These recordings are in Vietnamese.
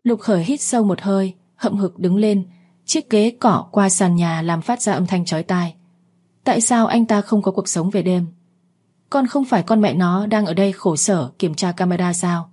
Lục Khởi hít sâu một hơi, hậm hực đứng lên. Chiếc ghế cỏ qua sàn nhà làm phát ra âm thanh chói tai. Tại sao anh ta không có cuộc sống về đêm? Con không phải con mẹ nó đang ở đây khổ sở kiểm tra camera sao?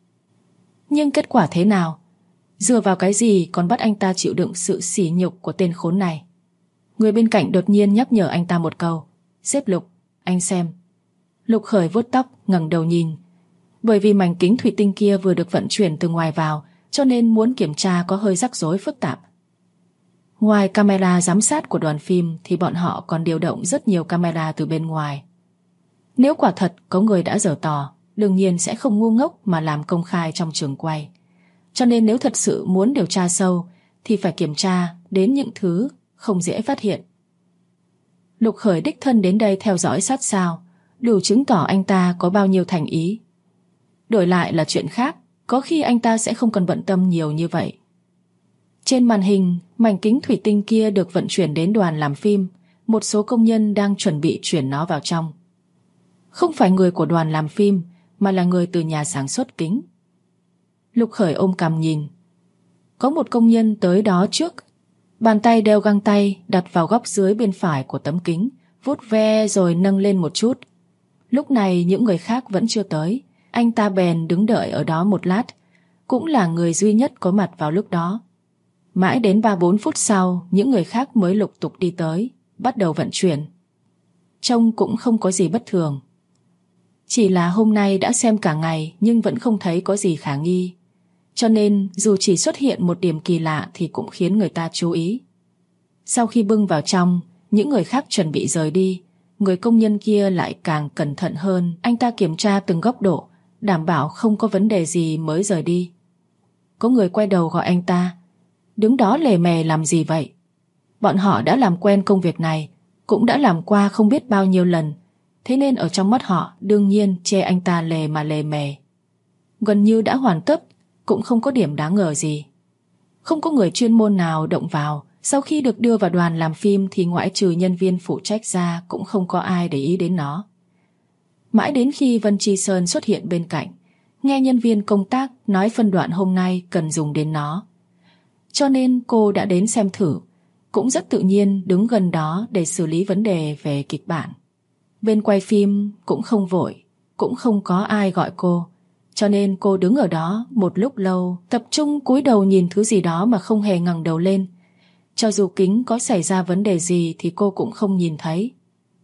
Nhưng kết quả thế nào? Dựa vào cái gì còn bắt anh ta chịu đựng sự sỉ nhục của tên khốn này? Người bên cạnh đột nhiên nhắc nhở anh ta một câu. Sếp Lục, anh xem. Lục Khởi vuốt tóc, ngẩng đầu nhìn. Bởi vì mảnh kính thủy tinh kia vừa được vận chuyển từ ngoài vào, cho nên muốn kiểm tra có hơi rắc rối phức tạp. Ngoài camera giám sát của đoàn phim thì bọn họ còn điều động rất nhiều camera từ bên ngoài. Nếu quả thật có người đã giở trò, đương nhiên sẽ không ngu ngốc mà làm công khai trong trường quay. Cho nên nếu thật sự muốn điều tra sâu thì phải kiểm tra đến những thứ không dễ phát hiện. Lục Khởi đích thân đến đây theo dõi sát sao, đủ chứng tỏ anh ta có bao nhiêu thành ý. Đổi lại là chuyện khác, có khi anh ta sẽ không cần bận tâm nhiều như vậy. Trên màn hình, mảnh kính thủy tinh kia được vận chuyển đến đoàn làm phim. Một số công nhân đang chuẩn bị chuyển nó vào trong. Không phải người của đoàn làm phim, mà là người từ nhà sản xuất kính. Lục Khởi ôm cằm nhìn. Có một công nhân tới đó trước. Bàn tay đeo găng tay đặt vào góc dưới bên phải của tấm kính, vuốt ve rồi nâng lên một chút. Lúc này những người khác vẫn chưa tới. Anh ta bèn đứng đợi ở đó một lát. Cũng là người duy nhất có mặt vào lúc đó. Mãi đến 3-4 phút sau, những người khác mới lục tục đi tới, bắt đầu vận chuyển. Trông cũng không có gì bất thường. Chỉ là hôm nay đã xem cả ngày nhưng vẫn không thấy có gì khả nghi. Cho nên dù chỉ xuất hiện một điểm kỳ lạ thì cũng khiến người ta chú ý. Sau khi bưng vào trong, những người khác chuẩn bị rời đi. Người công nhân kia lại càng cẩn thận hơn. Anh ta kiểm tra từng góc độ, đảm bảo không có vấn đề gì mới rời đi. Có người quay đầu gọi anh ta. Đứng đó lề mề làm gì vậy? Bọn họ đã làm quen công việc này, cũng đã làm qua không biết bao nhiêu lần. Thế nên ở trong mắt họ đương nhiên chê anh ta lề mà lề mề. Gần như đã hoàn tất, cũng không có điểm đáng ngờ gì. Không có người chuyên môn nào động vào. Sau khi được đưa vào đoàn làm phim thì ngoại trừ nhân viên phụ trách ra cũng không có ai để ý đến nó. Mãi đến khi Vân Chi Sơn xuất hiện bên cạnh, nghe nhân viên công tác nói phân đoạn hôm nay cần dùng đến nó. Cho nên cô đã đến xem thử, cũng rất tự nhiên đứng gần đó để xử lý vấn đề về kịch bản. Bên quay phim cũng không vội, cũng không có ai gọi cô, cho nên cô đứng ở đó một lúc lâu, tập trung cúi đầu nhìn thứ gì đó mà không hề ngẩng đầu lên. Cho dù kính có xảy ra vấn đề gì thì cô cũng không nhìn thấy.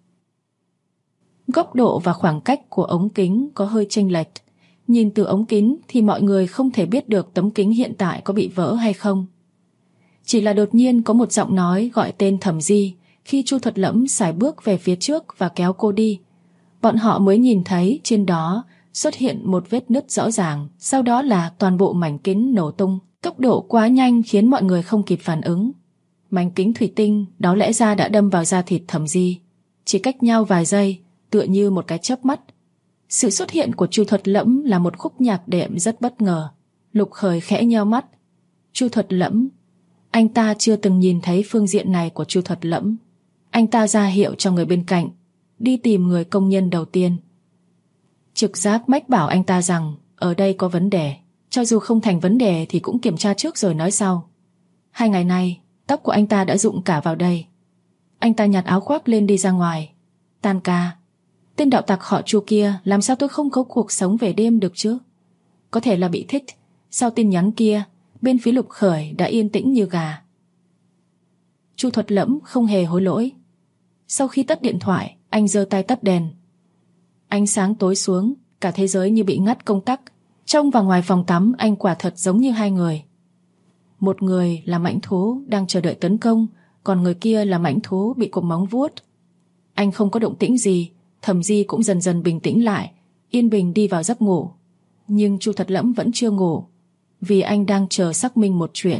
Góc độ và khoảng cách của ống kính có hơi chênh lệch. Nhìn từ ống kính thì mọi người không thể biết được tấm kính hiện tại có bị vỡ hay không. Chỉ là đột nhiên có một giọng nói gọi tên Thẩm Di khi Chu Thuật Lẫm sải bước về phía trước và kéo cô đi. Bọn họ mới nhìn thấy trên đó xuất hiện một vết nứt rõ ràng, sau đó là toàn bộ mảnh kính nổ tung. Tốc độ quá nhanh khiến mọi người không kịp phản ứng. Mảnh kính thủy tinh đó lẽ ra đã đâm vào da thịt Thẩm Di. Chỉ cách nhau vài giây, tựa như một cái chớp mắt. Sự xuất hiện của Chu Thuật Lẫm là một khúc nhạc đệm rất bất ngờ. Lục Khởi khẽ nheo mắt. Chu Thuật Lẫm. Anh ta chưa từng nhìn thấy phương diện này của Chu Thuật Lẫm. Anh ta ra hiệu cho người bên cạnh đi tìm người công nhân đầu tiên. Trực giác mách bảo anh ta rằng ở đây có vấn đề. Cho dù không thành vấn đề thì cũng kiểm tra trước rồi nói sau. 2 ngày nay tóc của anh ta đã rụng cả vào đây. Anh ta nhặt áo khoác lên đi ra ngoài. Tan ca. Tên đạo tặc họ Chu kia làm sao tôi không có cuộc sống về đêm được chứ? Có thể là bị thích. Sau tin nhắn kia, bên phía Lục Khởi đã yên tĩnh như gà. Chu Thuật Lẫm không hề hối lỗi. Sau khi tắt điện thoại, anh giơ tay tắt đèn. Ánh sáng tối xuống, cả thế giới như bị ngắt công tắc. Trong và ngoài phòng tắm, anh quả thật giống như hai người. Một người là mãnh thú đang chờ đợi tấn công, còn người kia là mãnh thú bị cụp móng vuốt. Anh không có động tĩnh gì, Thẩm Di cũng dần dần bình tĩnh lại, yên bình đi vào giấc ngủ. Nhưng Chu Thuật Lẫm vẫn chưa ngủ, vì anh đang chờ xác minh một chuyện.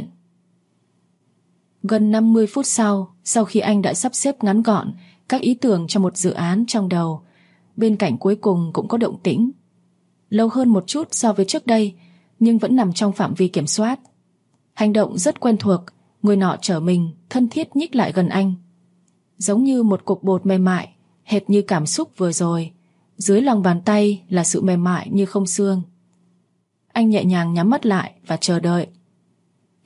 Gần 50 phút sau khi anh đã sắp xếp ngắn gọn các ý tưởng cho một dự án trong đầu, bên cạnh cuối cùng cũng có động tĩnh. Lâu hơn một chút so với trước đây, nhưng vẫn nằm trong phạm vi kiểm soát. Hành động rất quen thuộc, người nọ trở mình, thân thiết nhích lại gần anh. Giống như một cục bột mềm mại, hệt như cảm xúc vừa rồi. Dưới lòng bàn tay là sự mềm mại như không xương. Anh nhẹ nhàng nhắm mắt lại và chờ đợi.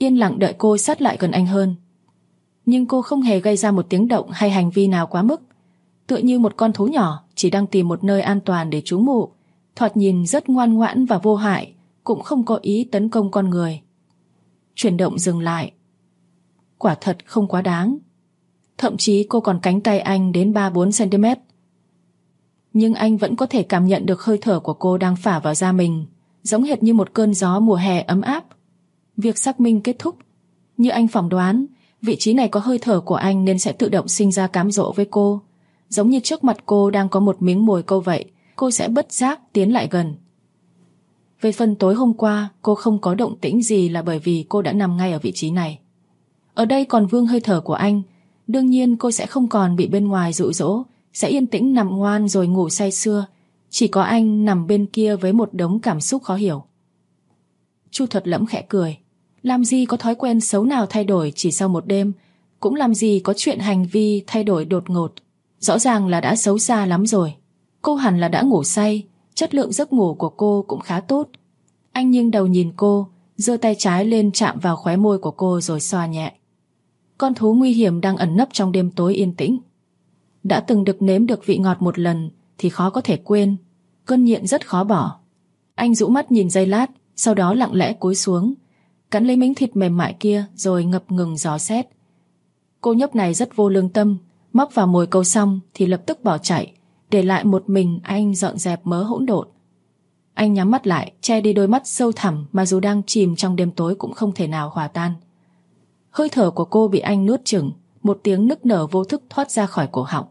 yên lặng đợi cô sát lại gần anh hơn. Nhưng cô không hề gây ra một tiếng động hay hành vi nào quá mức, tựa như một con thú nhỏ chỉ đang tìm một nơi an toàn để trú ngụ, thoạt nhìn rất ngoan ngoãn và vô hại, cũng không có ý tấn công con người. Chuyển động dừng lại. Quả thật không quá đáng. Thậm chí cô còn cánh tay anh đến 3-4 cm. Nhưng anh vẫn có thể cảm nhận được hơi thở của cô đang phả vào da mình, giống hệt như một cơn gió mùa hè ấm áp. Việc xác minh kết thúc. Như anh phỏng đoán, vị trí này có hơi thở của anh nên sẽ tự động sinh ra cám dỗ với cô. Giống như trước mặt cô đang có một miếng mồi câu vậy, cô sẽ bất giác tiến lại gần. Về phần tối hôm qua, cô không có động tĩnh gì là bởi vì cô đã nằm ngay ở vị trí này. Ở đây còn vương hơi thở của anh, đương nhiên cô sẽ không còn bị bên ngoài dụ dỗ, sẽ yên tĩnh nằm ngoan rồi ngủ say sưa. Chỉ có anh nằm bên kia với một đống cảm xúc khó hiểu. Chu Thuật Lẫm khẽ cười. Làm gì có thói quen xấu nào thay đổi chỉ sau một đêm, cũng làm gì có chuyện hành vi thay đổi đột ngột. Rõ ràng là đã xấu xa lắm rồi. Cô hẳn là đã ngủ say, chất lượng giấc ngủ của cô cũng khá tốt. Anh nghiêng đầu nhìn cô, giơ tay trái lên chạm vào khóe môi của cô rồi xoa nhẹ. Con thú nguy hiểm đang ẩn nấp trong đêm tối yên tĩnh. Đã từng được nếm được vị ngọt một lần thì khó có thể quên, cơn nghiện rất khó bỏ. Anh rũ mắt nhìn giây lát, sau đó lặng lẽ cúi xuống, cắn lấy miếng thịt mềm mại kia rồi ngập ngừng dò xét. Cô nhóc này rất vô lương tâm, móc vào mồi câu xong thì lập tức bỏ chạy, để lại một mình anh dọn dẹp mớ hỗn độn. Anh nhắm mắt lại, che đi đôi mắt sâu thẳm mà dù đang chìm trong đêm tối cũng không thể nào hòa tan. Hơi thở của cô bị anh nuốt chửng, một tiếng nức nở vô thức thoát ra khỏi cổ họng.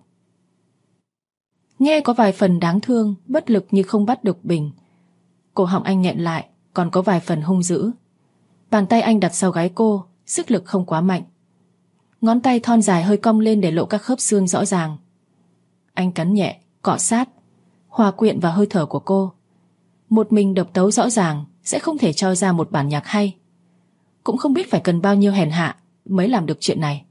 Nghe có vài phần đáng thương, bất lực như không bắt được bình. Cổ họng anh nghẹn lại, còn có vài phần hung dữ. Bàn tay anh đặt sau gáy cô, sức lực không quá mạnh. Ngón tay thon dài hơi cong lên để lộ các khớp xương rõ ràng. Anh cắn nhẹ, cọ sát, hòa quyện vào hơi thở của cô. Một mình độc tấu rõ ràng sẽ không thể cho ra một bản nhạc hay. Cũng không biết phải cần bao nhiêu hèn hạ mới làm được chuyện này.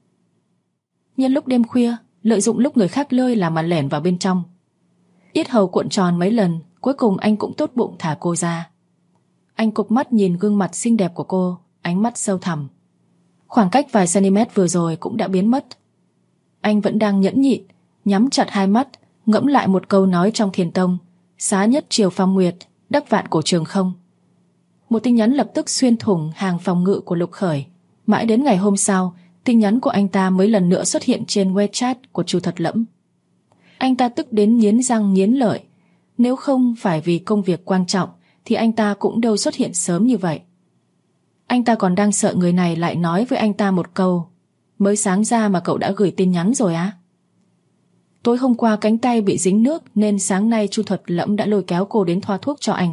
Nhân lúc đêm khuya, lợi dụng lúc người khác lơi là mà lẻn vào bên trong. Yết hầu cuộn tròn mấy lần, cuối cùng anh cũng tốt bụng thả cô ra. Anh cụp mắt nhìn gương mặt xinh đẹp của cô, ánh mắt sâu thẳm. Khoảng cách vài cm vừa rồi cũng đã biến mất. Anh vẫn đang nhẫn nhịn, nhắm chặt hai mắt, ngẫm lại một câu nói trong Thiền Tông: xá nhất triều phong nguyệt, đắc vạn cổ trường không. Một tin nhắn lập tức xuyên thủng hàng phòng ngự của Lục Khởi. Mãi đến ngày hôm sau, tin nhắn của anh ta mới lần nữa xuất hiện trên WeChat của Chu Thuật Lẫm. Anh ta tức đến nghiến răng nghiến lợi. Nếu không phải vì công việc quan trọng thì anh ta cũng đâu xuất hiện sớm như vậy. Anh ta còn đang sợ người này lại nói với anh ta một câu: mới sáng ra mà cậu đã gửi tin nhắn rồi á? Tối hôm qua cánh tay bị dính nước nên sáng nay Chu Thuật Lẫm đã lôi kéo cô đến thoa thuốc cho anh.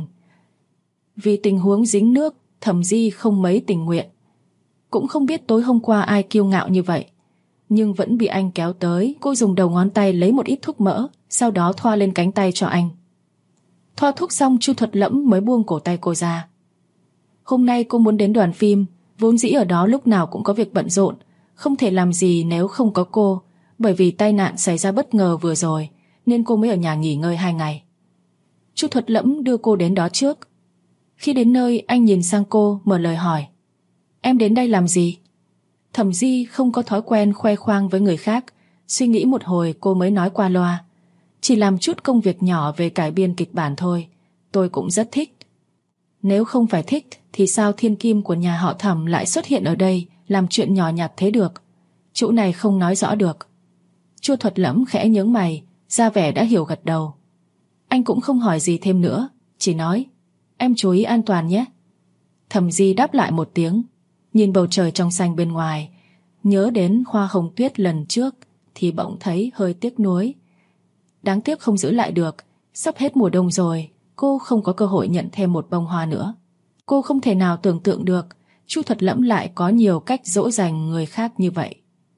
Vì tình huống dính nước, Thẩm Di không mấy tình nguyện. Cũng không biết tối hôm qua ai kiêu ngạo như vậy, nhưng vẫn bị anh kéo tới. Cô dùng đầu ngón tay lấy một ít thuốc mỡ, sau đó thoa lên cánh tay cho anh. Thoa thuốc xong, Chu Thuật Lẫm mới buông cổ tay cô ra. Hôm nay cô muốn đến đoàn phim, vốn dĩ ở đó lúc nào cũng có việc bận rộn, không thể làm gì nếu không có cô. Bởi vì tai nạn xảy ra bất ngờ vừa rồi nên cô mới ở nhà nghỉ ngơi 2 ngày. Chu Thuật Lẫm đưa cô đến đó trước. Khi đến nơi, anh nhìn sang cô, mở lời hỏi: em đến đây làm gì? Thẩm Di không có thói quen khoe khoang với người khác. Suy nghĩ một hồi cô mới nói qua loa: chỉ làm chút công việc nhỏ về cải biên kịch bản thôi. Tôi cũng rất thích. Nếu không phải thích thì sao thiên kim của nhà họ Thẩm lại xuất hiện ở đây làm chuyện nhỏ nhặt thế được? Chỗ này không nói rõ được. Chu Thuật Lẫm khẽ nhướng mày, ra vẻ đã hiểu gật đầu. Anh cũng không hỏi gì thêm nữa, chỉ nói: em chú ý an toàn nhé. Thẩm Di đáp lại một tiếng, nhìn bầu trời trong xanh bên ngoài, nhớ đến hoa hồng tuyết lần trước thì bỗng thấy hơi tiếc nuối. Đáng tiếc không giữ lại được, sắp hết mùa đông rồi, cô không có cơ hội nhận thêm một bông hoa nữa. Cô không thể nào tưởng tượng được Chu Thuật Lẫm lại có nhiều cách dỗ dành người khác như vậy.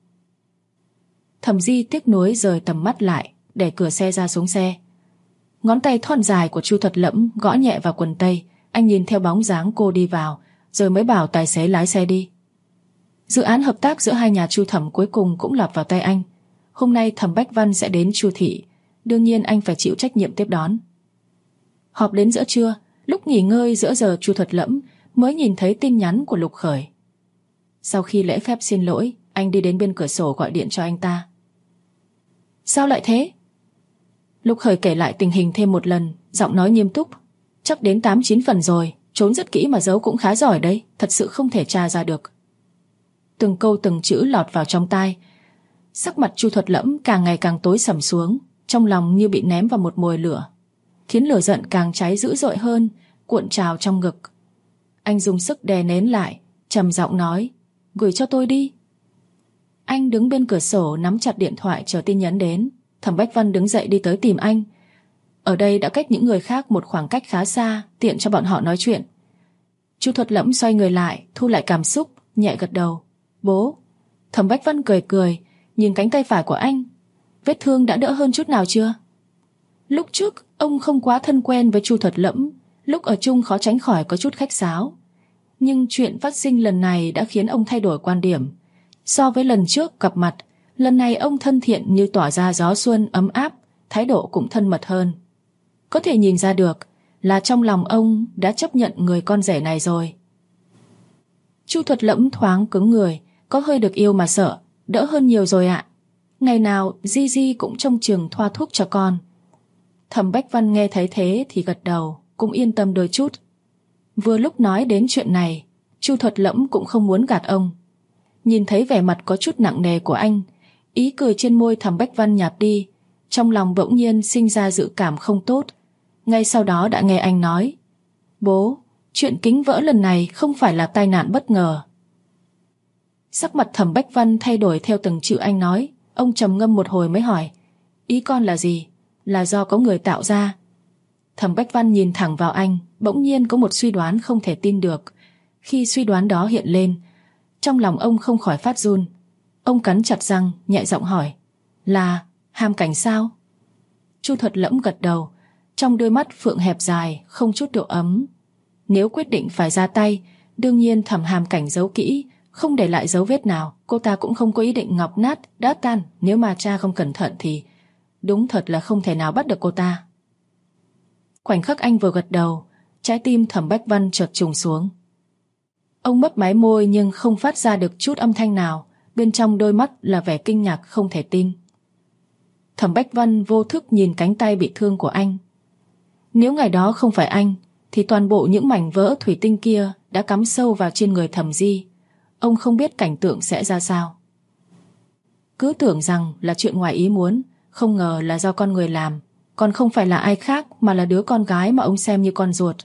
Thẩm Di tiếc nuối rời tầm mắt lại, để cửa xe ra xuống xe. Ngón tay thon dài của Chu Thuật Lẫm gõ nhẹ vào quần tây. Anh nhìn theo bóng dáng cô đi vào, rồi mới bảo tài xế lái xe đi. Dự án hợp tác giữa hai nhà Chu Thẩm cuối cùng cũng lọt vào tay anh. Hôm nay Thẩm Bách Văn sẽ đến Chu thị, đương nhiên anh phải chịu trách nhiệm tiếp đón. Họp đến giữa trưa, lúc nghỉ ngơi giữa giờ Chu Thuật Lẫm mới nhìn thấy tin nhắn của Lục Khởi. Sau khi lễ phép xin lỗi, anh đi đến bên cửa sổ gọi điện cho anh ta. Sao lại thế? Lục Khởi kể lại tình hình thêm một lần, giọng nói nghiêm túc. Chắc đến 8-9 phần rồi, trốn rất kỹ mà giấu cũng khá giỏi đấy, thật sự không thể tra ra được. Từng câu từng chữ lọt vào trong tai. Sắc mặt Chu Thuật Lẫm càng ngày càng tối sầm xuống, trong lòng như bị ném vào một mồi lửa, khiến lửa giận càng cháy dữ dội hơn, cuộn trào trong ngực. Anh dùng sức đè nén lại, trầm giọng nói, gửi cho tôi đi. Anh đứng bên cửa sổ nắm chặt điện thoại chờ tin nhắn đến. Thẩm Bách Văn đứng dậy đi tới tìm anh. Ở đây đã cách những người khác một khoảng cách khá xa, tiện cho bọn họ nói chuyện. Chu Thuật Lẫm xoay người lại, thu lại cảm xúc, nhẹ gật đầu. Bố. Thẩm Bách Văn cười cười, nhìn cánh tay phải của anh. Vết thương đã đỡ hơn chút nào chưa? Lúc trước ông không quá thân quen với Chu Thuật Lẫm, lúc ở chung khó tránh khỏi có chút khách sáo. Nhưng chuyện phát sinh lần này đã khiến ông thay đổi quan điểm. So với lần trước gặp mặt, lần này ông thân thiện như tỏa ra gió xuân ấm áp, thái độ cũng thân mật hơn. Có thể nhìn ra được là trong lòng ông đã chấp nhận người con rể này rồi. Chu Thuật Lẫm thoáng cứng người, có hơi được yêu mà sợ, đỡ hơn nhiều rồi ạ. Ngày nào Di Di cũng trông chừng thoa thuốc cho con. Thẩm Bách Văn nghe thấy thế thì gật đầu, cũng yên tâm đôi chút. Vừa lúc nói đến chuyện này, Chu Thuật Lẫm cũng không muốn gạt ông. Nhìn thấy vẻ mặt có chút nặng nề của anh, ý cười trên môi Thẩm Bách Văn nhạt đi, trong lòng bỗng nhiên sinh ra dự cảm không tốt. Ngay sau đó đã nghe anh nói, bố, chuyện kính vỡ lần này không phải là tai nạn bất ngờ. Sắc mặt Thẩm Bách Văn thay đổi theo từng chữ anh nói. Ông trầm ngâm một hồi mới hỏi, ý con là gì? Là do có người tạo ra? Thẩm Bách Văn nhìn thẳng vào anh, bỗng nhiên có một suy đoán không thể tin được. Khi suy đoán đó hiện lên, trong lòng ông không khỏi phát run. Ông cắn chặt răng, nhẹ giọng hỏi, là Hàm Cảnh sao? Chu Thuật Lẫm gật đầu, trong đôi mắt phượng hẹp dài, không chút độ ấm. Nếu quyết định phải ra tay, đương nhiên Thẩm Hàm Cảnh giấu kỹ, không để lại dấu vết nào. Cô ta cũng không có ý định ngọc nát, đá tan. Nếu mà cha không cẩn thận thì đúng thật là không thể nào bắt được cô ta. Khoảnh khắc anh vừa gật đầu, trái tim Thẩm Bách Văn chợt trùng xuống. Ông mấp máy môi nhưng không phát ra được chút âm thanh nào, bên trong đôi mắt là vẻ kinh ngạc không thể tin. Thẩm Bách Văn vô thức nhìn cánh tay bị thương của anh. Nếu ngày đó không phải anh, thì toàn bộ những mảnh vỡ thủy tinh kia đã cắm sâu vào trên người Thẩm Di. Ông không biết cảnh tượng sẽ ra sao. Cứ tưởng rằng là chuyện ngoài ý muốn, không ngờ là do con người làm, còn không phải là ai khác mà là đứa con gái mà ông xem như con ruột.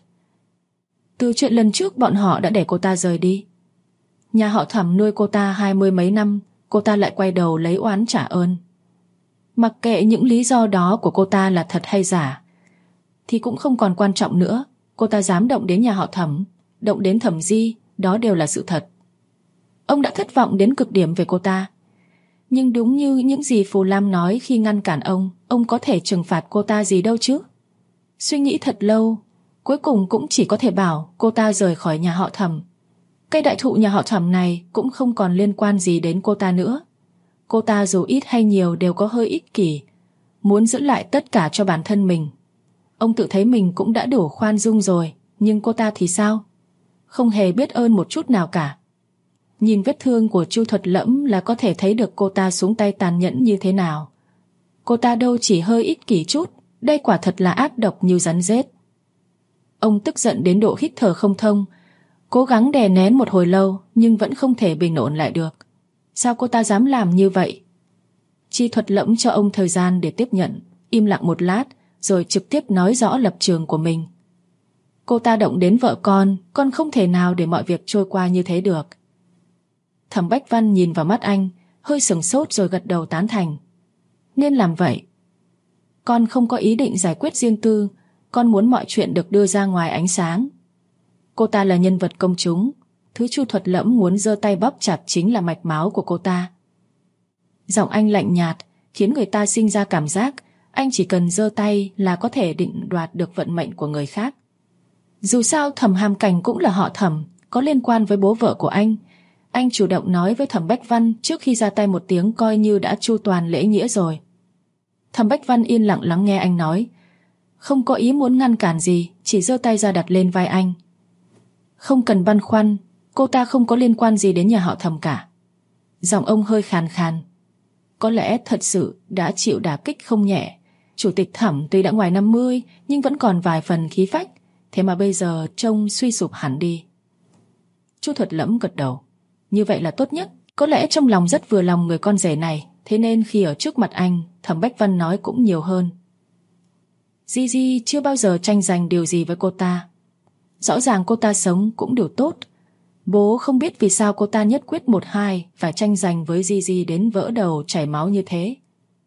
Từ chuyện lần trước bọn họ đã để cô ta rời đi. Nhà họ Thẩm nuôi cô ta 20 mấy năm, cô ta lại quay đầu lấy oán trả ơn. Mặc kệ những lý do đó của cô ta là thật hay giả, thì cũng không còn quan trọng nữa. Cô ta dám động đến nhà họ Thẩm, động đến Thẩm Di, đó đều là sự thật. Ông đã thất vọng đến cực điểm về cô ta. Nhưng đúng như những gì Phù Lam nói khi ngăn cản ông có thể trừng phạt cô ta gì đâu chứ. Suy nghĩ thật lâu, cuối cùng cũng chỉ có thể bảo cô ta rời khỏi nhà họ Thẩm. Cây đại thụ nhà họ Thẩm này cũng không còn liên quan gì đến cô ta nữa. Cô ta dù ít hay nhiều đều có hơi ích kỷ, muốn giữ lại tất cả cho bản thân mình. Ông tự thấy mình cũng đã đủ khoan dung rồi, nhưng cô ta thì sao? Không hề biết ơn một chút nào cả. Nhìn vết thương của Chu Thuật Lẫm là có thể thấy được cô ta xuống tay tàn nhẫn như thế nào. Cô ta đâu chỉ hơi ích kỷ chút, đây quả thật là ác độc như rắn rết. Ông tức giận đến độ hít thở không thông, cố gắng đè nén một hồi lâu nhưng vẫn không thể bình ổn lại được. Sao cô ta dám làm như vậy? Chi Thuật Lẫm cho ông thời gian để tiếp nhận, im lặng một lát rồi trực tiếp nói rõ lập trường của mình. Cô ta động đến vợ con không thể nào để mọi việc trôi qua như thế được. Thẩm Bách Văn nhìn vào mắt anh, hơi sửng sốt rồi gật đầu tán thành. Nên làm vậy. Con không có ý định giải quyết riêng tư, con muốn mọi chuyện được đưa ra ngoài ánh sáng. Cô ta là nhân vật công chúng, thứ Chu Thuật Lẫm muốn giơ tay bóp chặt chính là mạch máu của cô ta. Giọng anh lạnh nhạt, khiến người ta sinh ra cảm giác anh chỉ cần giơ tay là có thể định đoạt được vận mệnh của người khác. Dù sao Thẩm Hàm Cảnh cũng là họ Thẩm, có liên quan với bố vợ của anh. Anh chủ động nói với Thẩm Bách Văn trước khi ra tay một tiếng coi như đã chu toàn lễ nghĩa rồi. Thẩm Bách Văn yên lặng lắng nghe anh nói, không có ý muốn ngăn cản gì, chỉ giơ tay ra đặt lên vai anh. Không cần băn khoăn, Cô ta không có liên quan gì đến nhà họ Thẩm cả. Giọng ông hơi khàn khàn. Có lẽ thật sự đã chịu đả kích không nhẹ. Chủ tịch Thẩm tuy đã ngoài 50 nhưng vẫn còn vài phần khí phách, thế mà bây giờ trông suy sụp hẳn đi. Chu Thuật Lẫm gật đầu. Như vậy là tốt nhất. Có lẽ trong lòng rất vừa lòng người con rể này, thế nên khi ở trước mặt anh, Thẩm Bách Văn nói cũng nhiều hơn. Gigi chưa bao giờ tranh giành điều gì với cô ta. Rõ ràng cô ta sống cũng đều tốt. Bố không biết vì sao cô ta nhất quyết một hai phải tranh giành với Gigi đến vỡ đầu chảy máu như thế.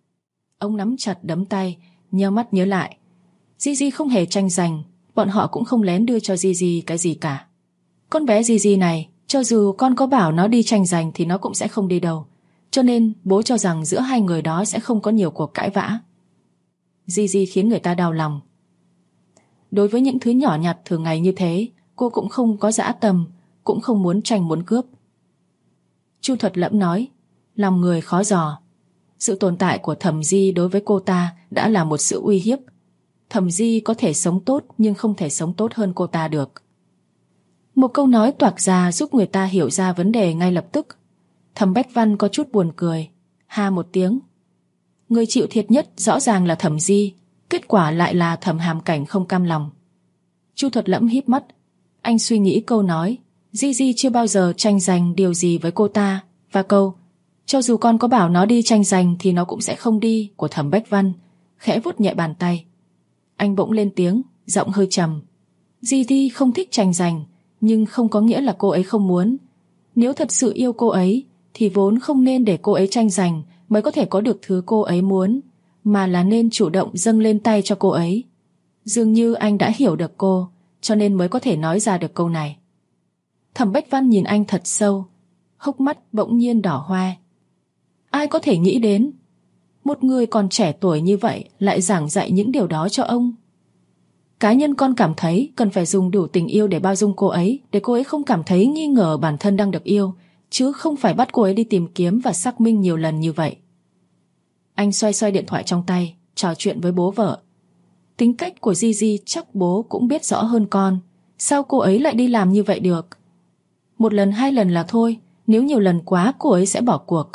Ông nắm chặt đấm tay, nheo mắt nhớ lại. Gigi không hề tranh giành, bọn họ cũng không lén đưa cho Gigi cái gì cả. Con bé Gigi này, cho dù con có bảo nó đi tranh giành thì nó cũng sẽ không đi đâu. Cho nên bố cho rằng giữa hai người đó sẽ không có nhiều cuộc cãi vã. Gigi khiến người ta đau lòng. Đối với những thứ nhỏ nhặt thường ngày như thế, cô cũng không có dã tâm, cũng không muốn tranh muốn cướp. Chu Thuật Lẫm nói, lòng người khó dò. Sự tồn tại của Thẩm Di đối với cô ta đã là một sự uy hiếp. Thẩm Di có thể sống tốt nhưng không thể sống tốt hơn cô ta được. Một câu nói toạc ra giúp người ta hiểu ra vấn đề ngay lập tức. Thẩm Bách Văn có chút buồn cười, ha một tiếng. Người chịu thiệt nhất rõ ràng là Thẩm Di, kết quả lại là Thẩm Hàm Cảnh không cam lòng. Chu Thuật Lẫm híp mắt, anh suy nghĩ câu nói Gigi chưa bao giờ tranh giành điều gì với cô ta, và câu cho dù con có bảo nó đi tranh giành thì nó cũng sẽ không đi của Thẩm Bách Văn, khẽ vuốt nhẹ bàn tay. Anh bỗng lên tiếng, giọng hơi trầm. Gigi không thích tranh giành, nhưng không có nghĩa là cô ấy không muốn. Nếu thật sự yêu cô ấy thì vốn không nên để cô ấy tranh giành mới có thể có được thứ cô ấy muốn, mà là nên chủ động dâng lên tay cho cô ấy. Dường như anh đã hiểu được cô, cho nên mới có thể nói ra được câu này. Thẩm Bách Văn nhìn anh thật sâu, hốc mắt bỗng nhiên đỏ hoe. Ai có thể nghĩ đến một người còn trẻ tuổi như vậy lại giảng dạy những điều đó cho ông. Cá nhân con cảm thấy cần phải dùng đủ tình yêu để bao dung cô ấy, để cô ấy không cảm thấy nghi ngờ bản thân đang được yêu, chứ không phải bắt cô ấy đi tìm kiếm và xác minh nhiều lần như vậy. Anh xoay xoay điện thoại trong tay, trò chuyện với bố vợ. Tính cách của Gigi chắc bố cũng biết rõ hơn con. Sao cô ấy lại đi làm như vậy được? Một lần hai lần là thôi, nếu nhiều lần quá cô ấy sẽ bỏ cuộc.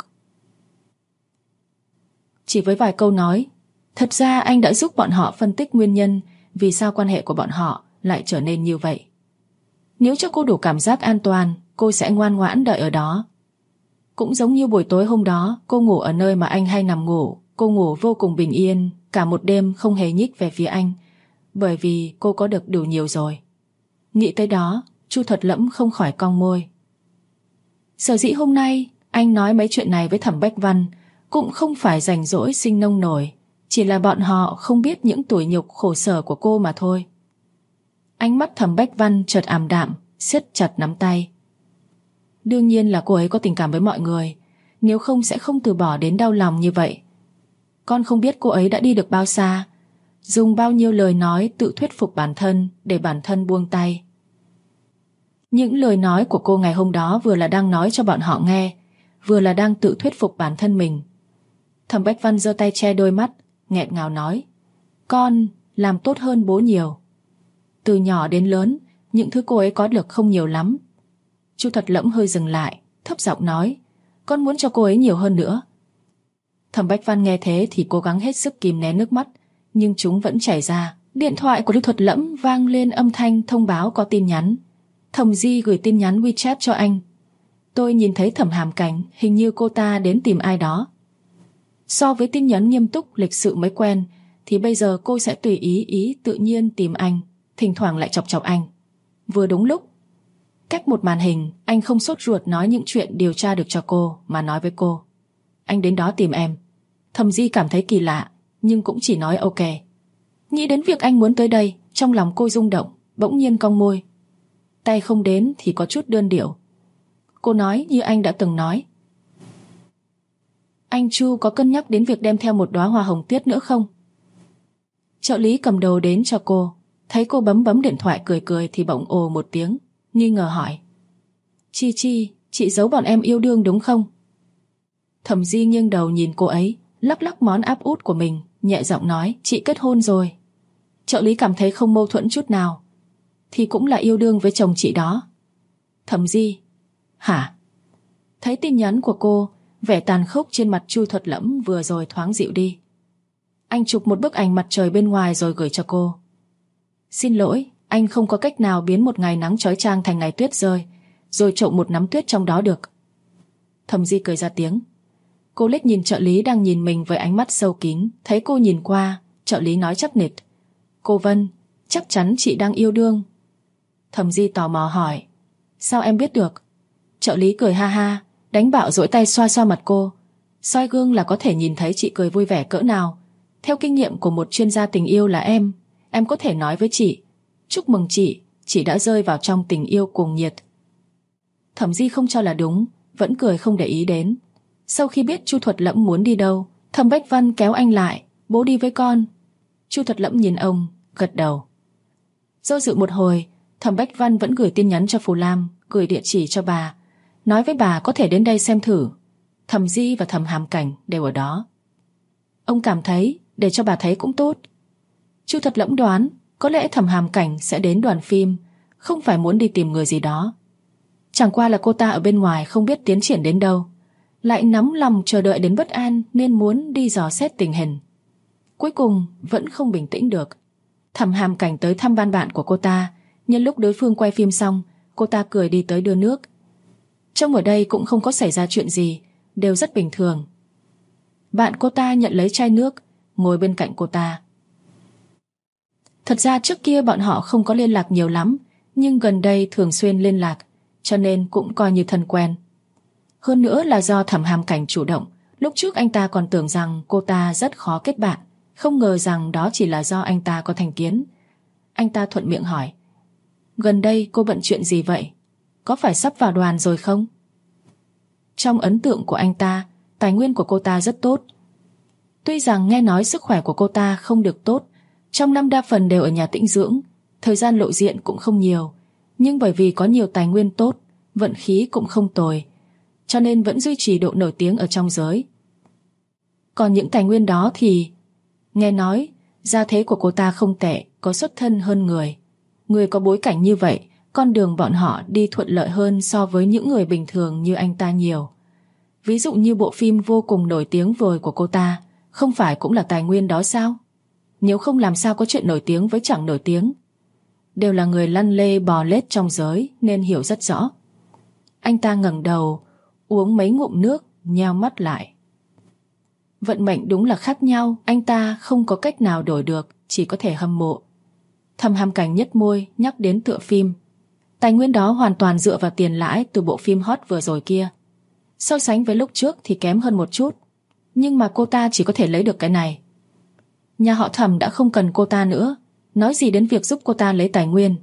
Chỉ với vài câu nói, thật ra anh đã giúp bọn họ phân tích nguyên nhân vì sao quan hệ của bọn họ lại trở nên như vậy. Nếu cho cô đủ cảm giác an toàn, cô sẽ ngoan ngoãn đợi ở đó. Cũng giống như buổi tối hôm đó, cô ngủ ở nơi mà anh hay nằm ngủ. Cô ngủ vô cùng bình yên, cả một đêm không hề nhích về phía anh, bởi vì cô có được đủ nhiều rồi. Nghĩ tới đó, Chu Thuật Lẫm không khỏi cong môi. Sở dĩ hôm nay anh nói mấy chuyện này với Thẩm Bách Văn cũng không phải rảnh rỗi sinh nông nổi, chỉ là bọn họ không biết những tủi nhục khổ sở của cô mà thôi. Ánh mắt Thẩm Bách Văn chợt ảm đạm, siết chặt nắm tay. Đương nhiên là cô ấy có tình cảm với mọi người, nếu không sẽ không từ bỏ đến đau lòng như vậy. Con không biết cô ấy đã đi được bao xa, dùng bao nhiêu lời nói tự thuyết phục bản thân để bản thân buông tay. Những lời nói của cô ngày hôm đó vừa là đang nói cho bọn họ nghe, vừa là đang tự thuyết phục bản thân mình. Thẩm Bách Văn giơ tay che đôi mắt, nghẹn ngào nói, con làm tốt hơn bố nhiều. Từ nhỏ đến lớn, những thứ cô ấy có được không nhiều lắm. Chu Thuật Lẫm hơi dừng lại, thấp giọng nói, con muốn cho cô ấy nhiều hơn nữa. Thẩm Bách Văn nghe thế thì cố gắng hết sức kìm nén nước mắt, nhưng chúng vẫn chảy ra. Điện thoại của Chu Thuật Lẫm vang lên âm thanh thông báo có tin nhắn. Thẩm Di gửi tin nhắn WeChat cho anh. Tôi nhìn thấy Thẩm Hàm Cảnh, hình như cô ta đến tìm ai đó. So với tin nhắn nghiêm túc lịch sự mới quen, thì bây giờ cô sẽ tùy ý tự nhiên tìm anh, thỉnh thoảng lại chọc chọc anh. Vừa đúng lúc. Cách một màn hình, anh không sốt ruột nói những chuyện điều tra được cho cô, mà nói với cô, anh đến đó tìm em. Thẩm Di cảm thấy kỳ lạ, nhưng cũng chỉ nói ok. Nghĩ đến việc anh muốn tới đây, trong lòng cô rung động, bỗng nhiên cong môi. Tay không đến thì có chút đơn điệu. Cô nói như anh đã từng nói. Anh Chu có cân nhắc đến việc đem theo một đóa hoa hồng tiết nữa không? Trợ lý cầm đầu đến cho cô, thấy cô bấm điện thoại cười thì bỗng ồ một tiếng, nghi ngờ hỏi. Chi, chị giấu bọn em yêu đương đúng không? Thẩm Di nghiêng đầu nhìn cô ấy, lắc món áp út của mình, nhẹ giọng nói, chị kết hôn rồi. Trợ lý cảm thấy không mâu thuẫn chút nào. Thì cũng là yêu đương với chồng chị đó. Thẩm Di, Hả? Thấy tin nhắn của cô, vẻ tàn khốc trên mặt Chu Thuật Lẫm vừa rồi thoáng dịu đi. Anh chụp một bức ảnh mặt trời bên ngoài rồi gửi cho cô. Xin lỗi, anh không có cách nào biến một ngày nắng chói chang thành ngày tuyết rơi, rồi trộn một nắm tuyết trong đó được. Thẩm Di cười ra tiếng. Cô liếc nhìn trợ lý đang nhìn mình với ánh mắt sâu kín. Thấy cô nhìn qua, trợ lý nói chắc nịch. Cô Vân, chắc chắn chị đang yêu đương. Thẩm Di tò mò hỏi. Sao em biết được? Trợ lý cười ha ha, đánh bạo duỗi tay xoa xoa mặt cô. Soi gương là có thể nhìn thấy chị cười vui vẻ cỡ nào. Theo kinh nghiệm của một chuyên gia tình yêu là em có thể nói với chị, chúc mừng chị đã rơi vào trong tình yêu cuồng nhiệt. Thẩm Di không cho là đúng, vẫn cười không để ý đến. Sau khi biết Chu Thuật Lẫm muốn đi đâu, Thẩm Bách Văn kéo anh lại. Bố đi với con. Chu Thuật Lẫm nhìn ông, gật đầu. Do dự một hồi, Thẩm Bách Văn vẫn gửi tin nhắn cho Phù Lam, gửi địa chỉ cho bà, nói với bà có thể đến đây xem thử. Thẩm Di và Thẩm Hàm Cảnh đều ở đó. Ông cảm thấy để cho bà thấy cũng tốt. Chu Thuật Lẫm đoán có lẽ Thẩm Hàm Cảnh sẽ đến đoàn phim, không phải muốn đi tìm người gì đó. Chẳng qua là cô ta ở bên ngoài không biết tiến triển đến đâu, lại nóng lòng chờ đợi đến bất an nên muốn đi dò xét tình hình. Cuối cùng vẫn không bình tĩnh được. Thẩm Hàm Cảnh tới thăm ban bạn của cô ta. Nhân lúc đối phương quay phim xong, cô ta cười đi tới đưa nước. Trông ở đây cũng không có xảy ra chuyện gì, đều rất bình thường. Bạn cô ta nhận lấy chai nước, ngồi bên cạnh cô ta. Thật ra trước kia bọn họ không có liên lạc nhiều lắm, nhưng gần đây thường xuyên liên lạc, cho nên cũng coi như thân quen. Hơn nữa là do Thẩm Hàm Cảnh chủ động. Lúc trước anh ta còn tưởng rằng cô ta rất khó kết bạn, không ngờ rằng đó chỉ là do anh ta có thành kiến. Anh ta thuận miệng hỏi, gần đây cô bận chuyện gì vậy? Có phải sắp vào đoàn rồi không? Trong ấn tượng của anh ta, tài nguyên của cô ta rất tốt. Tuy rằng nghe nói sức khỏe của cô ta không được tốt, trong năm đa phần đều ở nhà tĩnh dưỡng, thời gian lộ diện cũng không nhiều, nhưng bởi vì có nhiều tài nguyên tốt, vận khí cũng không tồi, cho nên vẫn duy trì độ nổi tiếng ở trong giới. Còn những tài nguyên đó thì nghe nói gia thế của cô ta không tệ, có xuất thân hơn người. Người có bối cảnh như vậy, con đường bọn họ đi thuận lợi hơn so với những người bình thường như anh ta nhiều. Ví dụ như bộ phim vô cùng nổi tiếng vừa của cô ta, không phải cũng là tài nguyên đó sao? Nếu không làm sao có chuyện nổi tiếng với chẳng nổi tiếng. Đều là người lăn lê bò lết trong giới nên hiểu rất rõ. Anh ta ngẩng đầu, uống mấy ngụm nước, nheo mắt lại. Vận mệnh đúng là khác nhau, anh ta không có cách nào đổi được, chỉ có thể hâm mộ. Thẩm Hàm Cảnh nhếch môi, nhắc đến tựa phim. Tài nguyên đó hoàn toàn dựa vào tiền lãi từ bộ phim hot vừa rồi kia. So sánh với lúc trước thì kém hơn một chút, nhưng mà cô ta chỉ có thể lấy được cái này. Nhà họ Thẩm đã không cần cô ta nữa, nói gì đến việc giúp cô ta lấy tài nguyên.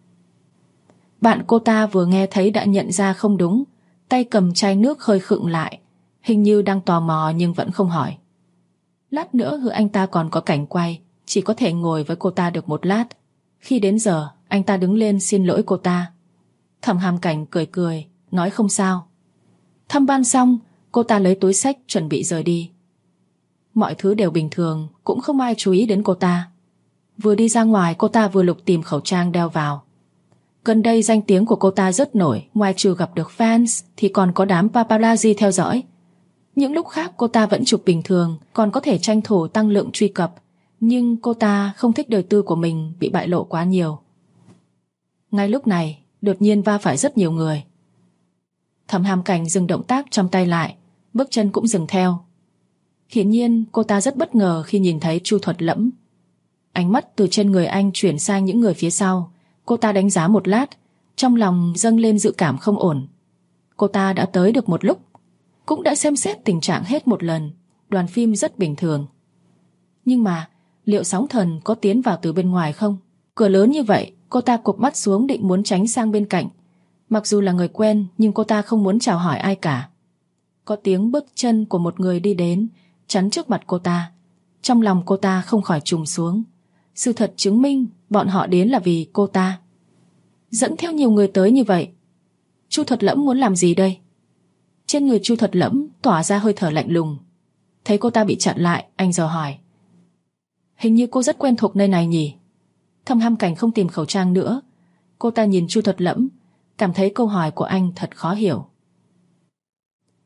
Bạn cô ta vừa nghe thấy đã nhận ra không đúng, tay cầm chai nước hơi khựng lại, hình như đang tò mò nhưng vẫn không hỏi. Lát nữa hứa anh ta còn có cảnh quay, chỉ có thể ngồi với cô ta được một lát. Khi đến giờ, anh ta đứng lên xin lỗi cô ta. Thẩm Hàm Cảnh cười cười, nói không sao. Thăm ban xong, cô ta lấy túi xách chuẩn bị rời đi. Mọi thứ đều bình thường, cũng không ai chú ý đến cô ta. Vừa đi ra ngoài, cô ta vừa lục tìm khẩu trang đeo vào. Gần đây danh tiếng của cô ta rất nổi, ngoài trừ gặp được fans thì còn có đám paparazzi theo dõi. Những lúc khác cô ta vẫn chụp bình thường, còn có thể tranh thủ tăng lượng truy cập, nhưng cô ta không thích đời tư của mình bị bại lộ quá nhiều. Ngay lúc này, đột nhiên va phải rất nhiều người. Thẩm Hàm Cảnh dừng động tác trong tay lại, bước chân cũng dừng theo. Hiển nhiên cô ta rất bất ngờ khi nhìn thấy Chu Thuật Lẫm. Ánh mắt từ trên người anh chuyển sang những người phía sau. Cô ta đánh giá một lát, trong lòng dâng lên dự cảm không ổn. Cô ta đã tới được một lúc, cũng đã xem xét tình trạng hết một lần. Đoàn phim rất bình thường. Nhưng mà liệu sóng thần có tiến vào từ bên ngoài không? Cửa lớn như vậy, cô ta cụp mắt xuống định muốn tránh sang bên cạnh. Mặc dù là người quen, nhưng cô ta không muốn chào hỏi ai cả. Có tiếng bước chân của một người đi đến, chắn trước mặt cô ta. Trong lòng cô ta không khỏi trùng xuống. Sự thật chứng minh bọn họ đến là vì cô ta. Dẫn theo nhiều người tới như vậy, Chu Thuật Lẫm muốn làm gì đây? Trên người Chu Thuật Lẫm tỏa ra hơi thở lạnh lùng. Thấy cô ta bị chặn lại, anh dò hỏi, hình như cô rất quen thuộc nơi này nhỉ? Thẩm Hàm Cảnh không tìm khẩu trang nữa. Cô ta nhìn Chu Thuật Lẫm, cảm thấy câu hỏi của anh thật khó hiểu.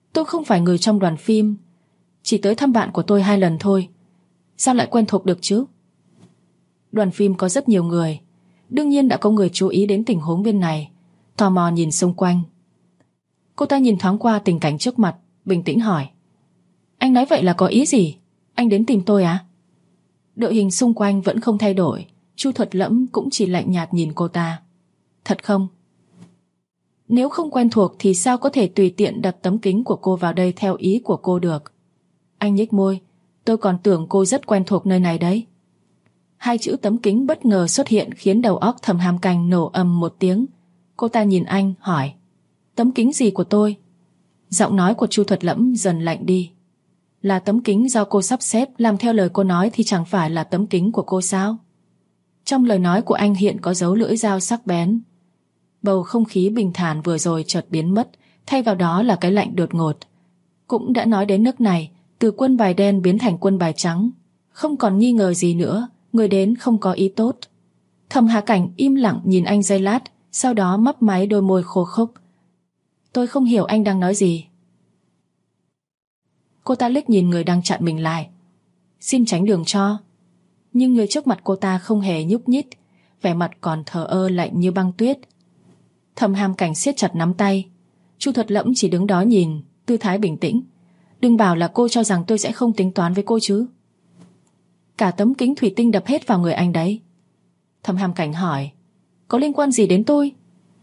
Tôi không phải người trong đoàn phim, chỉ tới thăm bạn của tôi 2 lần thôi. Sao lại quen thuộc được chứ? Đoàn phim có rất nhiều người, đương nhiên đã có người chú ý đến tình huống bên này, tò mò nhìn xung quanh. Cô ta nhìn thoáng qua tình cảnh trước mặt, bình tĩnh hỏi: Anh nói vậy là có ý gì? Anh đến tìm tôi à? Đội hình xung quanh vẫn không thay đổi, Chu Thuật Lẫm cũng chỉ lạnh nhạt nhìn cô ta. Thật không? Nếu không quen thuộc thì sao có thể tùy tiện đặt tấm kính của cô vào đây theo ý của cô được? Anh nhếch môi: Tôi còn tưởng cô rất quen thuộc nơi này đấy. 2 chữ tấm kính bất ngờ xuất hiện khiến đầu óc Thẩm Hàm Cảnh nổ ầm một tiếng. Cô ta nhìn anh hỏi: Tấm kính gì của tôi? Giọng nói của Chu Thuật Lẫm dần lạnh đi. Là tấm kính do cô sắp xếp, làm theo lời cô nói thì chẳng phải là tấm kính của cô sao? Trong lời nói của anh hiện có dấu lưỡi dao sắc bén. Bầu không khí bình thản vừa rồi chợt biến mất, thay vào đó là cái lạnh đột ngột. Cũng đã nói đến nước này, từ quân bài đen biến thành quân bài trắng, không còn nghi ngờ gì nữa, người đến không có ý tốt. Thẩm Hà Cảnh im lặng nhìn anh giây lát, sau đó mấp máy đôi môi khô khốc. Tôi không hiểu anh đang nói gì. Cô ta liếc nhìn người đang chặn mình lại. Xin tránh đường cho. Nhưng người trước mặt cô ta không hề nhúc nhích, vẻ mặt còn thờ ơ lạnh như băng tuyết. Thẩm Hàm Cảnh siết chặt nắm tay. Chu Thuật Lẫm chỉ đứng đó nhìn, tư thái bình tĩnh. Đừng bảo là cô cho rằng tôi sẽ không tính toán với cô chứ. Cả tấm kính thủy tinh đập hết vào người anh đấy. Thẩm Hàm Cảnh hỏi: Có liên quan gì đến tôi?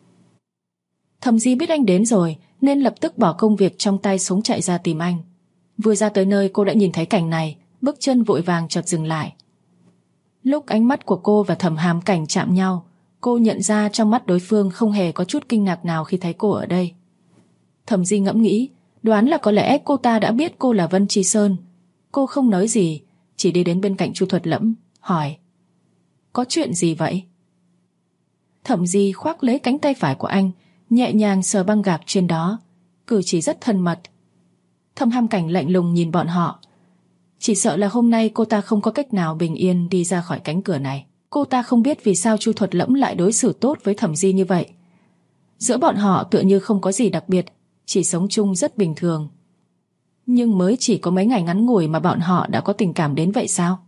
Thẩm Di biết anh đến rồi nên lập tức bỏ công việc trong tay xuống chạy ra tìm anh. Vừa ra tới nơi cô đã nhìn thấy cảnh này, bước chân vội vàng chợt dừng lại. Lúc ánh mắt của cô và Thẩm Hàm Cảnh chạm nhau, cô nhận ra trong mắt đối phương không hề có chút kinh ngạc nào khi thấy cô ở đây. Thẩm Di ngẫm nghĩ, đoán là có lẽ cô ta đã biết cô là Vân Tri Sơn. Cô không nói gì, chỉ đi đến bên cạnh Chu Thuật Lẫm, hỏi: Có chuyện gì vậy? Thẩm Di khoác lấy cánh tay phải của anh, nhẹ nhàng sờ băng gạc trên đó, cử chỉ rất thân mật. Thẩm Hàm Cảnh lạnh lùng nhìn bọn họ. Chỉ sợ là hôm nay cô ta không có cách nào bình yên đi ra khỏi cánh cửa này. Cô ta không biết vì sao Chu Thuật Lẫm lại đối xử tốt với Thẩm Di như vậy. Giữa bọn họ tựa như không có gì đặc biệt, chỉ sống chung rất bình thường. Nhưng mới chỉ có mấy ngày ngắn ngủi mà bọn họ đã có tình cảm đến vậy sao?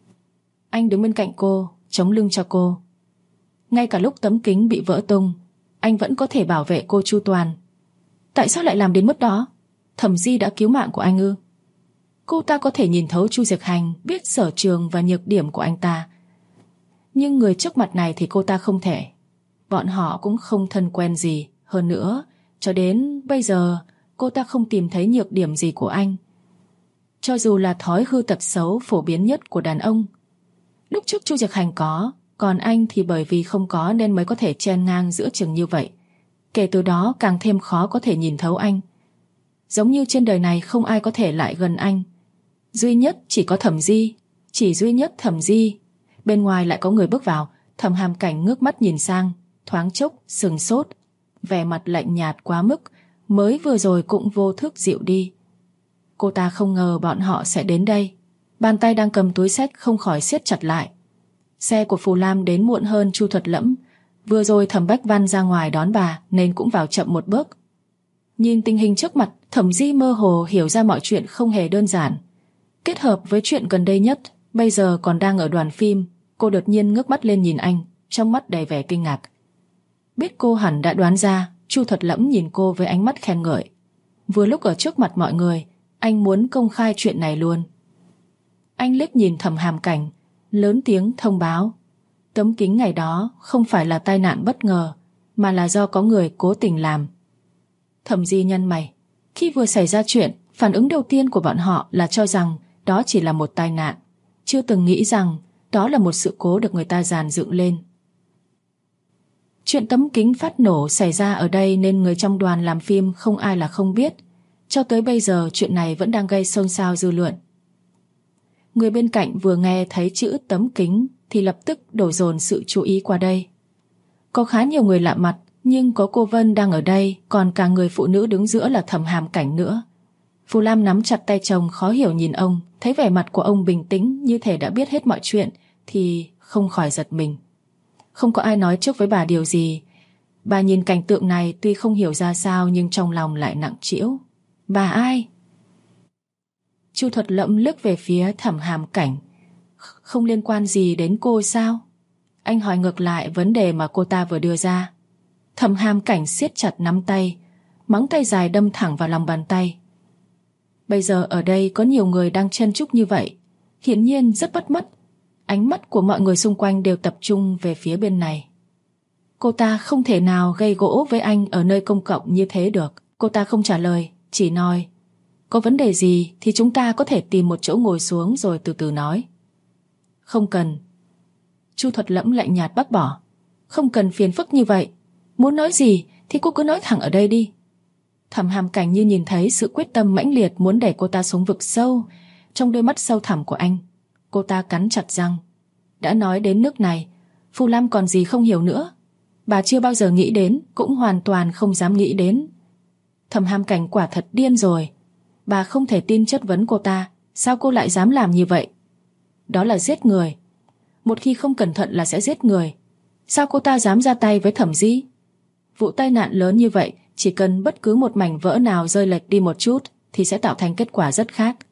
Anh đứng bên cạnh cô, chống lưng cho cô. Ngay cả lúc tấm kính bị vỡ tung, anh vẫn có thể bảo vệ cô chu toàn. Tại sao lại làm đến mức đó? Thẩm Di đã cứu mạng của anh ư? Cô ta có thể nhìn thấu Chu Diệc Hành, biết sở trường và nhược điểm của anh ta. Nhưng người trước mặt này thì cô ta không thể. Bọn họ cũng không thân quen gì. Hơn nữa, cho đến bây giờ cô ta không tìm thấy nhược điểm gì của anh. Cho dù là thói hư tật xấu phổ biến nhất của đàn ông. Lúc trước Chu Diệc Hành có, còn anh thì bởi vì không có nên mới có thể chen ngang giữa chừng như vậy. Kể từ đó càng thêm khó có thể nhìn thấu anh. Giống như trên đời này không ai có thể lại gần anh. Duy nhất chỉ có Thẩm Di. Chỉ duy nhất Thẩm Di. Bên ngoài lại có người bước vào. Thẩm Hàm Cảnh ngước mắt nhìn sang, thoáng chốc sừng sốt. Vẻ mặt lạnh nhạt quá mức, mới vừa rồi cũng vô thức dịu đi. Cô ta không ngờ bọn họ sẽ đến đây. Bàn tay đang cầm túi xách không khỏi siết chặt lại. Xe của Phù Lam đến muộn hơn Chu Thuật Lẫm. Vừa rồi Thẩm Bách Văn ra ngoài đón bà nên cũng vào chậm một bước. Nhìn tình hình trước mặt, Thẩm Di mơ hồ hiểu ra mọi chuyện không hề đơn giản. Kết hợp với chuyện gần đây nhất, bây giờ còn đang ở đoàn phim, cô đột nhiên ngước mắt lên nhìn anh, trong mắt đầy vẻ kinh ngạc. Biết cô hẳn đã đoán ra, Chu Thuật Lẫm nhìn cô với ánh mắt khen ngợi. Vừa lúc ở trước mặt mọi người, anh muốn công khai chuyện này luôn. Anh liếc nhìn Thẩm Hàm Cảnh, lớn tiếng thông báo. Tấm kính ngày đó không phải là tai nạn bất ngờ, mà là do có người cố tình làm. Thẩm Di nhăn mày. Khi vừa xảy ra chuyện, phản ứng đầu tiên của bọn họ là cho rằng đó chỉ là một tai nạn, chưa từng nghĩ rằng đó là một sự cố được người ta dàn dựng lên. Chuyện tấm kính phát nổ xảy ra ở đây nên người trong đoàn làm phim không ai là không biết. Cho tới bây giờ chuyện này vẫn đang gây xôn xao dư luận. Người bên cạnh vừa nghe thấy chữ tấm kính thì lập tức đổ dồn sự chú ý qua đây. Có khá nhiều người lạ mặt, nhưng có cô Vân đang ở đây, còn cả người phụ nữ đứng giữa là Thẩm Hàm Cảnh nữa. Phù Lam nắm chặt tay chồng khó hiểu nhìn ông, thấy vẻ mặt của ông bình tĩnh như thể đã biết hết mọi chuyện thì không khỏi giật mình. Không có ai nói trước với bà điều gì. Bà nhìn cảnh tượng này tuy không hiểu ra sao nhưng trong lòng lại nặng trĩu. Bà ai? Chu Thuật Lẫm liếc về phía Thẩm Hàm Cảnh. Không liên quan gì đến cô sao? Anh hỏi ngược lại vấn đề mà cô ta vừa đưa ra. Thẩm Hàm Cảnh siết chặt nắm tay, móng tay dài đâm thẳng vào lòng bàn tay. Bây giờ ở đây có nhiều người đang chen chúc như vậy, hiển nhiên rất bắt mắt. Ánh mắt của mọi người xung quanh đều tập trung về phía bên này. Cô ta không thể nào gây gỗ với anh ở nơi công cộng như thế được. Cô ta không trả lời, chỉ nói: có vấn đề gì thì chúng ta có thể tìm một chỗ ngồi xuống rồi từ từ nói. Không cần. Chu Thuật Lẫm lạnh nhạt bác bỏ. Không cần phiền phức như vậy. Muốn nói gì thì cô cứ nói thẳng ở đây đi. Thẩm Hàm Cảnh như nhìn thấy sự quyết tâm mãnh liệt muốn đẩy cô ta xuống vực sâu trong đôi mắt sâu thẳm của anh. Cô ta cắn chặt răng. Đã nói đến nước này, Phù Lam còn gì không hiểu nữa. Bà chưa bao giờ nghĩ đến, cũng hoàn toàn không dám nghĩ đến. Thẩm Hàm Cảnh quả thật điên rồi. Bà không thể tin chất vấn cô ta. Sao cô lại dám làm như vậy? Đó là giết người. Một khi không cẩn thận là sẽ giết người. Sao cô ta dám ra tay với Thẩm Di? Vụ tai nạn lớn như vậy, chỉ cần bất cứ một mảnh vỡ nào rơi lệch đi một chút thì sẽ tạo thành kết quả rất khác.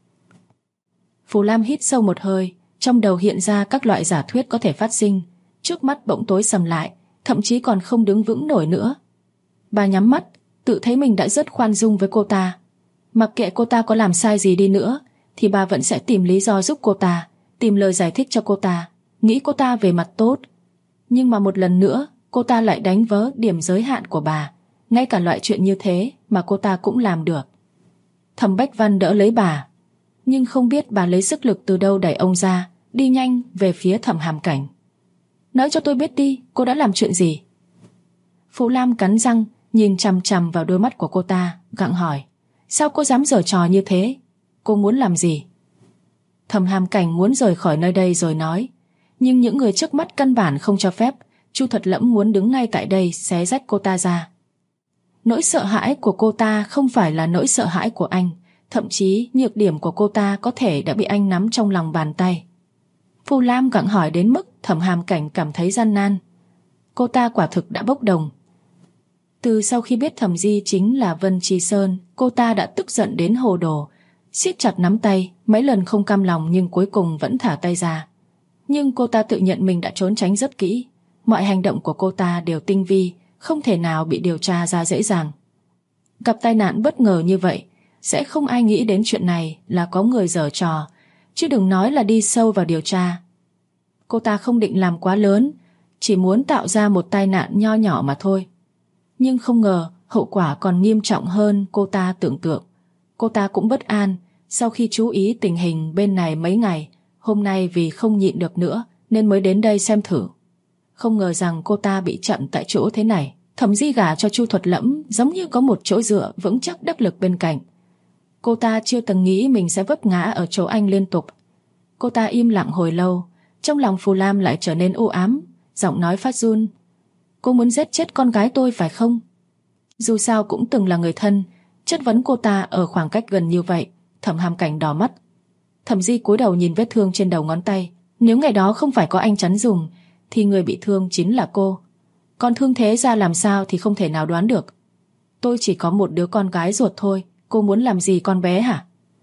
Phù Lam hít sâu một hơi, trong đầu hiện ra các loại giả thuyết có thể phát sinh. Trước mắt bỗng tối sầm lại, thậm chí còn không đứng vững nổi nữa. Bà nhắm mắt, tự thấy mình đã rất khoan dung với cô ta. Mặc kệ cô ta có làm sai gì đi nữa thì bà vẫn sẽ tìm lý do giúp cô ta, tìm lời giải thích cho cô ta, nghĩ cô ta về mặt tốt. Nhưng mà một lần nữa cô ta lại đánh vỡ điểm giới hạn của bà. Ngay cả loại chuyện như thế mà cô ta cũng làm được. Thẩm Bách Văn đỡ lấy bà, nhưng không biết bà lấy sức lực từ đâu đẩy ông ra, đi nhanh về phía Thẩm Hàm Cảnh. Nói cho tôi biết đi, cô đã làm chuyện gì? Phù Lam cắn răng, nhìn chằm chằm vào đôi mắt của cô ta, gặng hỏi: sao cô dám giở trò như thế? Cô muốn làm gì? Thẩm Hàm Cảnh muốn rời khỏi nơi đây rồi nói, nhưng những người trước mắt căn bản không cho phép. Chu Thuật Lẫm muốn đứng ngay tại đây xé rách cô ta ra. Nỗi sợ hãi của cô ta không phải là nỗi sợ hãi của anh, thậm chí nhược điểm của cô ta có thể đã bị anh nắm trong lòng bàn tay. Phù Lam gặng hỏi đến mức Thẩm Hàm Cảnh cảm thấy gian nan. Cô ta quả thực đã bốc đồng. Từ sau khi biết Thẩm Di chính là Vân Tri Sơn, cô ta đã tức giận đến hồ đồ, siết chặt nắm tay, mấy lần không cam lòng nhưng cuối cùng vẫn thả tay ra. Nhưng cô ta tự nhận mình đã trốn tránh rất kỹ. Mọi hành động của cô ta đều tinh vi, không thể nào bị điều tra ra dễ dàng. Gặp tai nạn bất ngờ như vậy, sẽ không ai nghĩ đến chuyện này là có người giở trò, chứ đừng nói là đi sâu vào điều tra. Cô ta không định làm quá lớn, chỉ muốn tạo ra một tai nạn nho nhỏ mà thôi. Nhưng không ngờ hậu quả còn nghiêm trọng hơn cô ta tưởng tượng. Cô ta cũng bất an, sau khi chú ý tình hình bên này mấy ngày, hôm nay vì không nhịn được nữa nên mới đến đây xem thử. Không ngờ rằng cô ta bị chặn tại chỗ thế này. Thẩm Di gả cho Chu Thuật Lẫm giống như có một chỗ dựa vững chắc đắc lực bên cạnh. Cô ta chưa từng nghĩ mình sẽ vấp ngã ở chỗ anh liên tục. Cô ta im lặng hồi lâu, trong lòng Phù Lam lại trở nên u ám, giọng nói phát run. Cô muốn giết chết con gái tôi phải không? Dù sao cũng từng là người thân. Chất vấn cô ta ở khoảng cách gần như vậy, Thẩm Hàm Cảnh đỏ mắt. Thẩm Di cúi đầu nhìn vết thương trên đầu ngón tay. Nếu ngày đó không phải có anh chắn dùng thì người bị thương chính là cô. Còn thương thế ra làm sao thì không thể nào đoán được. Tôi chỉ có một đứa con gái ruột thôi. Cô muốn làm gì con bé hả?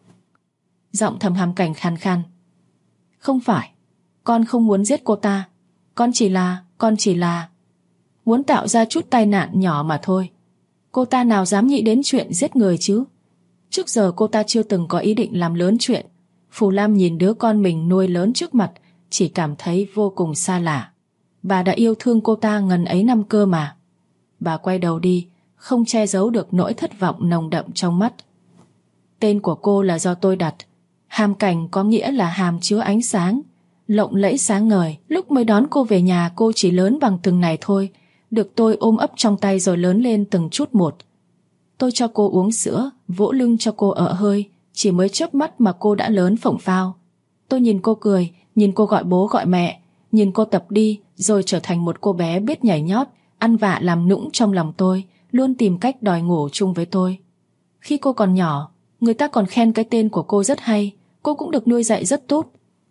Giọng Thẩm Hàm Cảnh khàn khàn. Không phải, con không muốn giết cô ta. Con chỉ là muốn tạo ra chút tai nạn nhỏ mà thôi. Cô ta nào dám nghĩ đến chuyện giết người chứ? Trước giờ cô ta chưa từng có ý định làm lớn chuyện. Phù Lam nhìn đứa con mình nuôi lớn trước mặt, chỉ cảm thấy vô cùng xa lạ. Bà đã yêu thương cô ta ngần ấy năm cơ mà. Bà quay đầu đi, không che giấu được nỗi thất vọng nồng đậm trong mắt. Tên của cô là do tôi đặt. Hàm Cảnh có nghĩa là hàm chứa ánh sáng, lộng lẫy sáng ngời. Lúc mới đón cô về nhà, cô chỉ lớn bằng từng này thôi, được tôi ôm ấp trong tay rồi lớn lên từng chút một. Tôi cho cô uống sữa, vỗ lưng cho cô ợ hơi, chỉ mới chớp mắt mà cô đã lớn phổng phao. Tôi nhìn cô cười, nhìn cô gọi bố gọi mẹ, nhìn cô tập đi rồi trở thành một cô bé biết nhảy nhót, ăn vạ làm nũng trong lòng tôi, luôn tìm cách đòi ngủ chung với tôi. Khi cô còn nhỏ, người ta còn khen cái tên của cô rất hay, cô cũng được nuôi dạy rất tốt.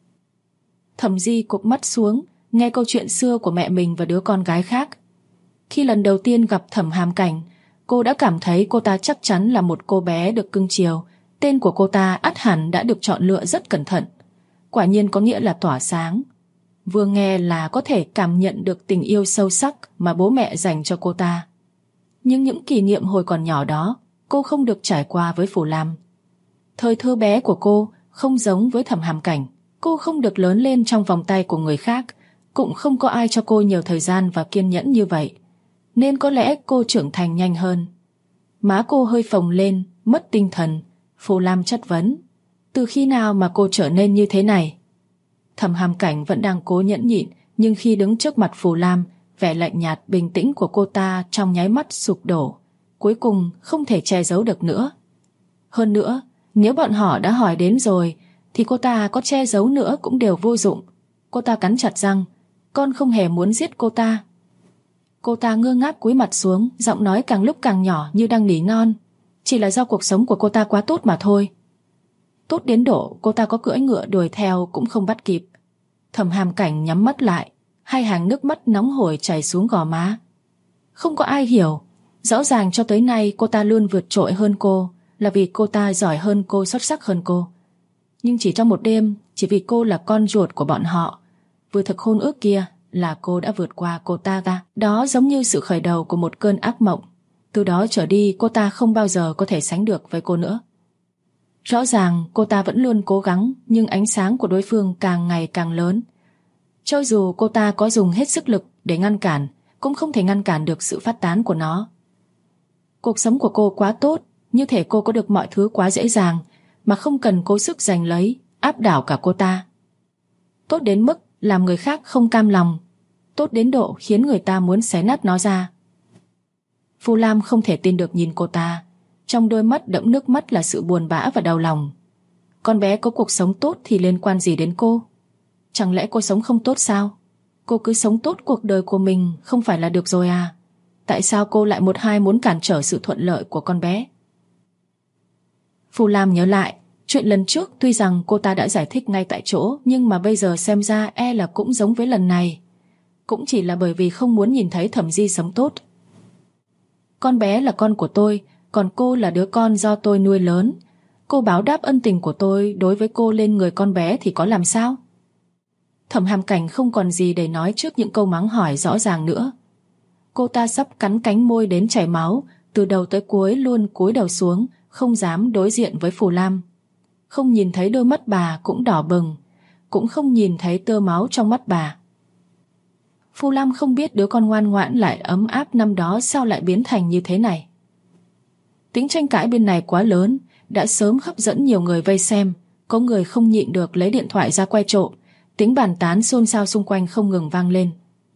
Thẩm Di cụp mắt xuống, nghe câu chuyện xưa của mẹ mình và đứa con gái khác. Khi lần đầu tiên gặp Thẩm Hàm Cảnh, Cô đã cảm thấy cô ta chắc chắn là một cô bé được cưng chiều. Tên của cô ta ắt hẳn đã được chọn lựa rất cẩn thận. Quả nhiên có nghĩa là tỏa sáng. Vừa nghe là có thể cảm nhận được tình yêu sâu sắc mà bố mẹ dành cho cô ta. Nhưng những kỷ niệm hồi còn nhỏ đó cô không được trải qua với Phù Lam. Thời thơ bé của cô không giống với Thẩm Hàm Cảnh. Cô không được lớn lên trong vòng tay của người khác, cũng không có ai cho cô nhiều thời gian và kiên nhẫn như vậy, nên có lẽ cô trưởng thành nhanh hơn. Má cô hơi phồng lên, mất tinh thần. Phù Lam chất vấn: từ khi nào mà cô trở nên như thế này? Thẩm Hàm Cảnh vẫn đang cố nhẫn nhịn, nhưng khi đứng trước mặt Phù Lam, vẻ lạnh nhạt bình tĩnh của cô ta trong nháy mắt sụp đổ. Cuối cùng không thể che giấu được nữa. Hơn nữa, nếu bọn họ đã hỏi đến rồi thì cô ta có che giấu nữa cũng đều vô dụng. Cô ta cắn chặt răng. Con không hề muốn giết cô ta. Cô ta ngơ ngác cúi mặt xuống, giọng nói càng lúc càng nhỏ như đang nỉ non. Chỉ là do cuộc sống của cô ta quá tốt mà thôi. Tốt đến độ cô ta có cưỡi ngựa đuổi theo cũng không bắt kịp. Thẩm Hàm Cảnh nhắm mắt lại, hai hàng nước mắt nóng hổi chảy xuống gò má. Không có ai hiểu. Rõ ràng cho tới nay cô ta luôn vượt trội hơn cô, là vì cô ta giỏi hơn cô, xuất sắc hơn cô. Nhưng chỉ trong một đêm, chỉ vì cô là con ruột của bọn họ, vừa thực hôn ước kia, là cô đã vượt qua cô ta ra. Đó giống như sự khởi đầu của một cơn ác mộng. Từ đó trở đi cô ta không bao giờ có thể sánh được với cô nữa. Rõ ràng cô ta vẫn luôn cố gắng, nhưng ánh sáng của đối phương càng ngày càng lớn. Cho dù cô ta có dùng hết sức lực để ngăn cản, cũng không thể ngăn cản được sự phát tán của nó. Cuộc sống của cô quá tốt, như thể cô có được mọi thứ quá dễ dàng, mà không cần cố sức giành lấy, áp đảo cả cô ta. Tốt đến mức làm người khác không cam lòng, tốt đến độ khiến người ta muốn xé nát nó ra. Phù Lam không thể tin được nhìn cô ta. Trong đôi mắt đẫm nước mắt là sự buồn bã và đau lòng. Con bé có cuộc sống tốt thì liên quan gì đến cô? Chẳng lẽ cô sống không tốt sao? Cô cứ sống tốt cuộc đời của mình không phải là được rồi à? Tại sao cô lại một hai muốn cản trở sự thuận lợi của con bé? Phù Lam nhớ lại chuyện lần trước, tuy rằng cô ta đã giải thích ngay tại chỗ, nhưng mà bây giờ xem ra e là cũng giống với lần này. Cũng chỉ là bởi vì không muốn nhìn thấy Thẩm Di sống tốt. Con bé là con của tôi, còn cô là đứa con do tôi nuôi lớn. Cô báo đáp ân tình của tôi đối với cô lên người con bé thì có làm sao? Thẩm Hàm Cảnh không còn gì để nói trước những câu mắng hỏi rõ ràng nữa. Cô ta sắp cắn cánh môi đến chảy máu, từ đầu tới cuối luôn cúi đầu xuống, không dám đối diện với Phù Lam. Không nhìn thấy đôi mắt bà cũng đỏ bừng, cũng không nhìn thấy tơ máu trong mắt bà. Phù Lam không biết đứa con ngoan ngoãn lại ấm áp năm đó sao lại biến thành như thế này. Tính tranh cãi bên này quá lớn, đã sớm hấp dẫn nhiều người vây xem. Có người không nhịn được lấy điện thoại ra quay trộm. Tiếng bàn tán xôn xao xung quanh không ngừng vang lên.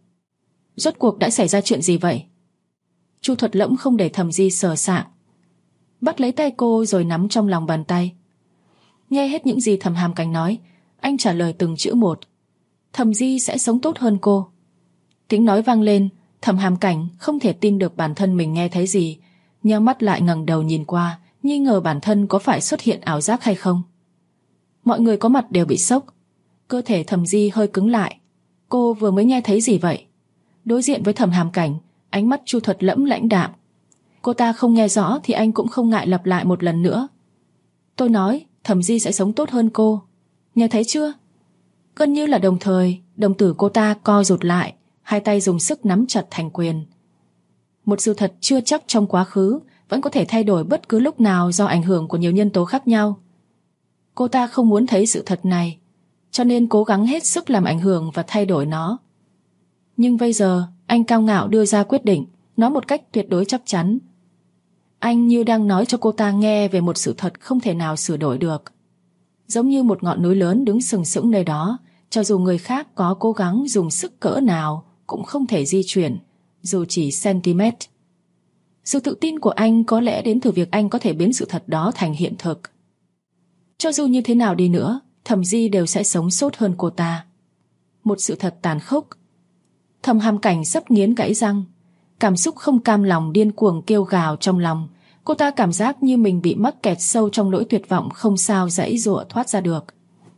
Rốt cuộc đã xảy ra chuyện gì vậy? Chu Thuật Lẫm không để Thẩm Di sờ sạng, bắt lấy tay cô rồi nắm trong lòng bàn tay. Nghe hết những gì Thẩm Hàm Cảnh nói, anh trả lời từng chữ một. Thẩm Di sẽ sống tốt hơn cô. Tiếng nói vang lên, Thẩm Hàm Cảnh không thể tin được bản thân mình nghe thấy gì, nheo mắt lại ngẩng đầu nhìn qua, nghi ngờ bản thân có phải xuất hiện ảo giác hay không. Mọi người có mặt đều bị sốc. Cơ thể Thẩm Di hơi cứng lại. Cô vừa mới nghe thấy gì vậy? Đối diện với Thẩm Hàm Cảnh, ánh mắt Chu Thuật Lẫm lãnh đạm. Cô ta không nghe rõ thì anh cũng không ngại lặp lại một lần nữa. Tôi nói Thẩm Di sẽ sống tốt hơn cô. Nghe thấy chưa? Gần như là đồng thời, đồng tử cô ta co rụt lại, hai tay dùng sức nắm chặt thành quyền. Một sự thật chưa chắc trong quá khứ vẫn có thể thay đổi bất cứ lúc nào do ảnh hưởng của nhiều nhân tố khác nhau. Cô ta không muốn thấy sự thật này, cho nên cố gắng hết sức làm ảnh hưởng và thay đổi nó. Nhưng bây giờ anh cao ngạo đưa ra quyết định, nói một cách tuyệt đối chắc chắn. Anh như đang nói cho cô ta nghe về một sự thật không thể nào sửa đổi được. Giống như một ngọn núi lớn đứng sừng sững nơi đó, cho dù người khác có cố gắng dùng sức cỡ nào cũng không thể di chuyển, dù chỉ cm. Sự tự tin của anh có lẽ đến từ việc anh có thể biến sự thật đó thành hiện thực. Cho dù như thế nào đi nữa, Thẩm Di đều sẽ sống sót hơn cô ta. Một sự thật tàn khốc. Thẩm Hàm Cảnh sắp nghiến gãy răng. Cảm xúc không cam lòng điên cuồng kêu gào trong lòng. Cô ta cảm giác như mình bị mắc kẹt sâu trong nỗi tuyệt vọng, không sao giãy giụa thoát ra được.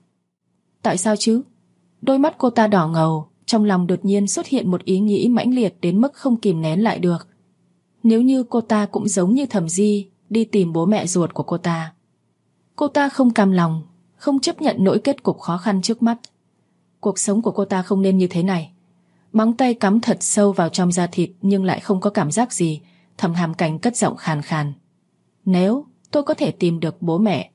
Tại sao chứ? Đôi mắt cô ta đỏ ngầu, trong lòng đột nhiên xuất hiện một ý nghĩ mãnh liệt đến mức không kìm nén lại được. nếu như cô ta cũng giống như Thẩm Di đi tìm bố mẹ ruột của cô ta. Cô ta không cam lòng, không chấp nhận nỗi kết cục khó khăn trước mắt. Cuộc sống của cô ta không nên như thế này. Móng tay cắm thật sâu vào trong da thịt nhưng lại không có cảm giác gì. Thẩm Hàm Cảnh cất giọng khàn khàn. Nếu tôi có thể tìm được bố mẹ,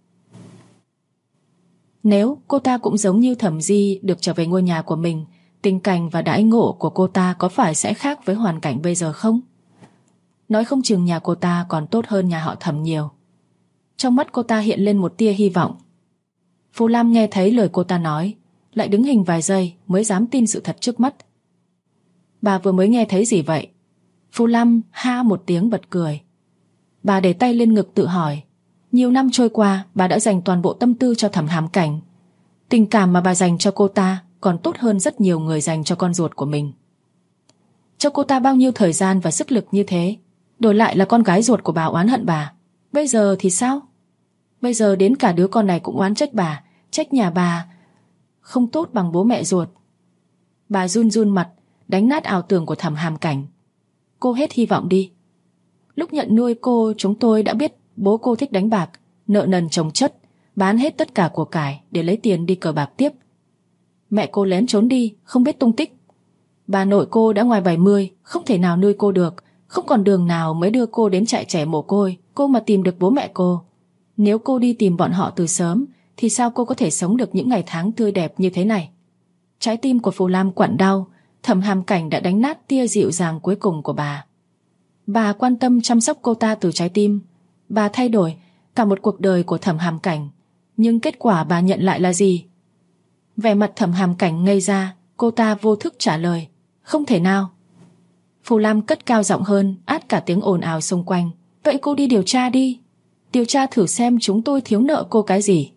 nếu cô ta cũng giống như Thẩm Di được trở về ngôi nhà của mình, tình cảnh và đãi ngộ của cô ta có phải sẽ khác với hoàn cảnh bây giờ không? Nói không chừng nhà cô ta còn tốt hơn nhà họ Thẩm nhiều. Trong mắt cô ta hiện lên một tia hy vọng. Phù Lam nghe thấy lời cô ta nói, lại đứng hình vài giây mới dám tin sự thật trước mắt. Bà vừa mới nghe thấy gì vậy? Phù Lam ha một tiếng bật cười. Bà để tay lên ngực tự hỏi. Nhiều năm trôi qua, bà đã dành toàn bộ tâm tư cho Thẩm Hàm Cảnh. Tình cảm mà bà dành cho cô ta còn tốt hơn rất nhiều người dành cho con ruột của mình. Cho cô ta bao nhiêu thời gian và sức lực như thế, đổi lại là con gái ruột của bà oán hận bà. Bây giờ thì sao? Bây giờ đến cả đứa con này cũng oán trách bà, trách nhà bà không tốt bằng bố mẹ ruột. Bà run run mặt, đánh nát ảo tưởng của Thẩm Hàm Cảnh. Cô hết hy vọng đi. Lúc nhận nuôi cô, chúng tôi đã biết bố cô thích đánh bạc, nợ nần chồng chất, bán hết tất cả của cải để lấy tiền đi cờ bạc tiếp. Mẹ cô lén trốn đi, không biết tung tích. Bà nội cô đã ngoài 70, không thể nào nuôi cô được, không còn đường nào mới đưa cô đến trại trẻ mồ côi, cô mà tìm được bố mẹ cô. Nếu cô đi tìm bọn họ từ sớm, thì sao cô có thể sống được những ngày tháng tươi đẹp như thế này? Trái tim của Phù Lam quặn đau. Thẩm Hàm Cảnh đã đánh nát tia dịu dàng cuối cùng của bà. Bà quan tâm chăm sóc cô ta từ trái tim. Bà thay đổi cả một cuộc đời của Thẩm Hàm Cảnh. Nhưng kết quả bà nhận lại là gì? Vẻ mặt Thẩm Hàm Cảnh ngây ra. Cô ta vô thức trả lời, không thể nào. Phù Lam cất cao giọng hơn, át cả tiếng ồn ào xung quanh. Vậy cô đi điều tra đi. Điều tra thử xem chúng tôi thiếu nợ cô cái gì.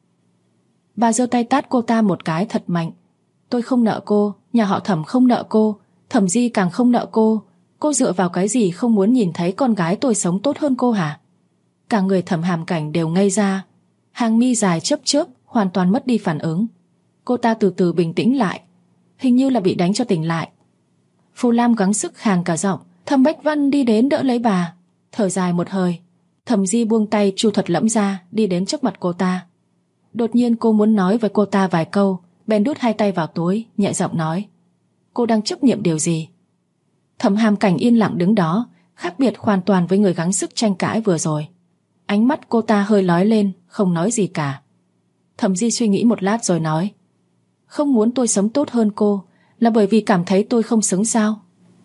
Bà giơ tay tát cô ta một cái thật mạnh. Tôi không nợ cô, nhà họ Thẩm không nợ cô, Thẩm Di càng không nợ cô. Cô dựa vào cái gì không muốn nhìn thấy con gái tôi sống tốt hơn cô hả? Cả người Thẩm Hàm Cảnh đều ngây ra. Hàng mi dài chớp chớp, hoàn toàn mất đi phản ứng. Cô ta từ từ bình tĩnh lại, hình như là bị đánh cho tỉnh lại. Phù Lam gắng sức khàn cả giọng. Thẩm Bách Văn đi đến đỡ lấy bà, thở dài một hơi. Thẩm Di buông tay Chu Thuật Lẫm ra, đi đến trước mặt cô ta. Đột nhiên cô muốn nói với cô ta vài câu, bèn đút hai tay vào túi, nhẹ giọng nói. Cô đang chấp niệm điều gì? Thẩm Hàm Cảnh yên lặng đứng đó, khác biệt hoàn toàn với người gắng sức tranh cãi vừa rồi. Ánh mắt cô ta hơi lóe lên, không nói gì cả. Thẩm Di suy nghĩ một lát rồi nói. Không muốn tôi sống tốt hơn cô là bởi vì cảm thấy tôi không xứng sao?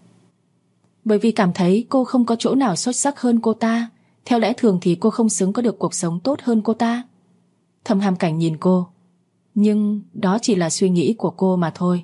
Bởi vì cảm thấy cô không có chỗ nào xuất sắc hơn cô ta. Theo lẽ thường thì cô không xứng có được cuộc sống tốt hơn cô ta. Thẩm Hàm Cảnh nhìn cô. Nhưng đó chỉ là suy nghĩ của cô mà thôi.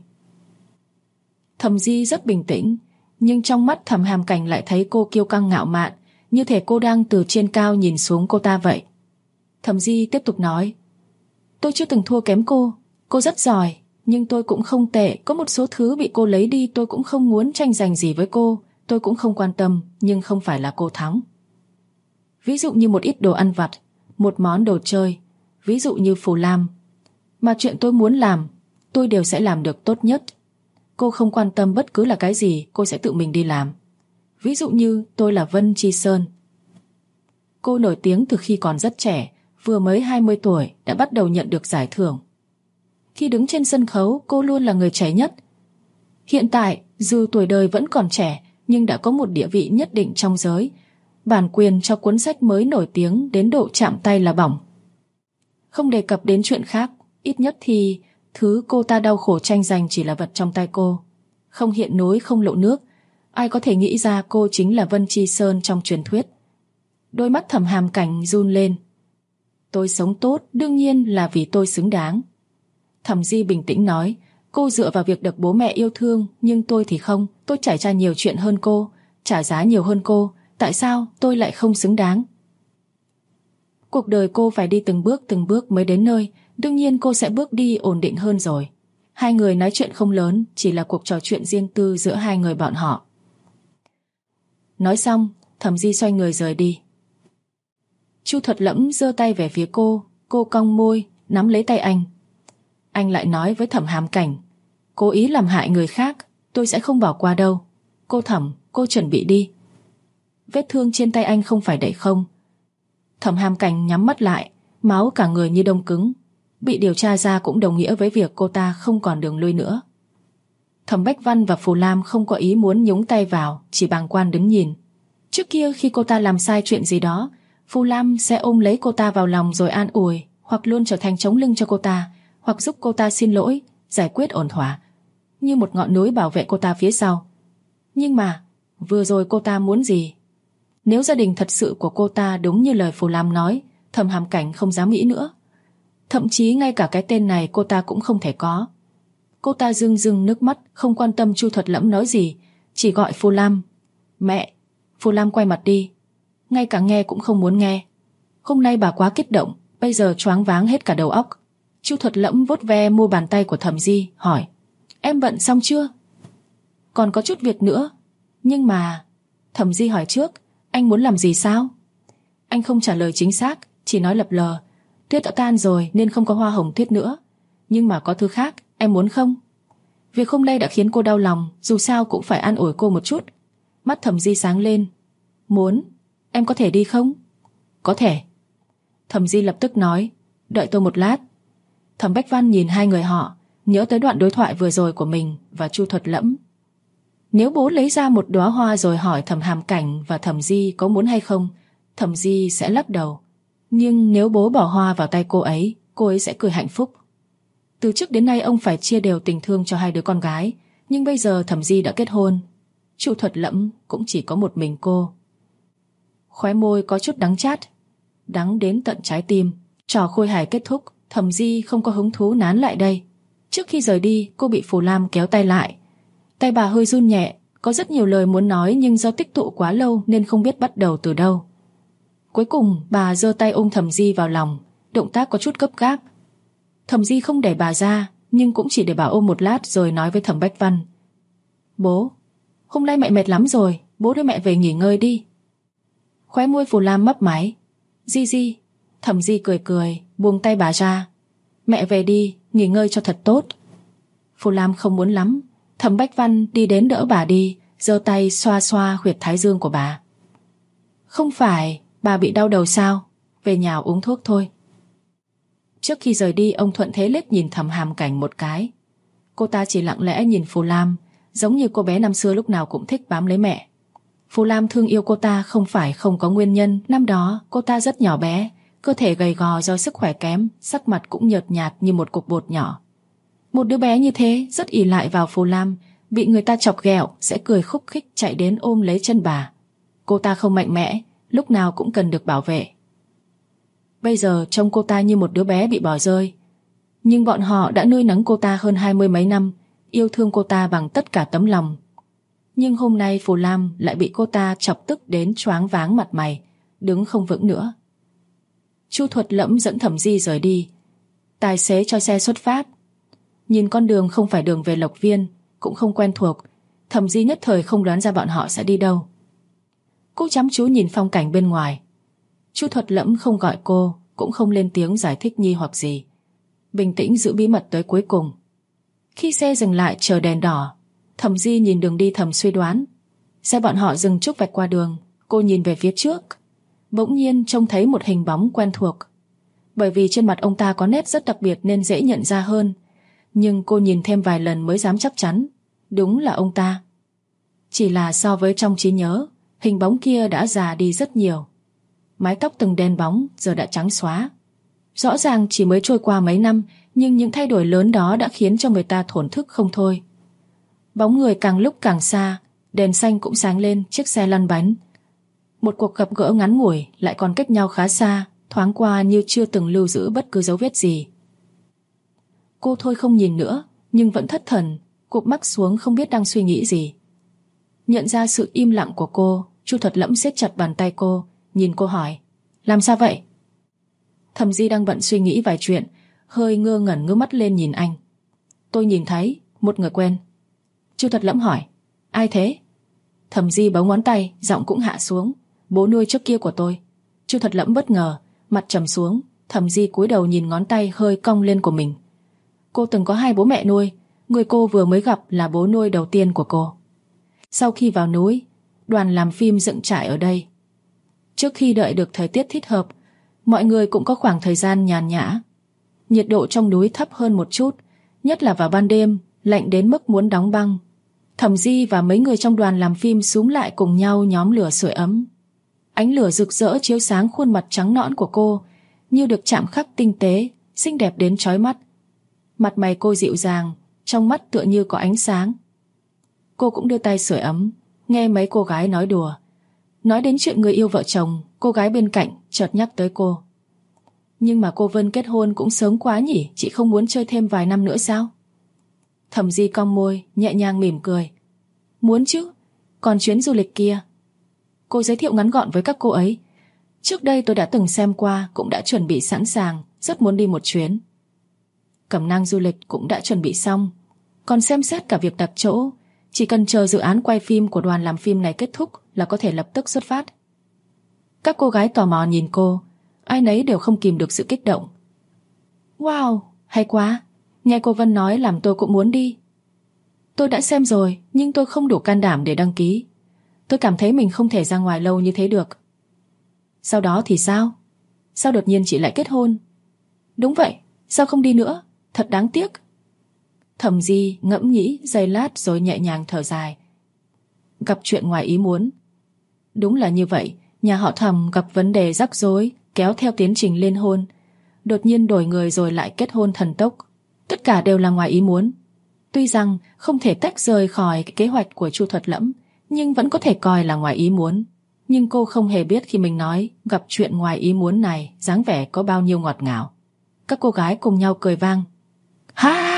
Thẩm Di rất bình tĩnh, nhưng trong mắt Thẩm Hàm Cảnh lại thấy cô kiêu căng ngạo mạn, như thể cô đang từ trên cao nhìn xuống cô ta vậy. Thẩm Di tiếp tục nói. Tôi chưa từng thua kém cô rất giỏi, nhưng tôi cũng không tệ. Có một số thứ bị cô lấy đi tôi cũng không muốn tranh giành gì với cô. Tôi cũng không quan tâm, nhưng không phải là cô thắng. Ví dụ như một ít đồ ăn vặt, một món đồ chơi, ví dụ như Phù Lam. Mà chuyện tôi muốn làm, tôi đều sẽ làm được tốt nhất. Cô không quan tâm bất cứ là cái gì, cô sẽ tự mình đi làm. Ví dụ như tôi là Vân Chi Sơn. Cô nổi tiếng từ khi còn rất trẻ, vừa mới 20 tuổi đã bắt đầu nhận được giải thưởng. Khi đứng trên sân khấu, cô luôn là người trẻ nhất. Hiện tại, dù tuổi đời vẫn còn trẻ, nhưng đã có một địa vị nhất định trong giới. Bản quyền cho cuốn sách mới nổi tiếng đến độ chạm tay là bỏng. Không đề cập đến chuyện khác, ít nhất thì thứ cô ta đau khổ tranh giành chỉ là vật trong tay cô. Không hiện núi không lộ nước, ai có thể nghĩ ra cô chính là Vân Chi Sơn trong truyền thuyết. Đôi mắt Thẩm Hàm Cảnh run lên. Tôi sống tốt đương nhiên là vì tôi xứng đáng. Thẩm Di bình tĩnh nói. Cô dựa vào việc được bố mẹ yêu thương, nhưng tôi thì không. Tôi trải qua nhiều chuyện hơn cô, trả giá nhiều hơn cô. Tại sao tôi lại không xứng đáng? Cuộc đời cô phải đi từng bước mới đến nơi. Đương nhiên cô sẽ bước đi ổn định hơn rồi. Hai người nói chuyện không lớn, chỉ là cuộc trò chuyện riêng tư giữa hai người bọn họ. Nói xong, Thẩm Di xoay người rời đi. Chu Thuật Lẫm giơ tay về phía cô cong môi, nắm lấy tay anh. Anh lại nói với Thẩm Hàm Cảnh. Cố ý làm hại người khác, tôi sẽ không bỏ qua đâu. Cô Thẩm, cô chuẩn bị đi. Vết thương trên tay anh không phải đẩy không. Thẩm Hàm Cảnh nhắm mắt lại, máu cả người như đông cứng. Bị điều tra ra cũng đồng nghĩa với việc cô ta không còn đường lui nữa. Thẩm Bách Văn và Phù Lam không có ý muốn nhúng tay vào, chỉ bàng quan đứng nhìn. Trước kia khi cô ta làm sai chuyện gì đó, Phù Lam sẽ ôm lấy cô ta vào lòng rồi an ủi, hoặc luôn trở thành chống lưng cho cô ta, hoặc giúp cô ta xin lỗi, giải quyết ổn thỏa, như một ngọn núi bảo vệ cô ta phía sau. Nhưng mà vừa rồi cô ta muốn gì? Nếu gia đình thật sự của cô ta đúng như lời Phù Lam nói, Thẩm Hàm Cảnh không dám nghĩ nữa. Thậm chí ngay cả cái tên này cô ta cũng không thể có. Cô ta rưng rưng nước mắt, không quan tâm Chu Thuật Lẫm nói gì, chỉ gọi Phù Lam. Mẹ! Phù Lam quay mặt đi, ngay cả nghe cũng không muốn nghe. Hôm nay bà quá kích động, bây giờ choáng váng hết cả đầu óc. Chu Thuật Lẫm vuốt ve mu bàn tay của Thẩm Di, hỏi: Em bận xong chưa? Còn có chút việc nữa. Nhưng mà... Thẩm Di hỏi trước: Anh muốn làm gì sao? Anh không trả lời chính xác, chỉ nói lập lờ: Tuyết đã tan rồi nên không có hoa hồng tuyết nữa. Nhưng mà có thứ khác, em muốn không? Việc hôm nay đã khiến cô đau lòng, dù sao cũng phải an ủi cô một chút. Mắt Thẩm Di sáng lên. Muốn. Em có thể đi không? Có thể. Thẩm Di lập tức nói: Đợi tôi một lát. Thẩm Bách Văn nhìn hai người họ, nhớ tới đoạn đối thoại vừa rồi của mình và Chu Thuật Lẫm. Nếu bố lấy ra một đóa hoa rồi hỏi Thẩm Hàm Cảnh và Thẩm Di có muốn hay không, Thẩm Di sẽ lắc đầu. Nhưng nếu bố bỏ hoa vào tay cô ấy sẽ cười hạnh phúc. Từ trước đến nay ông phải chia đều tình thương cho hai đứa con gái, nhưng bây giờ Thẩm Di đã kết hôn. Chu Thuật Lẫm cũng chỉ có một mình cô. Khóe môi có chút đắng chát, đắng đến tận trái tim. Trò khôi hài kết thúc, Thẩm Di không có hứng thú nán lại đây. Trước khi rời đi, cô bị Phù Lam kéo tay lại. Tay bà hơi run nhẹ, có rất nhiều lời muốn nói nhưng do tích tụ quá lâu nên không biết bắt đầu từ đâu. Cuối cùng bà giơ tay ôm Thẩm Di vào lòng, động tác có chút gấp gáp. Thẩm Di không đẩy bà ra, nhưng cũng chỉ để bà ôm một lát rồi nói với Thẩm Bách Văn: Bố, hôm nay mẹ mệt lắm rồi, bố đưa mẹ về nghỉ ngơi đi. Khóe môi Phù Lam mấp máy. Di. Thẩm Di cười cười, buông tay bà ra. Mẹ về đi, nghỉ ngơi cho thật tốt. Phù Lam không muốn lắm. Thẩm Bách Văn đi đến đỡ bà đi, giơ tay xoa xoa huyệt thái dương của bà. Không phải bà bị đau đầu sao? Về nhà uống thuốc thôi. Trước khi rời đi, ông thuận thế liếc nhìn Thẩm Hàm Cảnh một cái. Cô ta chỉ lặng lẽ nhìn Phù Lam, giống như cô bé năm xưa lúc nào cũng thích bám lấy mẹ. Phù Lam thương yêu cô ta không phải không có nguyên nhân. Năm đó cô ta rất nhỏ bé, cơ thể gầy gò do sức khỏe kém, sắc mặt cũng nhợt nhạt như một cục bột nhỏ. Một đứa bé như thế rất ỷ lại vào Phù Lam, bị người ta chọc ghẹo sẽ cười khúc khích chạy đến ôm lấy chân bà. Cô ta không mạnh mẽ, lúc nào cũng cần được bảo vệ. Bây giờ trông cô ta như một đứa bé bị bỏ rơi, nhưng bọn họ đã nuôi nấng cô ta hơn 20 mấy năm, yêu thương cô ta bằng tất cả tấm lòng. Nhưng hôm nay Phù Lam lại bị cô ta chọc tức đến choáng váng mặt mày, đứng không vững nữa. Chu Thuật Lẫm dẫn Thẩm Di rời đi. Tài xế cho xe xuất phát. Nhìn con đường không phải đường về Lộc Viên, cũng không quen thuộc, Thẩm Di nhất thời không đoán ra bọn họ sẽ đi đâu. Cô chăm chú nhìn phong cảnh bên ngoài. Chu Thuật Lẫm không gọi cô, cũng không lên tiếng giải thích nghi hoặc gì, bình tĩnh giữ bí mật tới cuối cùng. Khi xe dừng lại chờ đèn đỏ, Thẩm Di nhìn đường đi thầm suy đoán. Xe bọn họ dừng trúc vạch qua đường. Cô nhìn về phía trước, bỗng nhiên trông thấy một hình bóng quen thuộc. Bởi vì trên mặt ông ta có nét rất đặc biệt nên dễ nhận ra hơn, nhưng cô nhìn thêm vài lần mới dám chắc chắn. Đúng là ông ta. Chỉ là so với trong trí nhớ, hình bóng kia đã già đi rất nhiều. Mái tóc từng đen bóng giờ đã trắng xóa. Rõ ràng chỉ mới trôi qua mấy năm, nhưng những thay đổi lớn đó đã khiến cho người ta thổn thức không thôi. Bóng người càng lúc càng xa, đèn xanh cũng sáng lên, chiếc xe lăn bánh. Một cuộc gặp gỡ ngắn ngủi lại còn cách nhau khá xa, thoáng qua như chưa từng lưu giữ bất cứ dấu vết gì. Cô thôi không nhìn nữa, nhưng vẫn thất thần, cụp mắt xuống không biết đang suy nghĩ gì. Nhận ra sự im lặng của cô, Chu Thuật Lẫm siết chặt bàn tay cô, nhìn cô hỏi: Làm sao vậy? Thẩm Di đang bận suy nghĩ vài chuyện, hơi ngơ ngẩn ngước mắt lên nhìn anh. Tôi nhìn thấy một người quen. Chu Thuật Lẫm hỏi: Ai thế? Thẩm Di bấu ngón tay, giọng cũng hạ xuống: Bố nuôi trước kia của tôi. Chu Thuật Lẫm bất ngờ, mặt trầm xuống. Thẩm Di cúi đầu nhìn ngón tay hơi cong lên của mình. Cô từng có 2 bố mẹ nuôi, người cô vừa mới gặp là bố nuôi đầu tiên của cô. Sau khi vào núi, đoàn làm phim dựng trại ở đây. Trước khi đợi được thời tiết thích hợp, mọi người cũng có khoảng thời gian nhàn nhã. Nhiệt độ trong núi thấp hơn một chút, nhất là vào ban đêm, lạnh đến mức muốn đóng băng. Thẩm Di và mấy người trong đoàn làm phim xúm lại cùng nhau nhóm lửa sưởi ấm. Ánh lửa rực rỡ chiếu sáng khuôn mặt trắng nõn của cô, như được chạm khắc tinh tế, xinh đẹp đến chói mắt. Mặt mày cô dịu dàng, trong mắt tựa như có ánh sáng. Cô cũng đưa tay sưởi ấm, nghe mấy cô gái nói đùa. Nói đến chuyện người yêu vợ chồng, cô gái bên cạnh chợt nhắc tới cô. Nhưng mà cô Vân kết hôn cũng sớm quá nhỉ, chị không muốn chơi thêm vài năm nữa sao? Thẩm Di cong môi, nhẹ nhàng mỉm cười. Muốn chứ, còn chuyến du lịch kia. Cô giới thiệu ngắn gọn với các cô ấy. Trước đây tôi đã từng xem qua, cũng đã chuẩn bị sẵn sàng, rất muốn đi một chuyến. Cẩm nang du lịch cũng đã chuẩn bị xong, còn xem xét cả việc đặt chỗ. Chỉ cần chờ dự án quay phim của đoàn làm phim này kết thúc là có thể lập tức xuất phát. Các cô gái tò mò nhìn cô, ai nấy đều không kìm được sự kích động. Wow, hay quá, nghe cô Vân nói làm tôi cũng muốn đi. Tôi đã xem rồi, nhưng tôi không đủ can đảm để đăng ký. Tôi cảm thấy mình không thể ra ngoài lâu như thế được. Sau đó thì sao? Sao đột nhiên chị lại kết hôn? Đúng vậy, sao không đi nữa? Thật đáng tiếc. Thẩm Di ngẫm nghĩ giây lát rồi nhẹ nhàng thở dài. Gặp chuyện ngoài ý muốn. Đúng là như vậy, nhà họ Thẩm gặp vấn đề rắc rối, kéo theo tiến trình liên hôn. Đột nhiên đổi người rồi lại kết hôn thần tốc. Tất cả đều là ngoài ý muốn. Tuy rằng không thể tách rời khỏi cái kế hoạch của Chu Thuật Lẫm, nhưng vẫn có thể coi là ngoài ý muốn. Nhưng cô không hề biết khi mình nói gặp chuyện ngoài ý muốn này dáng vẻ có bao nhiêu ngọt ngào. Các cô gái cùng nhau cười vang. Ha!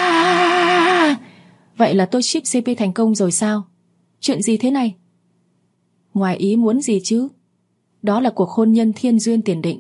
Vậy là tôi ship CP thành công rồi sao? Chuyện gì thế này? Ngoài ý muốn gì chứ? Đó là cuộc hôn nhân thiên duyên tiền định.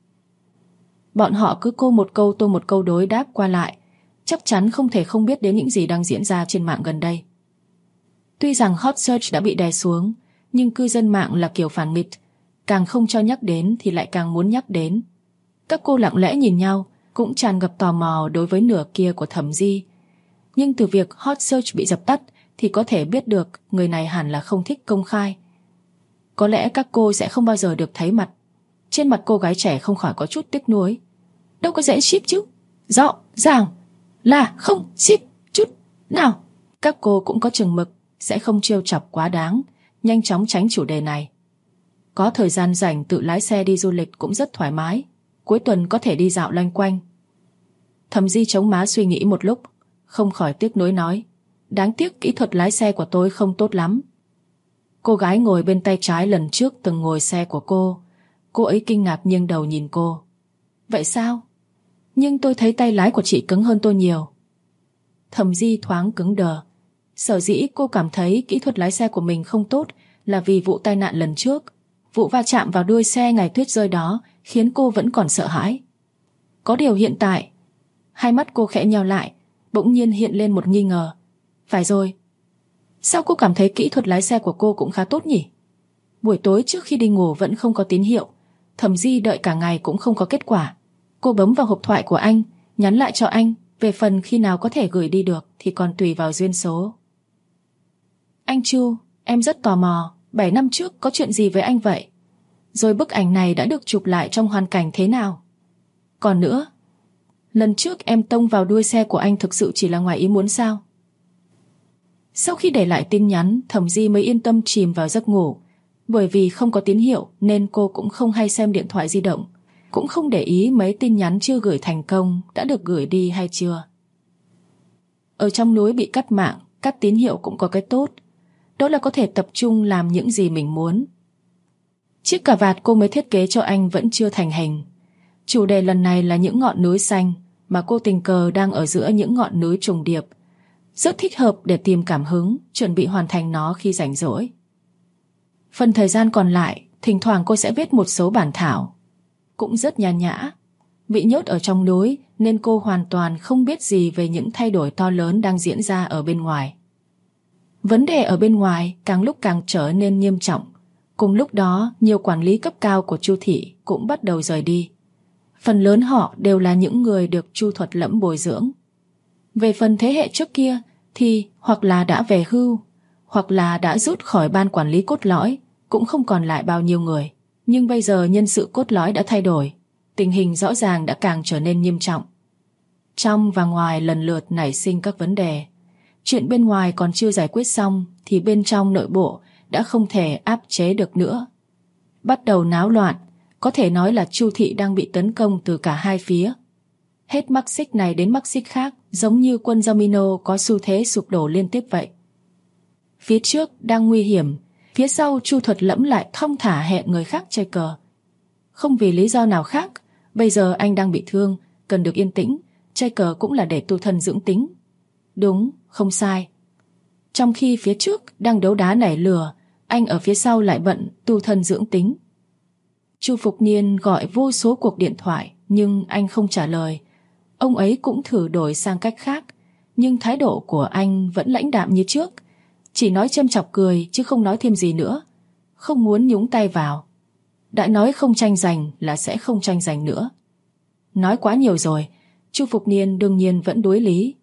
Bọn họ cứ cô một câu tôi một câu đối đáp qua lại, chắc chắn không thể không biết đến những gì đang diễn ra trên mạng gần đây. Tuy rằng hot search đã bị đè xuống, nhưng cư dân mạng là kiểu phản nghịch, càng không cho nhắc đến thì lại càng muốn nhắc đến. Các cô lặng lẽ nhìn nhau, cũng tràn ngập tò mò đối với nửa kia của Thẩm Di. Nhưng từ việc hot search bị dập tắt thì có thể biết được người này hẳn là không thích công khai. Có lẽ các cô sẽ không bao giờ được thấy mặt. Trên mặt cô gái trẻ không khỏi có chút tiếc nuối. Đâu có dễ ship chứ. Rõ ràng là không ship chút nào. Các cô cũng có chừng mực, sẽ không trêu chọc quá đáng, nhanh chóng tránh chủ đề này. Có thời gian rảnh tự lái xe đi du lịch cũng rất thoải mái. Cuối tuần có thể đi dạo loanh quanh. Thẩm Di chống má suy nghĩ một lúc, không khỏi tiếc nuối nói. Đáng tiếc kỹ thuật lái xe của tôi không tốt lắm. Cô gái ngồi bên tay trái lần trước từng ngồi xe của cô. Cô ấy kinh ngạc nghiêng đầu nhìn cô. Vậy sao? Nhưng tôi thấy tay lái của chị cứng hơn tôi nhiều. Thẩm Di thoáng cứng đờ. Sở dĩ cô cảm thấy kỹ thuật lái xe của mình không tốt là vì vụ tai nạn lần trước. Vụ va chạm vào đuôi xe ngày tuyết rơi đó khiến cô vẫn còn sợ hãi. Có điều hiện tại, hai mắt cô khẽ nheo lại, bỗng nhiên hiện lên một nghi ngờ. Phải rồi, sao cô cảm thấy kỹ thuật lái xe của cô cũng khá tốt nhỉ? Buổi tối trước khi đi ngủ vẫn không có tín hiệu. Thẩm Di đợi cả ngày cũng không có kết quả. Cô bấm vào hộp thoại của anh, nhắn lại cho anh. Về phần khi nào có thể gửi đi được thì còn tùy vào duyên số. Anh Chu, em rất tò mò, 7 năm trước có chuyện gì với anh vậy? Rồi bức ảnh này đã được chụp lại trong hoàn cảnh thế nào? Còn nữa, lần trước em tông vào đuôi xe của anh thực sự chỉ là ngoài ý muốn sao? Sau khi để lại tin nhắn, Thẩm Di mới yên tâm chìm vào giấc ngủ. Bởi vì không có tín hiệu nên cô cũng không hay xem điện thoại di động, cũng không để ý mấy tin nhắn chưa gửi thành công đã được gửi đi hay chưa. Ở trong núi bị cắt mạng, cắt tín hiệu cũng có cái tốt, đó là có thể tập trung làm những gì mình muốn. Chiếc cà vạt cô mới thiết kế cho anh vẫn chưa thành hình. Chủ đề lần này là những ngọn núi xanh, mà cô tình cờ đang ở giữa những ngọn núi trùng điệp. Rất thích hợp để tìm cảm hứng, chuẩn bị hoàn thành nó khi rảnh rỗi. Phần thời gian còn lại, thỉnh thoảng cô sẽ viết một số bản thảo. Cũng rất nhàn nhã. Bị nhốt ở trong núi nên cô hoàn toàn không biết gì về những thay đổi to lớn đang diễn ra ở bên ngoài. Vấn đề ở bên ngoài càng lúc càng trở nên nghiêm trọng. Cùng lúc đó, nhiều quản lý cấp cao của Chu thị cũng bắt đầu rời đi. Phần lớn họ đều là những người được Chu Thuật Lẫm bồi dưỡng. Về phần thế hệ trước kia thì hoặc là đã về hưu, hoặc là đã rút khỏi ban quản lý cốt lõi, cũng không còn lại bao nhiêu người. Nhưng bây giờ nhân sự cốt lõi đã thay đổi, tình hình rõ ràng đã càng trở nên nghiêm trọng. Trong và ngoài lần lượt nảy sinh các vấn đề. Chuyện bên ngoài còn chưa giải quyết xong thì bên trong nội bộ đã không thể áp chế được nữa. Bắt đầu náo loạn, có thể nói là Chu thị đang bị tấn công từ cả hai phía. Hết mắc xích này đến mắc xích khác, giống như quân domino có xu thế sụp đổ liên tiếp vậy. Phía trước đang nguy hiểm, phía sau Chu Thuật Lẫm lại thong thả hẹn người khác chơi cờ. Không vì lý do nào khác, bây giờ anh đang bị thương, cần được yên tĩnh, chơi cờ cũng là để tu thân dưỡng tính. Đúng, không sai. Trong khi phía trước đang đấu đá nảy lửa, anh ở phía sau lại bận tu thân dưỡng tính. Chu Phục Niên gọi vô số cuộc điện thoại, nhưng anh không trả lời. Ông ấy cũng thử đổi sang cách khác, nhưng thái độ của anh vẫn lãnh đạm như trước, chỉ nói châm chọc cười chứ không nói thêm gì nữa, không muốn nhúng tay vào. Đã nói không tranh giành là sẽ không tranh giành nữa. Nói quá nhiều rồi, Chu Phục Niên đương nhiên vẫn đối lý.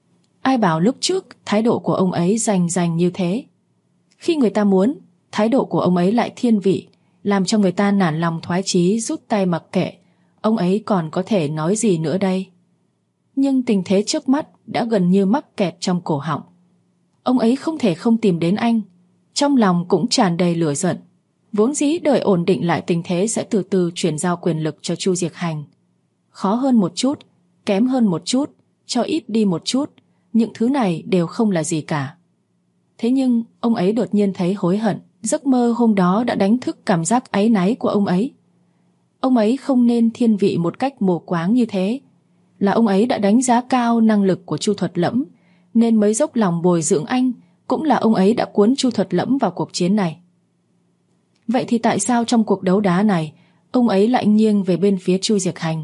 Ai bảo lúc trước thái độ của ông ấy giành như thế. Khi người ta muốn, thái độ của ông ấy lại thiên vị, làm cho người ta nản lòng thoái chí rút tay mặc kệ. Ông ấy còn có thể nói gì nữa đây? Nhưng tình thế trước mắt đã gần như mắc kẹt trong cổ họng. Ông ấy không thể không tìm đến anh. Trong lòng cũng tràn đầy lửa giận. Vốn dĩ đợi ổn định lại tình thế sẽ từ từ chuyển giao quyền lực cho Chu Diệc Hành. Khó hơn một chút, kém hơn một chút, cho ít đi một chút, những thứ này đều không là gì cả. Thế nhưng ông ấy đột nhiên thấy hối hận. Giấc mơ hôm đó đã đánh thức cảm giác áy náy của ông ấy. Ông ấy không nên thiên vị một cách mù quáng như thế. Là ông ấy đã đánh giá cao năng lực của Chu Thuật Lẫm, nên mới dốc lòng bồi dưỡng anh. Cũng là ông ấy đã cuốn Chu Thuật Lẫm vào cuộc chiến này. Vậy thì tại sao trong cuộc đấu đá này ông ấy lại nghiêng về bên phía Chu Diệc Hành?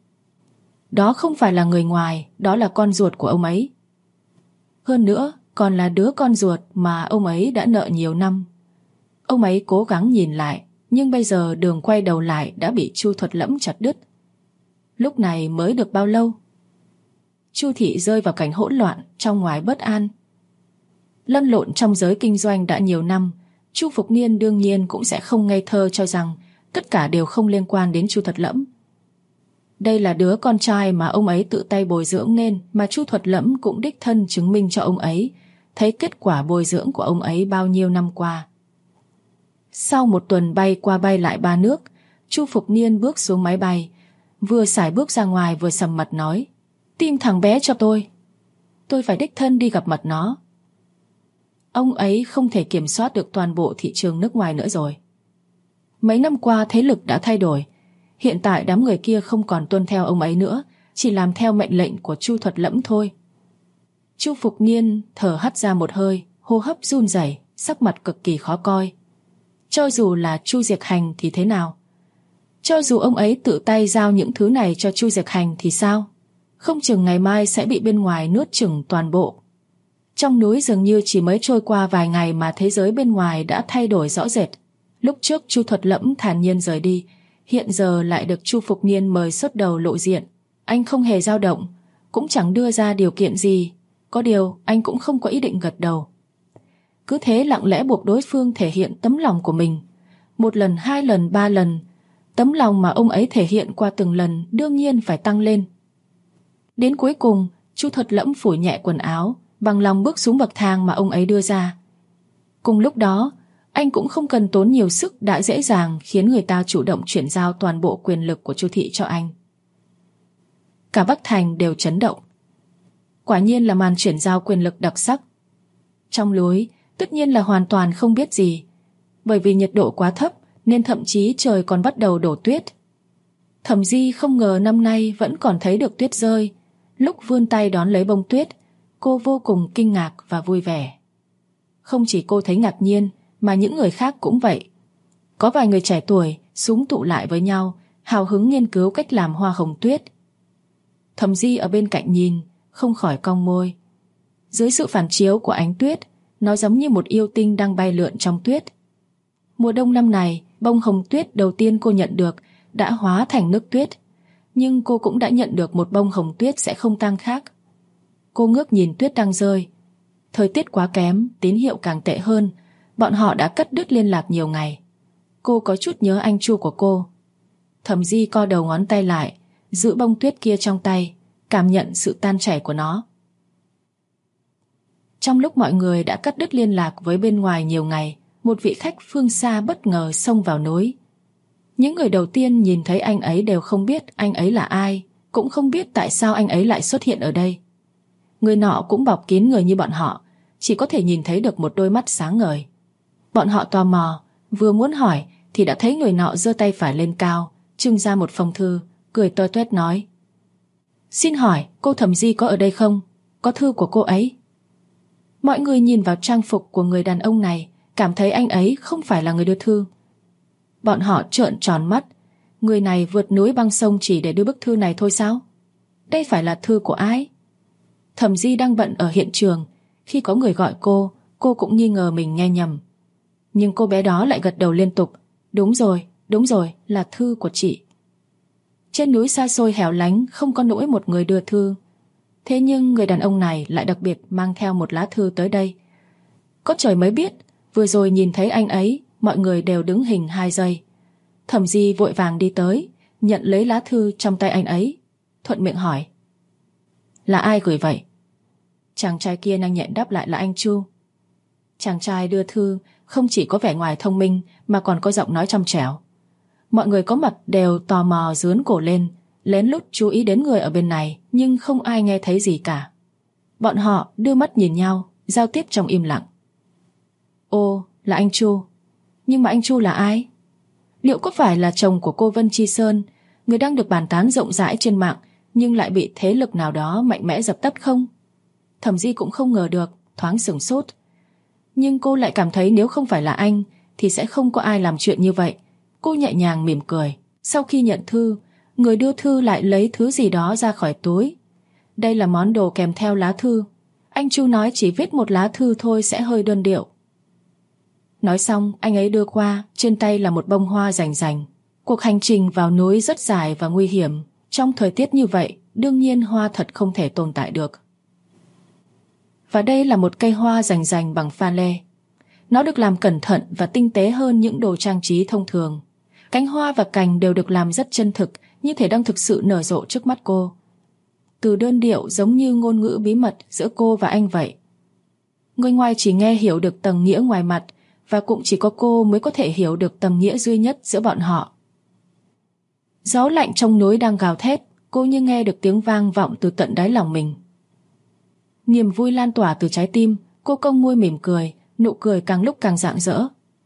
Đó không phải là người ngoài, đó là con ruột của ông ấy. Hơn nữa còn là đứa con ruột mà ông ấy đã nợ nhiều năm. Ông ấy cố gắng nhìn lại, nhưng bây giờ đường quay đầu lại đã bị Chu Thuật Lẫm chặt đứt. Lúc này mới được bao lâu? Chu thị rơi vào cảnh hỗn loạn, trong ngoài bất an. Lăn lộn trong giới kinh doanh đã nhiều năm, Chu Phục Niên đương nhiên cũng sẽ không ngây thơ cho rằng tất cả đều không liên quan đến Chu Thuật Lẫm. Đây là đứa con trai mà ông ấy tự tay bồi dưỡng nên, mà Chu Thuật Lẫm cũng đích thân chứng minh cho ông ấy thấy kết quả bồi dưỡng của ông ấy bao nhiêu năm qua. Sau một tuần bay qua bay lại 3 nước, Chu Phục Niên bước xuống máy bay, vừa sải bước ra ngoài vừa sầm mặt nói: "Tìm thằng bé cho tôi phải đích thân đi gặp mặt nó." Ông ấy không thể kiểm soát được toàn bộ thị trường nước ngoài nữa rồi. Mấy năm qua thế lực đã thay đổi, hiện tại đám người kia không còn tuân theo ông ấy nữa, chỉ làm theo mệnh lệnh của Chu Thuật Lẫm thôi. Chu Phục Niên thở hắt ra một hơi, hô hấp run rẩy, sắc mặt cực kỳ khó coi. Cho dù là Chu Diệc Hành thì thế nào? Cho dù ông ấy tự tay giao những thứ này cho Chu Diệc Hành thì sao? Không chừng ngày mai sẽ bị bên ngoài nuốt chửng toàn bộ. Trong núi dường như chỉ mới trôi qua vài ngày mà thế giới bên ngoài đã thay đổi rõ rệt. Lúc trước Chu Thuật Lẫm thản nhiên rời đi, hiện giờ lại được Chu Phục Niên mời xuất đầu lộ diện. Anh không hề dao động, cũng chẳng đưa ra điều kiện gì. Có điều anh cũng không có ý định gật đầu. Cứ thế lặng lẽ buộc đối phương thể hiện tấm lòng của mình. Một lần, 2 lần, 3 lần. Tấm lòng mà ông ấy thể hiện qua từng lần đương nhiên phải tăng lên. Đến cuối cùng, Chu Thuật Lẫm phủi nhẹ quần áo, bằng lòng bước xuống bậc thang mà ông ấy đưa ra. Cùng lúc đó, anh cũng không cần tốn nhiều sức đã dễ dàng khiến người ta chủ động chuyển giao toàn bộ quyền lực của Chu thị cho anh. Cả Bắc Thành đều chấn động. Quả nhiên là màn chuyển giao quyền lực đặc sắc. Trong núi, tất nhiên là hoàn toàn không biết gì. Bởi vì nhiệt độ quá thấp nên thậm chí trời còn bắt đầu đổ tuyết. Thẩm Di không ngờ năm nay vẫn còn thấy được tuyết rơi. Lúc vươn tay đón lấy bông tuyết, cô vô cùng kinh ngạc và vui vẻ. Không chỉ cô thấy ngạc nhiên, mà những người khác cũng vậy. Có vài người trẻ tuổi xúm tụ lại với nhau, hào hứng nghiên cứu cách làm hoa hồng tuyết. Thẩm Di ở bên cạnh nhìn, không khỏi cong môi. Dưới sự phản chiếu của ánh tuyết, nó giống như một yêu tinh đang bay lượn trong tuyết. Mùa đông năm này, bông hồng tuyết đầu tiên cô nhận được đã hóa thành nước tuyết, nhưng cô cũng đã nhận được một bông hồng tuyết sẽ không tang khác. Cô ngước nhìn tuyết đang rơi. Thời tiết quá kém, tín hiệu càng tệ hơn. Bọn họ đã cắt đứt liên lạc nhiều ngày. Cô có chút nhớ anh Chu của cô. Thẩm Di co đầu ngón tay lại, giữ bông tuyết kia trong tay, cảm nhận sự tan chảy của nó. Trong lúc mọi người đã cắt đứt liên lạc với bên ngoài nhiều ngày, một vị khách phương xa bất ngờ xông vào núi. Những người đầu tiên nhìn thấy anh ấy đều không biết anh ấy là ai, cũng không biết tại sao anh ấy lại xuất hiện ở đây. Người nọ cũng bọc kín người như bọn họ, chỉ có thể nhìn thấy được một đôi mắt sáng ngời. Bọn họ tò mò, vừa muốn hỏi thì đã thấy người nọ giơ tay phải lên cao, trưng ra một phong thư, cười toe toét nói: "Xin hỏi cô Thẩm Di có ở đây không? Có thư của cô ấy." Mọi người nhìn vào trang phục của người đàn ông này, cảm thấy anh ấy không phải là người đưa thư. Bọn họ trợn tròn mắt. Người này vượt núi băng sông chỉ để đưa bức thư này thôi sao? Đây phải là thư của ai? Thẩm Di đang bận ở hiện trường. Khi có người gọi cô cũng nghi ngờ mình nghe nhầm. Nhưng cô bé đó lại gật đầu liên tục: đúng rồi, là thư của chị." Trên núi xa xôi hẻo lánh không có nỗi một người đưa thư. Thế nhưng người đàn ông này lại đặc biệt mang theo một lá thư tới đây. Có trời mới biết, vừa rồi nhìn thấy anh ấy, mọi người đều đứng hình 2 giây. Thẩm Di vội vàng đi tới, nhận lấy lá thư trong tay anh ấy, thuận miệng hỏi: "Là ai gửi vậy?" Chàng trai kia nhanh nhẹn đáp lại là anh Chu. Chàng trai đưa thư không chỉ có vẻ ngoài thông minh mà còn có giọng nói trong trẻo. Mọi người có mặt đều tò mò rướn cổ lên, lén lút chú ý đến người ở bên này, nhưng không ai nghe thấy gì cả. Bọn họ đưa mắt nhìn nhau, giao tiếp trong im lặng. Ồ, là anh Chu. Nhưng mà anh Chu là ai? Liệu có phải là chồng của cô Vân Chi Sơn, người đang được bàn tán rộng rãi trên mạng nhưng lại bị thế lực nào đó mạnh mẽ dập tắt không? Thẩm Di cũng không ngờ được, thoáng sửng sốt. Nhưng cô lại cảm thấy nếu không phải là anh thì sẽ không có ai làm chuyện như vậy. Cô nhẹ nhàng mỉm cười. Sau khi nhận thư, người đưa thư lại lấy thứ gì đó ra khỏi túi. Đây là món đồ kèm theo lá thư. Anh Chu nói chỉ viết một lá thư thôi sẽ hơi đơn điệu. Nói xong, anh ấy đưa qua, trên tay là một bông hoa rành rành. Cuộc hành trình vào núi rất dài và nguy hiểm. Trong thời tiết như vậy, đương nhiên hoa thật không thể tồn tại được. Và đây là một cây hoa rành rành bằng pha lê. Nó được làm cẩn thận và tinh tế hơn những đồ trang trí thông thường. Cánh hoa và cành đều được làm rất chân thực, như thể đang thực sự nở rộ trước mắt cô. Từ đơn điệu giống như ngôn ngữ bí mật giữa cô và anh vậy. Người ngoài chỉ nghe hiểu được tầng nghĩa ngoài mặt, và cũng chỉ có cô mới có thể hiểu được tầng nghĩa duy nhất giữa bọn họ. Gió lạnh trong núi đang gào thét, cô như nghe được tiếng vang vọng từ tận đáy lòng mình. Niềm vui lan tỏa từ trái tim, cô cong môi mỉm cười, nụ cười càng lúc càng rạng rỡ.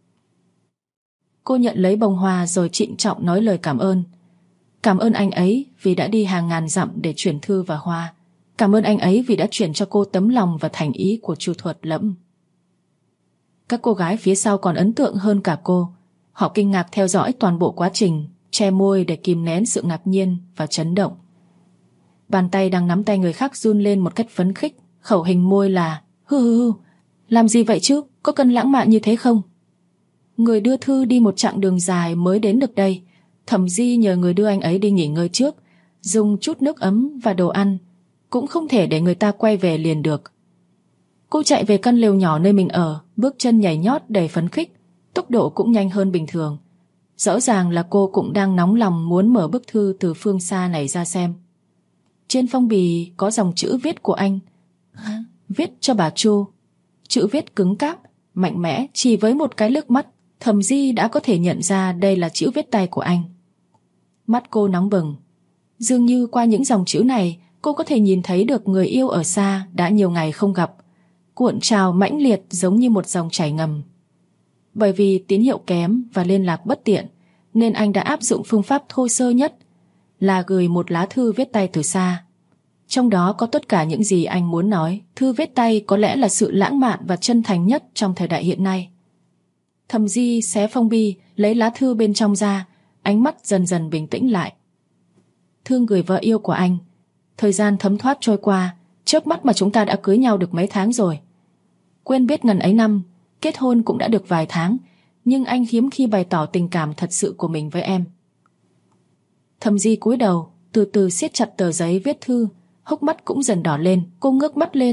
Cô nhận lấy bông hoa rồi trịnh trọng nói lời cảm ơn. Cảm ơn anh ấy vì đã đi hàng ngàn dặm để chuyển thư và hoa. Cảm ơn anh ấy vì đã chuyển cho cô tấm lòng và thành ý của Chu Thuật Lẫm. Các cô gái phía sau còn ấn tượng hơn cả cô. Họ kinh ngạc theo dõi toàn bộ quá trình, che môi để kìm nén sự ngạc nhiên và chấn động. Bàn tay đang nắm tay người khác run lên một cách phấn khích. Khẩu hình môi là hư. Làm gì vậy chứ, có cần lãng mạn như thế không? Người đưa thư đi một chặng đường dài mới đến được đây. Thẩm Di nhờ người đưa anh ấy đi nghỉ ngơi trước, dùng chút nước ấm và đồ ăn. Cũng không thể để người ta quay về liền được. Cô chạy về căn lều nhỏ nơi mình ở, bước chân nhảy nhót đầy phấn khích, tốc độ cũng nhanh hơn bình thường. Rõ ràng là cô cũng đang nóng lòng muốn mở bức thư từ phương xa này ra xem. Trên phong bì có dòng chữ viết của anh. Viết cho bà Chu. Chữ viết cứng cáp, mạnh mẽ, chỉ với một cái liếc mắt, Thẩm Di đã có thể nhận ra đây là chữ viết tay của anh. Mắt cô nóng bừng. Dường như qua những dòng chữ này, cô có thể nhìn thấy được người yêu ở xa đã nhiều ngày không gặp, cuộn trào mãnh liệt giống như một dòng chảy ngầm. Bởi vì tín hiệu kém và liên lạc bất tiện, nên anh đã áp dụng phương pháp thô sơ nhất là gửi một lá thư viết tay từ xa. Trong đó có tất cả những gì anh muốn nói. Thư viết tay có lẽ là sự lãng mạn và chân thành nhất trong thời đại hiện nay. Thẩm Di xé phong bì, lấy lá thư bên trong ra, ánh mắt dần dần bình tĩnh lại. Thương gửi vợ yêu của anh. Thời gian thấm thoát trôi qua, chớp mắt mà chúng ta đã cưới nhau được mấy tháng rồi. Quên biết ngần ấy năm, kết hôn cũng đã được vài tháng, nhưng anh hiếm khi bày tỏ tình cảm thật sự của mình với em. Thẩm Di cúi đầu, từ từ siết chặt tờ giấy viết thư, hốc mắt cũng dần đỏ lên. Cô ngước mắt lên,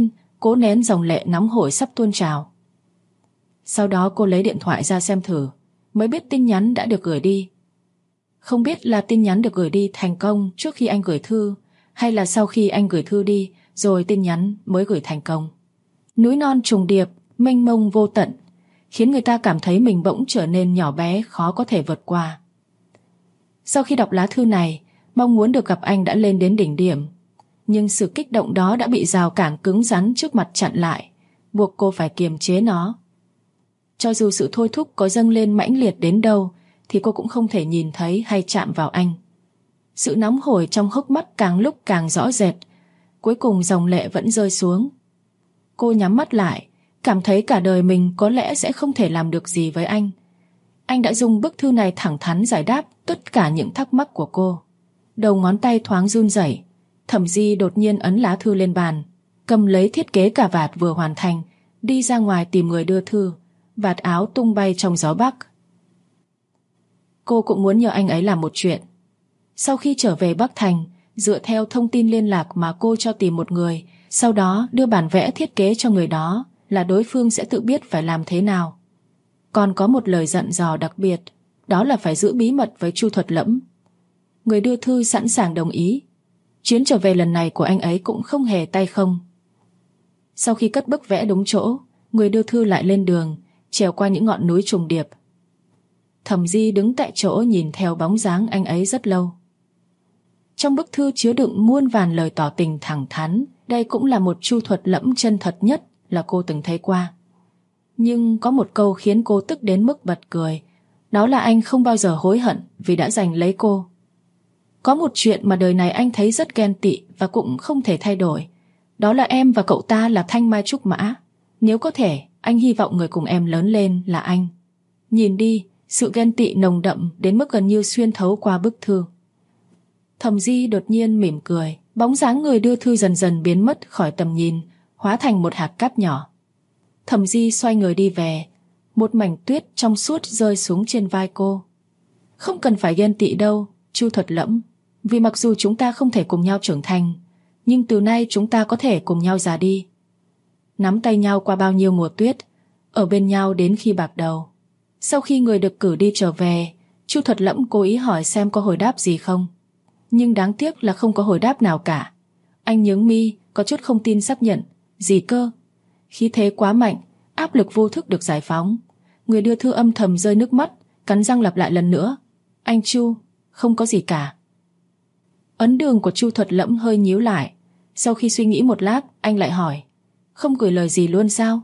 cố nén dòng lệ nóng hổi sắp tuôn trào. Sau đó cô lấy điện thoại ra xem thử, mới biết tin nhắn đã được gửi đi. Không biết là tin nhắn được gửi đi thành công trước khi anh gửi thư, hay là sau khi anh gửi thư đi rồi tin nhắn mới gửi thành công. Núi non trùng điệp, mênh mông vô tận, khiến người ta cảm thấy mình bỗng trở nên nhỏ bé, khó có thể vượt qua. Sau khi đọc lá thư này, mong muốn được gặp anh đã lên đến đỉnh điểm. Nhưng sự kích động đó đã bị rào cản cứng rắn trước mặt chặn lại, buộc cô phải kiềm chế nó. Cho dù sự thôi thúc có dâng lên mãnh liệt đến đâu, thì cô cũng không thể nhìn thấy hay chạm vào anh. Sự nóng hổi trong hốc mắt càng lúc càng rõ rệt, cuối cùng dòng lệ vẫn rơi xuống. Cô nhắm mắt lại, cảm thấy cả đời mình có lẽ sẽ không thể làm được gì với anh. Anh đã dùng bức thư này thẳng thắn giải đáp tất cả những thắc mắc của cô. Đầu ngón tay thoáng run rẩy, Thẩm Di đột nhiên ấn lá thư lên bàn, cầm lấy thiết kế cà vạt vừa hoàn thành, đi ra ngoài tìm người đưa thư. Vạt áo tung bay trong gió bắc. Cô cũng muốn nhờ anh ấy làm một chuyện. Sau khi trở về Bắc Thành, dựa theo thông tin liên lạc mà cô cho tìm một người, sau đó đưa bản vẽ thiết kế cho người đó, là đối phương sẽ tự biết phải làm thế nào. Còn có một lời dặn dò đặc biệt, đó là phải giữ bí mật với Chu Thuật Lẫm. Người đưa thư sẵn sàng đồng ý. Chuyến trở về lần này của anh ấy cũng không hề tay không. Sau khi cất bức vẽ đúng chỗ, người đưa thư lại lên đường, trèo qua những ngọn núi trùng điệp. Thẩm Di đứng tại chỗ nhìn theo bóng dáng anh ấy rất lâu. Trong bức thư chứa đựng muôn vàn lời tỏ tình thẳng thắn, đây cũng là một Chu Thuật Lẫm chân thật nhất là cô từng thấy qua. Nhưng có một câu khiến cô tức đến mức bật cười, đó là anh không bao giờ hối hận vì đã giành lấy cô. Có một chuyện mà đời này anh thấy rất ghen tị và cũng không thể thay đổi, đó là em và cậu ta là thanh mai trúc mã. Nếu có thể, anh hy vọng người cùng em lớn lên là anh. Nhìn đi, sự ghen tị nồng đậm đến mức gần như xuyên thấu qua bức thư. Thẩm Di đột nhiên mỉm cười, bóng dáng người đưa thư dần dần biến mất khỏi tầm nhìn, hóa thành một hạt cát nhỏ. Thẩm Di xoay người đi về, một mảnh tuyết trong suốt rơi xuống trên vai cô. Không cần phải ghen tị đâu, Chu Thuật Lẫm, vì mặc dù chúng ta không thể cùng nhau trưởng thành, nhưng từ nay chúng ta có thể cùng nhau già đi. Nắm tay nhau qua bao nhiêu mùa tuyết, ở bên nhau đến khi bạc đầu. Sau khi người được cử đi trở về, Chu Thuật Lẫm cố ý hỏi xem có hồi đáp gì không. Nhưng đáng tiếc là không có hồi đáp nào cả. Anh nhướng mi, có chút không tin xác nhận. Gì cơ? Khí thế quá mạnh, áp lực vô thức được giải phóng. Người đưa thư âm thầm rơi nước mắt, cắn răng lặp lại lần nữa. Anh Chu, không có gì cả. Ấn đường của Chu Thuật Lẫm hơi nhíu lại. Sau khi suy nghĩ một lát, anh lại hỏi. Không gửi lời gì luôn sao?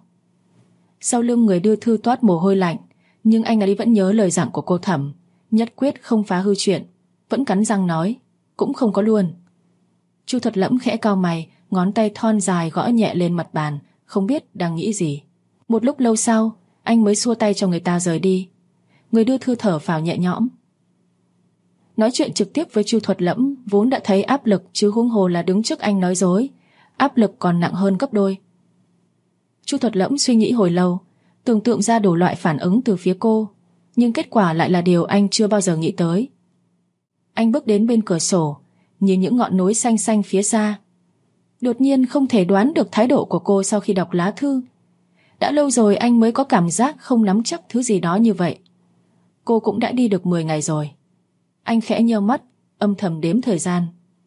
Sau lưng người đưa thư toát mồ hôi lạnh, nhưng anh ấy vẫn nhớ lời dặn của cô Thẩm, nhất quyết không phá hư chuyện, vẫn cắn răng nói, cũng không có luôn. Chu Thuật Lẫm khẽ cau mày, ngón tay thon dài gõ nhẹ lên mặt bàn, không biết đang nghĩ gì. Một lúc lâu sau, anh mới xua tay cho người ta rời đi. Người đưa thư thở phào nhẹ nhõm. Nói chuyện trực tiếp với Chu Thuật Lẫm vốn đã thấy áp lực, chứ huống hồ là đứng trước anh nói dối, áp lực còn nặng hơn gấp đôi. Chu Thuật Lẫm suy nghĩ hồi lâu, tưởng tượng ra đủ loại phản ứng từ phía cô, nhưng kết quả lại là điều anh chưa bao giờ nghĩ tới. Anh bước đến bên cửa sổ, nhìn những ngọn núi xanh xanh phía xa. Đột nhiên không thể đoán được thái độ của cô sau khi đọc lá thư. Đã lâu rồi anh mới có cảm giác không nắm chắc thứ gì đó như vậy. Cô cũng đã đi được 10 ngày rồi. Anh khẽ nheo mắt, âm thầm đếm thời gian.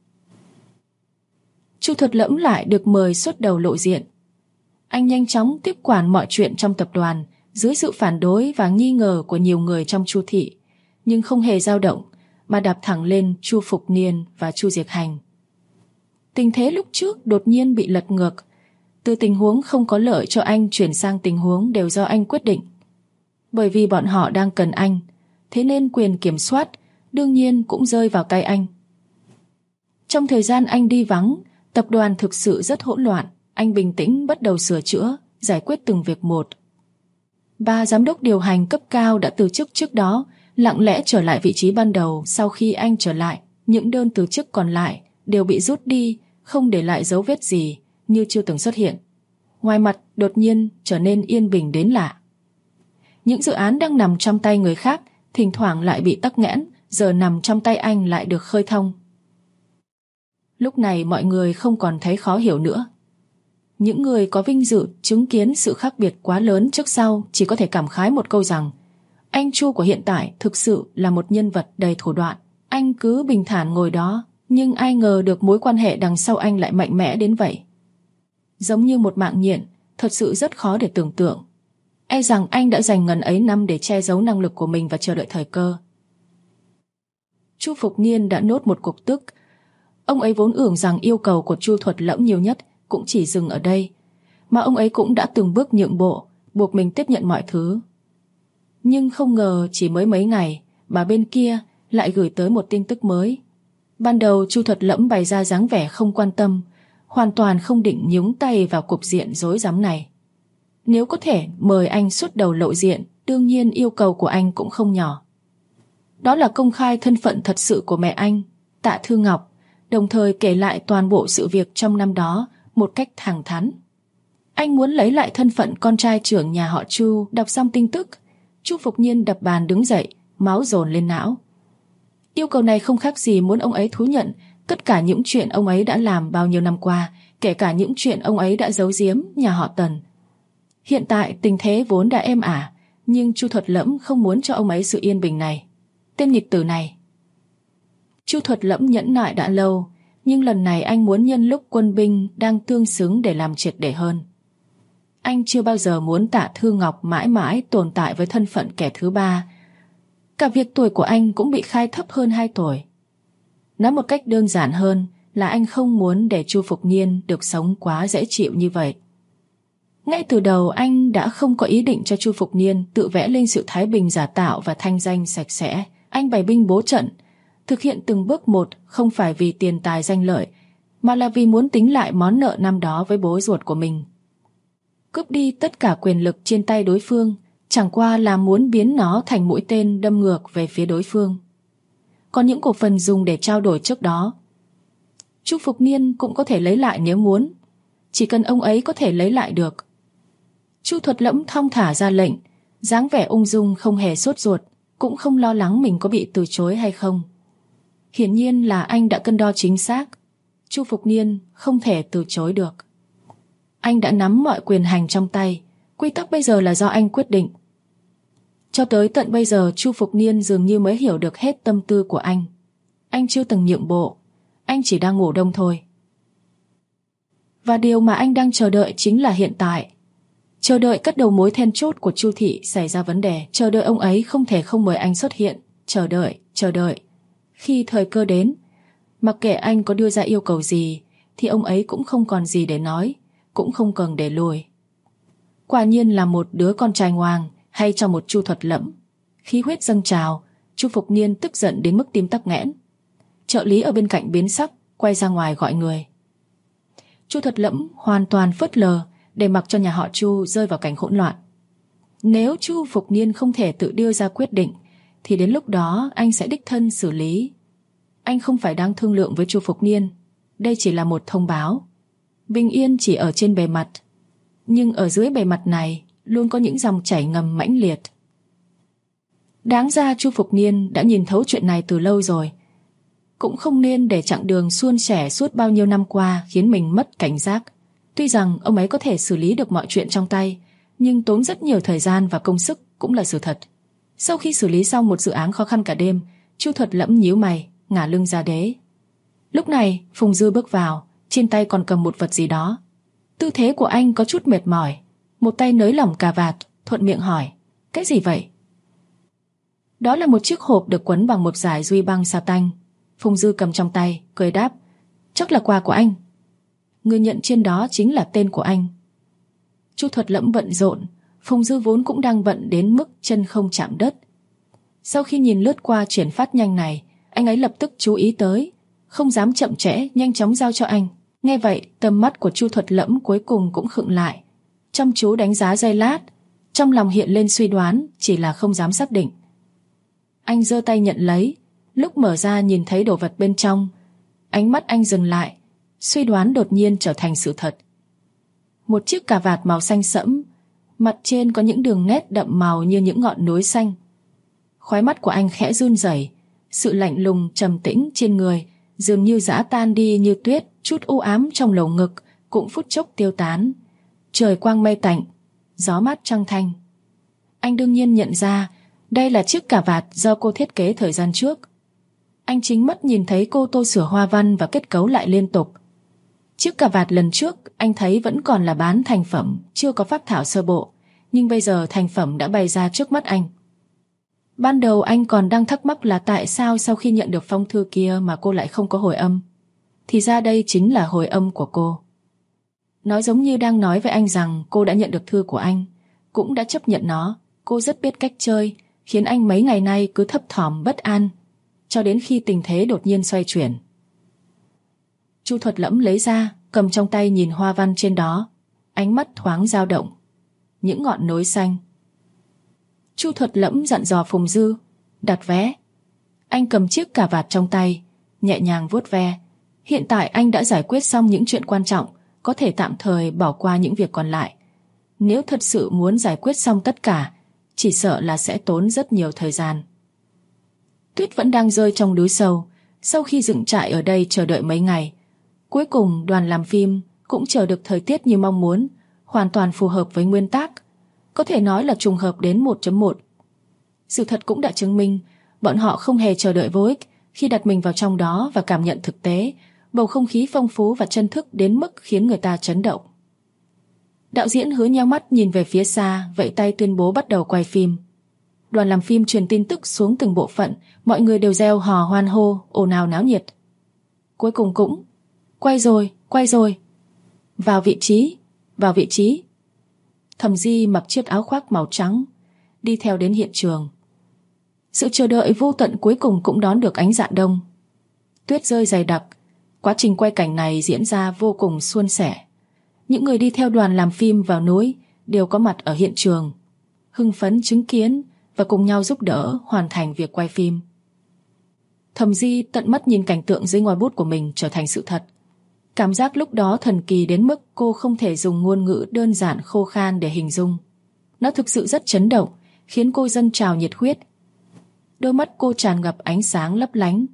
Chu Thuật Lẫm lại được mời xuất đầu lộ diện. Anh nhanh chóng tiếp quản mọi chuyện trong tập đoàn, dưới sự phản đối và nghi ngờ của nhiều người trong Chu thị, nhưng không hề dao động, mà đạp thẳng lên Chu Phục Niên và Chu Diệc Hành. Tình thế lúc trước đột nhiên bị lật ngược, từ tình huống không có lợi cho anh chuyển sang tình huống đều do anh quyết định. Bởi vì bọn họ đang cần anh, thế nên quyền kiểm soát đương nhiên cũng rơi vào tay anh. Trong thời gian anh đi vắng, tập đoàn thực sự rất hỗn loạn. Anh bình tĩnh bắt đầu sửa chữa, giải quyết từng việc một. 3 giám đốc điều hành cấp cao đã từ chức trước đó, lặng lẽ trở lại vị trí ban đầu. Sau khi anh trở lại, những đơn từ chức còn lại đều bị rút đi, không để lại dấu vết gì, như chưa từng xuất hiện. Ngoài mặt đột nhiên trở nên yên bình đến lạ. Những dự án đang nằm trong tay người khác thỉnh thoảng lại bị tắc nghẽn, giờ nằm trong tay anh lại được khơi thông. Lúc này mọi người không còn thấy khó hiểu nữa. Những người có vinh dự chứng kiến sự khác biệt quá lớn trước sau chỉ có thể cảm khái một câu rằng anh Chu của hiện tại thực sự là một nhân vật đầy thủ đoạn. Anh cứ bình thản ngồi đó, nhưng ai ngờ được mối quan hệ đằng sau anh lại mạnh mẽ đến vậy. Giống như một mạng nhện, thật sự rất khó để tưởng tượng. E rằng anh đã dành ngần ấy năm để che giấu năng lực của mình và chờ đợi thời cơ. Chu Phục Niên đã nốt một cục tức. Ông ấy vốn tưởng rằng yêu cầu của Chu Thuật Lẫm nhiều nhất cũng chỉ dừng ở đây, mà ông ấy cũng đã từng bước nhượng bộ, buộc mình tiếp nhận mọi thứ. Nhưng không ngờ chỉ mới mấy ngày, bà bên kia lại gửi tới một tin tức mới. Ban đầu Chu Thuật Lẫm bày ra dáng vẻ không quan tâm, hoàn toàn không định nhúng tay vào cục diện rối rắm này. Nếu có thể mời anh xuất đầu lộ diện, đương nhiên yêu cầu của anh cũng không nhỏ. Đó là công khai thân phận thật sự của mẹ anh, Tạ Thư Ngọc, đồng thời kể lại toàn bộ sự việc trong năm đó một cách thẳng thắn. Anh muốn lấy lại thân phận con trai trưởng nhà họ Chu. Đọc xong tin tức, Chu Phục Nhiên đập bàn đứng dậy, máu dồn lên não. Yêu cầu này không khác gì muốn ông ấy thú nhận tất cả những chuyện ông ấy đã làm bao nhiêu năm qua, kể cả những chuyện ông ấy đã giấu giếm nhà họ Tần. Hiện tại tình thế vốn đã êm ả, nhưng Chu Thuật Lẫm không muốn cho ông ấy sự yên bình này. Tên nghịch tử này. Chu Thuật Lẫm nhẫn nại đã lâu, nhưng lần này anh muốn nhân lúc quân binh đang tương xứng để làm triệt để hơn. Anh chưa bao giờ muốn Tạ Thư Ngọc mãi mãi tồn tại với thân phận kẻ thứ ba. Cả việc tuổi của anh cũng bị khai thấp hơn 2 tuổi. Nói một cách đơn giản hơn là anh không muốn để Chu Phục Niên được sống quá dễ chịu như vậy. Ngay từ đầu anh đã không có ý định cho Chu Phục Niên tự vẽ lên sự thái bình giả tạo và thanh danh sạch sẽ. Anh bày binh bố trận, thực hiện từng bước một, không phải vì tiền tài danh lợi, mà là vì muốn tính lại món nợ năm đó với bố ruột của mình. Cướp đi tất cả quyền lực trên tay đối phương, chẳng qua là muốn biến nó thành mũi tên đâm ngược về phía đối phương. Còn những cổ phần dùng để trao đổi trước đó, Chu Phục Niên cũng có thể lấy lại nếu muốn, chỉ cần ông ấy có thể lấy lại được. Chu Thuật Lẫm thong thả ra lệnh, dáng vẻ ung dung không hề sốt ruột, cũng không lo lắng mình có bị từ chối hay không. Hiển nhiên là anh đã cân đo chính xác. Chu Phục Niên không thể từ chối được. Anh đã nắm mọi quyền hành trong tay, quy tắc bây giờ là do anh quyết định. Cho tới tận bây giờ Chu Phục Niên dường như mới hiểu được hết tâm tư của anh. Anh chưa từng nhượng bộ, anh chỉ đang ngủ đông thôi. Và điều mà anh đang chờ đợi chính là hiện tại. Chờ đợi cất đầu mối then chốt của Chu thị xảy ra vấn đề, chờ đợi ông ấy không thể không mời anh xuất hiện, chờ đợi. Khi thời cơ đến, mặc kệ anh có đưa ra yêu cầu gì, thì ông ấy cũng không còn gì để nói, cũng không cần để lùi. Quả nhiên là một đứa con trai ngoan, hay cho một Chu Thuật Lẫm. Khí huyết dâng trào, Chu Phục Niên tức giận đến mức tim tắc nghẽn. Trợ lý ở bên cạnh biến sắc, quay ra ngoài gọi người. Chu Thuật Lẫm hoàn toàn phớt lờ, để mặc cho nhà họ Chu rơi vào cảnh hỗn loạn. Nếu Chu Phục Niên không thể tự đưa ra quyết định, thì đến lúc đó anh sẽ đích thân xử lý. Anh không phải đang thương lượng với Chu Phục Niên, đây chỉ là một thông báo. Bình yên chỉ ở trên bề mặt, nhưng ở dưới bề mặt này luôn có những dòng chảy ngầm mãnh liệt. Đáng ra Chu Phục Niên đã nhìn thấu chuyện này từ lâu rồi. Cũng không nên để chặng đường suôn sẻ suốt bao nhiêu năm qua khiến mình mất cảnh giác. Tuy rằng ông ấy có thể xử lý được mọi chuyện trong tay, nhưng tốn rất nhiều thời gian và công sức cũng là sự thật. Sau khi xử lý xong một dự án khó khăn cả đêm, Chu Thuật Lẫm nhíu mày, ngả lưng ra đế. Lúc này Phùng Dư bước vào, trên tay còn cầm một vật gì đó. Tư thế của anh có chút mệt mỏi, một tay nới lỏng cà vạt, thuận miệng hỏi: cái gì vậy? Đó là một chiếc hộp được quấn bằng một dải duy băng sa tanh. Phùng Dư cầm trong tay, cười đáp: chắc là quà của anh. Người nhận trên đó chính là tên của anh. Chu Thuật Lẫm bận rộn, Phùng Dư vốn cũng đang bận đến mức chân không chạm đất. Sau khi nhìn lướt qua chuyển phát nhanh này, anh ấy lập tức chú ý tới, không dám chậm trễ, nhanh chóng giao cho anh. Nghe vậy, tầm mắt của Chu Thuật Lẫm cuối cùng cũng khựng lại, chăm chú đánh giá giây lát, trong lòng hiện lên suy đoán, chỉ là không dám xác định. Anh giơ tay nhận lấy, lúc mở ra nhìn thấy đồ vật bên trong, ánh mắt anh dừng lại, suy đoán đột nhiên trở thành sự thật. Một chiếc cà vạt màu xanh sẫm, mặt trên có những đường nét đậm màu như những ngọn núi xanh. Khóe mắt của anh khẽ run rẩy, sự lạnh lùng trầm tĩnh trên người dường như giã tan đi như tuyết, chút u ám trong lồng ngực cũng phút chốc tiêu tán. Trời quang mây tạnh, gió mát trăng thanh. Anh đương nhiên nhận ra đây là chiếc cà vạt do cô thiết kế thời gian trước. Anh chính mắt nhìn thấy cô tô sửa hoa văn và kết cấu lại liên tục. Chiếc cà vạt lần trước anh thấy vẫn còn là bán thành phẩm, chưa có phác thảo sơ bộ, nhưng bây giờ thành phẩm đã bày ra trước mắt anh. Ban đầu anh còn đang thắc mắc là tại sao sau khi nhận được phong thư kia mà cô lại không có hồi âm. Thì ra đây chính là hồi âm của cô. Nói giống như đang nói với anh rằng cô đã nhận được thư của anh, cũng đã chấp nhận nó. Cô rất biết cách chơi, khiến anh mấy ngày nay cứ thấp thỏm bất an, cho đến khi tình thế đột nhiên xoay chuyển. Chu Thuật Lẫm lấy ra, cầm trong tay nhìn hoa văn trên đó, ánh mắt thoáng dao động. Những ngọn nối xanh. Chu Thuật Lẫm dặn dò Phùng Dư, đặt vé. Anh cầm chiếc cà vạt trong tay, nhẹ nhàng vuốt ve. Hiện tại anh đã giải quyết xong những chuyện quan trọng, có thể tạm thời bỏ qua những việc còn lại. Nếu thật sự muốn giải quyết xong tất cả, chỉ sợ là sẽ tốn rất nhiều thời gian. Tuyết vẫn đang rơi trong núi sâu. Sau khi dựng trại ở đây chờ đợi mấy ngày, cuối cùng đoàn làm phim cũng chờ được thời tiết như mong muốn, hoàn toàn phù hợp với nguyên tác. Có thể nói là trùng hợp đến 1.1. Sự thật cũng đã chứng minh bọn họ không hề chờ đợi vô ích khi đặt mình vào trong đó và cảm nhận thực tế, bầu không khí phong phú và chân thực đến mức khiến người ta chấn động. Đạo diễn Hứa nheo mắt nhìn về phía xa, vẫy tay tuyên bố bắt đầu quay phim. Đoàn làm phim truyền tin tức xuống từng bộ phận, mọi người đều reo hò hoan hô, ồn ào náo nhiệt. Cuối cùng cũng quay rồi. Vào vị trí. Thẩm Di mặc chiếc áo khoác màu trắng, đi theo đến hiện trường. Sự chờ đợi vô tận cuối cùng cũng đón được ánh rạng đông. Tuyết rơi dày đặc, quá trình quay cảnh này diễn ra vô cùng suôn sẻ. Những người đi theo đoàn làm phim vào núi đều có mặt ở hiện trường, hưng phấn chứng kiến và cùng nhau giúp đỡ hoàn thành việc quay phim. Thẩm Di tận mắt nhìn cảnh tượng dưới ngòi bút của mình trở thành sự thật. Cảm giác lúc đó thần kỳ đến mức cô không thể dùng ngôn ngữ đơn giản khô khan để hình dung. Nó thực sự rất chấn động, khiến cô dâng trào nhiệt huyết. Đôi mắt cô tràn ngập ánh sáng lấp lánh.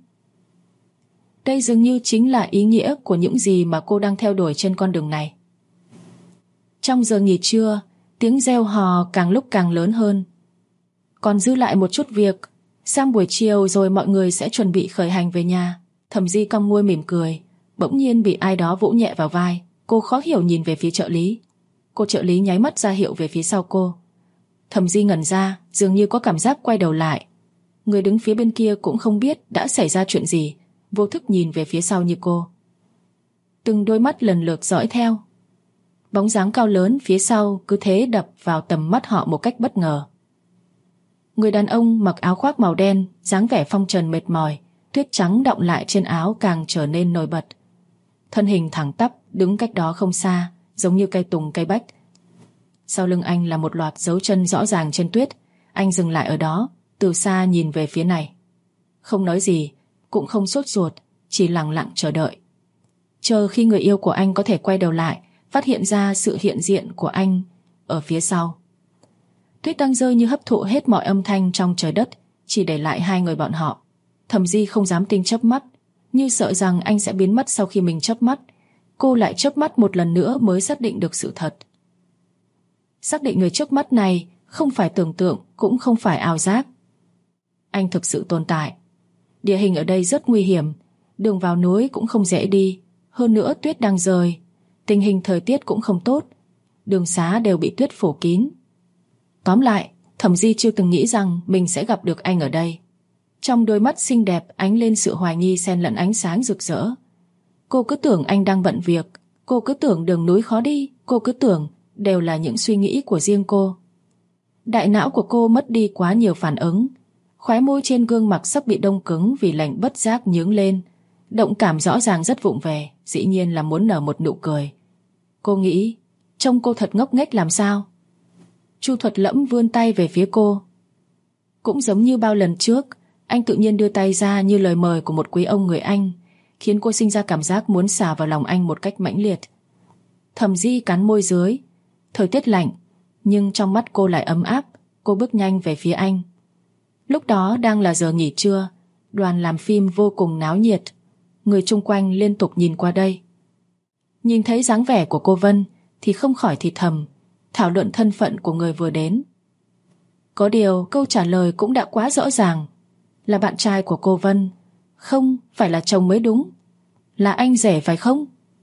Đây dường như chính là ý nghĩa của những gì mà cô đang theo đuổi trên con đường này. Trong giờ nghỉ trưa, tiếng reo hò càng lúc càng lớn hơn. Còn dư lại một chút việc, sang buổi chiều rồi mọi người sẽ chuẩn bị khởi hành về nhà. Thẩm Di cong môi mỉm cười, bỗng nhiên bị ai đó vỗ nhẹ vào vai. Cô khó hiểu nhìn về phía trợ lý. Cô trợ lý nháy mắt ra hiệu về phía sau cô. Thẩm Di ngẩn ra, dường như có cảm giác quay đầu lại. Người đứng phía bên kia cũng không biết đã xảy ra chuyện gì, vô thức nhìn về phía sau như cô. Từng đôi mắt lần lượt dõi theo. Bóng dáng cao lớn phía sau cứ thế đập vào tầm mắt họ một cách bất ngờ. Người đàn ông mặc áo khoác màu đen, dáng vẻ phong trần mệt mỏi, tuyết trắng đọng lại trên áo càng trở nên nổi bật. Thân hình thẳng tắp đứng cách đó không xa, giống như cây tùng cây bách. Sau lưng anh là một loạt dấu chân rõ ràng trên tuyết. Anh dừng lại ở đó, từ xa nhìn về phía này. Không nói gì, cũng không sốt ruột, chỉ lặng lặng chờ đợi. Chờ khi người yêu của anh có thể quay đầu lại, phát hiện ra sự hiện diện của anh ở phía sau. Tuyết đang rơi như hấp thụ hết mọi âm thanh trong trời đất, chỉ để lại hai người bọn họ. Thẩm Di không dám tin chớp mắt, như sợ rằng anh sẽ biến mất sau khi mình chớp mắt. Cô lại chớp mắt một lần nữa mới xác định được sự thật. Xác định người trước mắt này không phải tưởng tượng, cũng không phải ảo giác. Anh thực sự tồn tại. Địa hình ở đây rất nguy hiểm, đường vào núi cũng không dễ đi. Hơn nữa tuyết đang rơi, tình hình thời tiết cũng không tốt, đường xá đều bị tuyết phủ kín. Tóm lại, Thẩm Di chưa từng nghĩ rằng mình sẽ gặp được anh ở đây. Trong đôi mắt xinh đẹp ánh lên sự hoài nghi xen lẫn ánh sáng rực rỡ. Cô cứ tưởng anh đang bận việc, cô cứ tưởng đường núi khó đi, cô cứ tưởng đều là những suy nghĩ của riêng cô. Đại não của cô mất đi quá nhiều phản ứng. Khóe môi trên gương mặt sắp bị đông cứng vì lạnh bất giác nhướng lên. Động cảm rõ ràng rất vụng về, dĩ nhiên là muốn nở một nụ cười. Cô nghĩ, trông cô thật ngốc nghếch làm sao? Chu Thuật Lẫm vươn tay về phía cô. Cũng giống như bao lần trước, anh tự nhiên đưa tay ra như lời mời của một quý ông người Anh, khiến cô sinh ra cảm giác muốn xả vào lòng anh một cách mãnh liệt. Thẩm Di cắn môi dưới. Thời tiết lạnh, nhưng trong mắt cô lại ấm áp. Cô bước nhanh về phía anh. Lúc đó đang là giờ nghỉ trưa, đoàn làm phim vô cùng náo nhiệt. Người chung quanh liên tục nhìn qua đây. Nhìn thấy dáng vẻ của cô Vân thì không khỏi thì thầm, thảo luận thân phận của người vừa đến. Có điều câu trả lời cũng đã quá rõ ràng, là bạn trai của cô Vân, không phải là chồng mới đúng. Là anh rể phải không?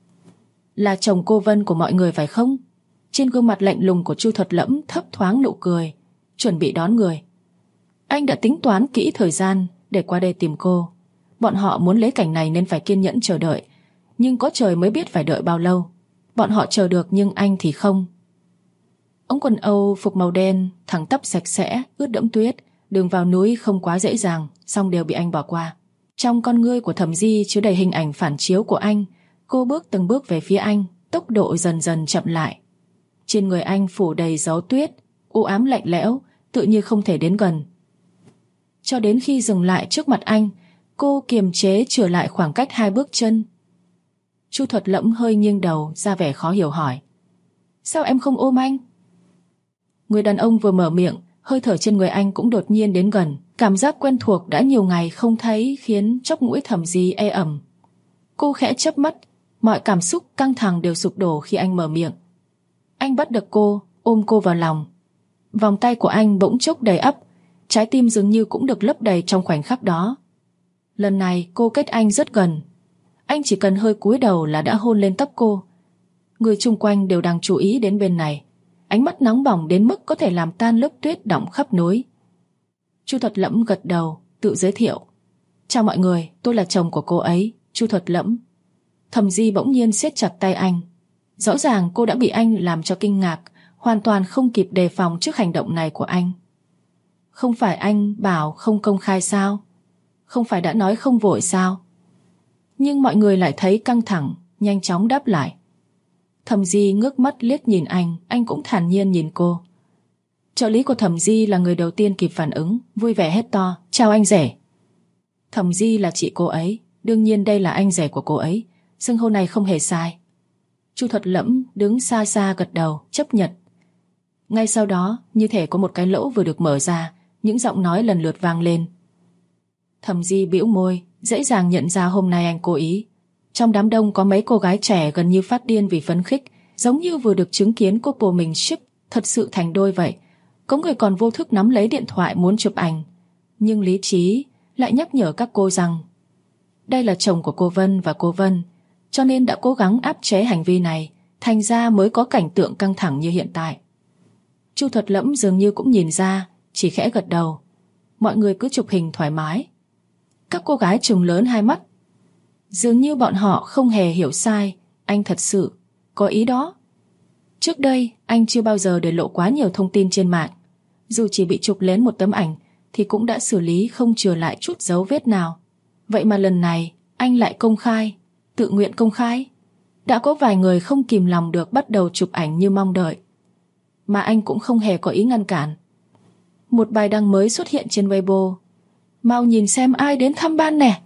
Là chồng cô Vân của mọi người phải không? Trên gương mặt lạnh lùng của Chu Thuật Lẫm thấp thoáng nụ cười, chuẩn bị đón người. Anh đã tính toán kỹ thời gian để qua đây tìm cô. Bọn họ muốn lấy cảnh này nên phải kiên nhẫn chờ đợi, nhưng có trời mới biết phải đợi bao lâu. Bọn họ chờ được nhưng anh thì không. Ống quần Âu phục màu đen, thẳng tắp sạch sẽ, ướt đẫm tuyết. Đường vào núi không quá dễ dàng, song đều bị anh bỏ qua. Trong con ngươi của Thẩm Di chứa đầy hình ảnh phản chiếu của anh. Cô bước từng bước về phía anh, tốc độ dần dần chậm lại. Trên người anh phủ đầy dấu tuyết, u ám lạnh lẽo, tự như không thể đến gần. Cho đến khi dừng lại trước mặt anh, cô kiềm chế trở lại khoảng cách 2 bước chân. Chu Thuật Lẫm hơi nghiêng đầu, ra vẻ khó hiểu hỏi: sao em không ôm anh? Người đàn ông vừa mở miệng, hơi thở trên người anh cũng đột nhiên đến gần. Cảm giác quen thuộc đã nhiều ngày không thấy khiến chóp mũi Thẩm Di ê ẩm. Cô khẽ chớp mắt, mọi cảm xúc căng thẳng đều sụp đổ khi anh mở miệng. Anh bắt được cô, ôm cô vào lòng. Vòng tay của anh bỗng chốc đầy ắp, trái tim dường như cũng được lấp đầy trong khoảnh khắc đó. Lần này cô cách anh rất gần. Anh chỉ cần hơi cúi đầu là đã hôn lên tóc cô. Người chung quanh đều đang chú ý đến bên này. Ánh mắt nóng bỏng đến mức có thể làm tan lớp tuyết đọng khắp núi. Chu Thuật Lẫm gật đầu, tự giới thiệu: chào mọi người, tôi là chồng của cô ấy, Chu Thuật Lẫm. Thẩm Di bỗng nhiên siết chặt tay anh. Rõ ràng cô đã bị anh làm cho kinh ngạc, hoàn toàn không kịp đề phòng trước hành động này của anh. Không phải anh bảo không công khai sao? Không phải đã nói không vội sao? Nhưng mọi người lại thấy căng thẳng, nhanh chóng đáp lại. Thẩm Di ngước mắt liếc nhìn anh cũng thản nhiên nhìn cô. Trợ lý của Thẩm Di là người đầu tiên kịp phản ứng, vui vẻ hét to: chào anh rể. Thẩm Di là chị cô ấy, đương nhiên đây là anh rể của cô ấy, xưng hô này không hề sai. Chu Thuật Lẫm đứng xa xa gật đầu, chấp nhận. Ngay sau đó, như thể có một cái lỗ vừa được mở ra, những giọng nói lần lượt vang lên. Thẩm Di bĩu môi, dễ dàng nhận ra hôm nay anh cố ý. Trong đám đông có mấy cô gái trẻ gần như phát điên vì phấn khích, giống như vừa được chứng kiến couple mình ship thật sự thành đôi vậy. Có người còn vô thức nắm lấy điện thoại muốn chụp ảnh, nhưng lý trí lại nhắc nhở các cô rằng đây là chồng của cô Vân và cô Vân, cho nên đã cố gắng áp chế hành vi này, thành ra mới có cảnh tượng căng thẳng như hiện tại. Chu Thuật Lẫm dường như cũng nhìn ra, chỉ khẽ gật đầu. Mọi người cứ chụp hình thoải mái. Các cô gái trừng lớn hai mắt. Dường như bọn họ không hề hiểu sai, anh thật sự có ý đó. Trước đây, anh chưa bao giờ để lộ quá nhiều thông tin trên mạng. Dù chỉ bị chụp lén một tấm ảnh thì cũng đã xử lý không chừa lại chút dấu vết nào. Vậy mà lần này, anh lại công khai, tự nguyện công khai. Đã có vài người không kìm lòng được bắt đầu chụp ảnh như mong đợi. Mà anh cũng không hề có ý ngăn cản. Một bài đăng mới xuất hiện trên Weibo. Mau nhìn xem ai đến thăm ban nè.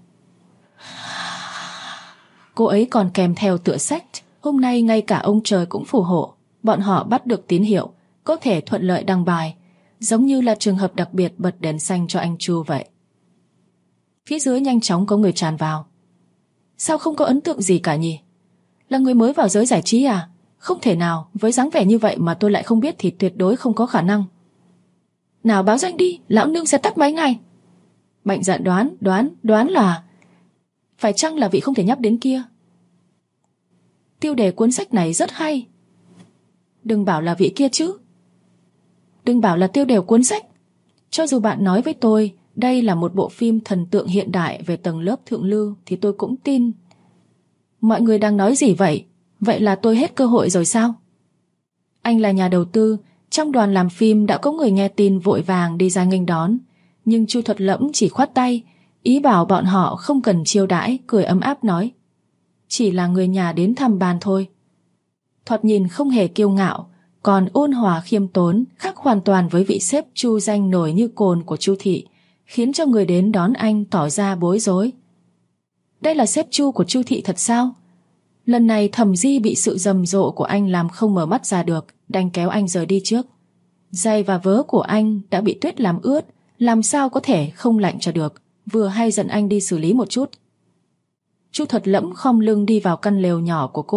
Cô ấy còn kèm theo tựa sách. Hôm nay ngay cả ông trời cũng phù hộ. Bọn họ bắt được tín hiệu, có thể thuận lợi đăng bài, giống như là trường hợp đặc biệt bật đèn xanh cho anh Chu vậy. Phía dưới nhanh chóng có người tràn vào. Sao không có ấn tượng gì cả nhỉ? Là người mới vào giới giải trí à? Không thể nào, với dáng vẻ như vậy mà tôi lại không biết thì tuyệt đối không có khả năng. Nào báo danh đi, lão nương sẽ tắt máy ngay. Mạnh dạn đoán là phải chăng là vị không thể nhắc đến kia? Tiêu đề cuốn sách này rất hay. Đừng bảo là vị kia chứ. Đừng bảo là tiêu đề cuốn sách. Cho dù bạn nói với tôi đây là một bộ phim thần tượng hiện đại về tầng lớp thượng lưu thì tôi cũng tin. Mọi người đang nói gì vậy? Vậy là tôi hết cơ hội rồi sao? Anh là nhà đầu tư, trong đoàn làm phim đã có người nghe tin vội vàng đi ra nghênh đón, nhưng Chu Thuật Lẫm chỉ khoát tay, ý bảo bọn họ không cần chiêu đãi, cười ấm áp nói: chỉ là người nhà đến thăm ban thôi. Thoạt nhìn không hề kiêu ngạo, còn ôn hòa khiêm tốn, khác hoàn toàn với vị sếp Chu danh nổi như cồn của Chu thị, khiến cho người đến đón anh tỏ ra bối rối. Đây là sếp Chu của Chu thị thật sao? Lần này Thẩm Di bị sự rầm rộ của anh làm không mở mắt ra được, đành kéo anh rời đi trước. Giày và vớ của anh đã bị tuyết làm ướt, làm sao có thể không lạnh cho được, vừa hay dẫn anh đi xử lý một chút. Chu Thuật Lẫm khom lưng đi vào căn lều nhỏ của cô,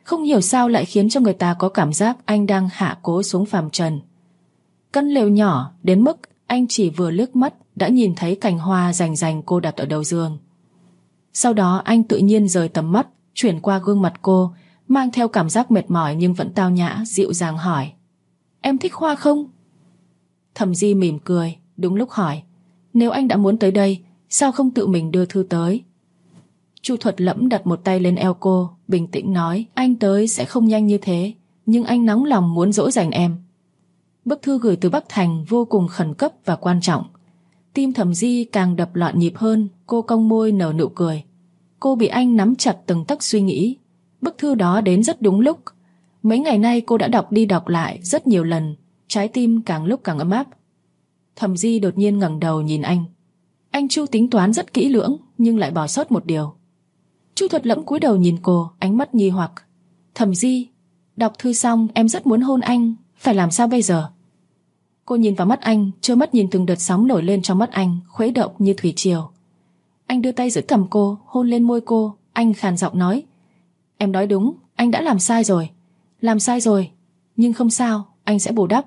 không hiểu sao lại khiến cho người ta có cảm giác anh đang hạ cố xuống phàm trần. Căn lều nhỏ đến mức anh chỉ vừa liếc mắt đã nhìn thấy cành hoa rành rành cô đặt ở đầu giường. Sau đó anh tự nhiên rời tầm mắt, chuyển qua gương mặt cô, mang theo cảm giác mệt mỏi nhưng vẫn tao nhã, dịu dàng hỏi: "Em thích hoa không?" Thẩm Di mỉm cười, đúng lúc hỏi: "Nếu anh đã muốn tới đây, sao không tự mình đưa thư tới?" Chu Thuật Lẫm đặt một tay lên eo cô, bình tĩnh nói: "Anh tới sẽ không nhanh như thế, nhưng anh nóng lòng muốn dỗ dành em." Bức thư gửi từ Bắc Thành vô cùng khẩn cấp và quan trọng. Tim Thẩm Di càng đập loạn nhịp hơn, cô cong môi nở nụ cười. Cô bị anh nắm chặt từng tấc suy nghĩ. Bức thư đó đến rất đúng lúc. Mấy ngày nay cô đã đọc đi đọc lại rất nhiều lần, trái tim càng lúc càng ấm áp. Thẩm Di đột nhiên ngẩng đầu nhìn anh. Anh Chu tính toán rất kỹ lưỡng, nhưng lại bỏ sót một điều. Chu Thuật Lẫm cúi đầu nhìn cô, ánh mắt nghi hoặc. "Thẩm Di, đọc thư xong em rất muốn hôn anh, phải làm sao bây giờ?" Cô nhìn vào mắt anh, trơ mắt nhìn từng đợt sóng nổi lên trong mắt anh, khuấy động như thủy triều. Anh đưa tay giữ cằm cô, hôn lên môi cô. Anh khàn giọng nói: "Em nói đúng, anh đã làm sai rồi. Làm sai rồi, nhưng không sao, anh sẽ bù đắp."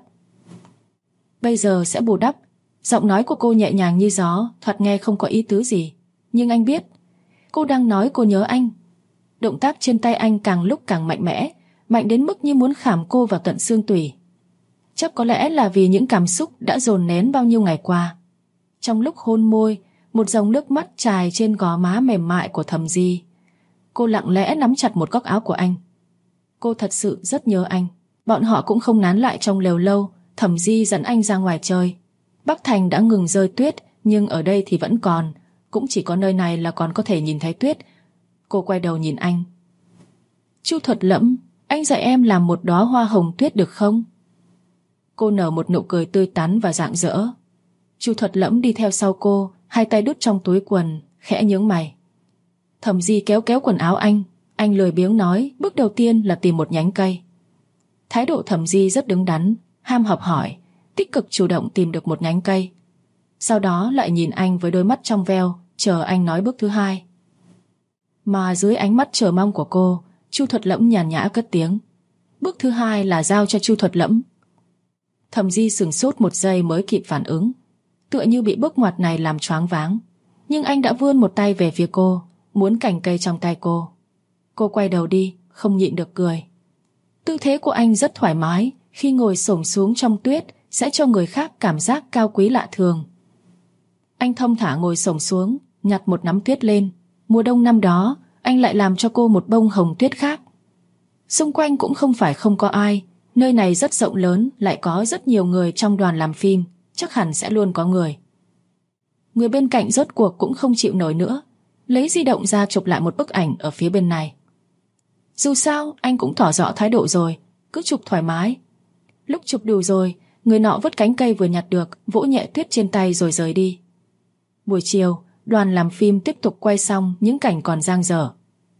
Bây giờ sẽ bù đắp. Giọng nói của cô nhẹ nhàng như gió, thoạt nghe không có ý tứ gì. Nhưng anh biết cô đang nói cô nhớ anh. Động tác trên tay anh càng lúc càng mạnh mẽ, mạnh đến mức như muốn khảm cô vào tận xương tủy. Chắc có lẽ là vì những cảm xúc đã dồn nén bao nhiêu ngày qua. Trong lúc hôn môi, một dòng nước mắt trải trên gò má mềm mại của Thẩm Di. Cô lặng lẽ nắm chặt một góc áo của anh. Cô thật sự rất nhớ anh. Bọn họ cũng không nán lại trong lều lâu. Thẩm Di dẫn anh ra ngoài chơi. Bắc Thành đã ngừng rơi tuyết, nhưng ở đây thì vẫn còn. Cũng chỉ có nơi này là còn có thể nhìn thấy tuyết. Cô quay đầu nhìn anh. "Chu Thuật Lẫm, anh dạy em làm một đóa hoa hồng tuyết được không?" Cô nở một nụ cười tươi tắn và rạng rỡ. Chu Thuật Lẫm đi theo sau cô, hai tay đút trong túi quần, khẽ nhướng mày. Thẩm Di kéo kéo quần áo anh lười biếng nói: "Bước đầu tiên là tìm một nhánh cây." Thái độ Thẩm Di rất đứng đắn, ham học hỏi, tích cực chủ động tìm được một nhánh cây. Sau đó lại nhìn anh với đôi mắt trong veo, chờ anh nói bước thứ hai. Mà dưới ánh mắt chờ mong của cô, Chu Thuật Lẫm nhàn nhã cất tiếng: "Bước thứ hai là giao cho Chu Thuật Lẫm." Thẩm Di sửng sốt một giây mới kịp phản ứng, tựa như bị bước ngoặt này làm choáng váng. Nhưng anh đã vươn một tay về phía cô, muốn cành cây trong tay cô. Cô quay đầu đi, không nhịn được cười. Tư thế của anh rất thoải mái, khi ngồi xổm xuống trong tuyết sẽ cho người khác cảm giác cao quý lạ thường. Anh thong thả ngồi xổm xuống, nhặt một nắm tuyết lên. Mùa đông năm đó, anh lại làm cho cô một bông hồng tuyết khác. Xung quanh cũng không phải không có ai. Nơi này rất rộng lớn, lại có rất nhiều người trong đoàn làm phim, chắc hẳn sẽ luôn có người. Người bên cạnh rốt cuộc cũng không chịu nổi nữa, lấy di động ra chụp lại một bức ảnh ở phía bên này. Dù sao, anh cũng tỏ rõ thái độ rồi, cứ chụp thoải mái. Lúc chụp đủ rồi, người nọ vứt cánh cây vừa nhặt được, vỗ nhẹ tuyết trên tay rồi rời đi. Buổi chiều, đoàn làm phim tiếp tục quay xong những cảnh còn dang dở.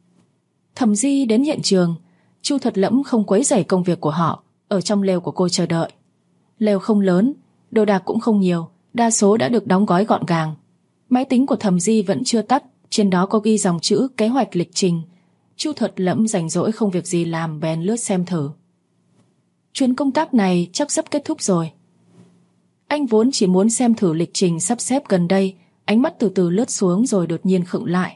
Thẩm Di đến hiện trường. Chu Thuật Lẫm không quấy rầy công việc của họ, ở trong lều của cô chờ đợi. Lều không lớn, đồ đạc cũng không nhiều, đa số đã được đóng gói gọn gàng. Máy tính của Thẩm Di vẫn chưa tắt, trên đó có ghi dòng chữ kế hoạch lịch trình. Chu Thuật Lẫm rảnh rỗi không việc gì làm bèn lướt xem thử. Chuyến công tác này chắc sắp kết thúc rồi. Anh vốn chỉ muốn xem thử lịch trình sắp xếp gần đây, ánh mắt từ từ lướt xuống rồi đột nhiên khựng lại.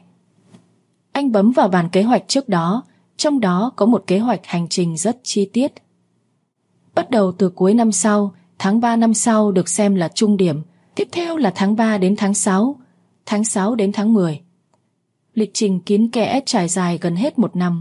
Anh bấm vào bản kế hoạch trước đó, trong đó có một kế hoạch hành trình rất chi tiết. Bắt đầu từ cuối năm sau, tháng 3 năm sau được xem là trung điểm, tiếp theo là tháng 3 đến tháng 6, tháng 6 đến tháng 10. Lịch trình kín kẽ trải dài gần hết một năm.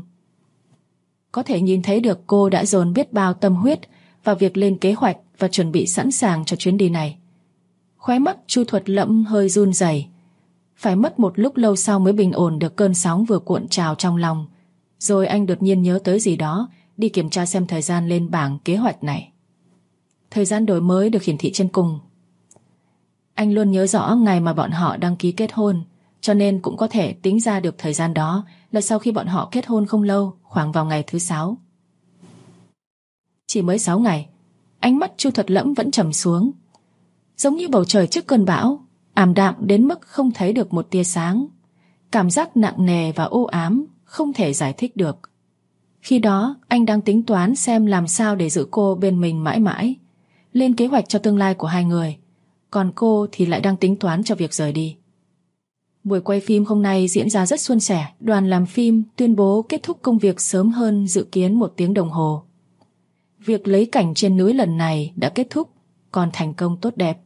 Có thể nhìn thấy được cô đã dồn biết bao tâm huyết vào việc lên kế hoạch và chuẩn bị sẵn sàng cho chuyến đi này. Khóe mắt Chu Thuật Lẫm hơi run rẩy. Phải mất một lúc lâu sau mới bình ổn được cơn sóng vừa cuộn trào trong lòng. Rồi anh đột nhiên nhớ tới gì đó, đi kiểm tra xem thời gian lên bảng kế hoạch này. Thời gian đổi mới được hiển thị trên cùng. Anh luôn nhớ rõ ngày mà bọn họ đăng ký kết hôn, cho nên cũng có thể tính ra được thời gian đó là sau khi bọn họ kết hôn không lâu, khoảng vào ngày thứ 6. Chỉ mới 6 ngày, ánh mắt Chu Thuật Lẫm vẫn trầm xuống, giống như bầu trời trước cơn bão, ảm đạm đến mức không thấy được một tia sáng. Cảm giác nặng nề và u ám không thể giải thích được. Khi đó anh đang tính toán xem làm sao để giữ cô bên mình mãi mãi, lên kế hoạch cho tương lai của hai người. Còn cô thì lại đang tính toán cho việc rời đi. Buổi quay phim hôm nay diễn ra rất suôn sẻ. Đoàn làm phim tuyên bố kết thúc công việc sớm hơn dự kiến 1 tiếng đồng hồ. Việc lấy cảnh trên núi lần này đã kết thúc, còn thành công tốt đẹp.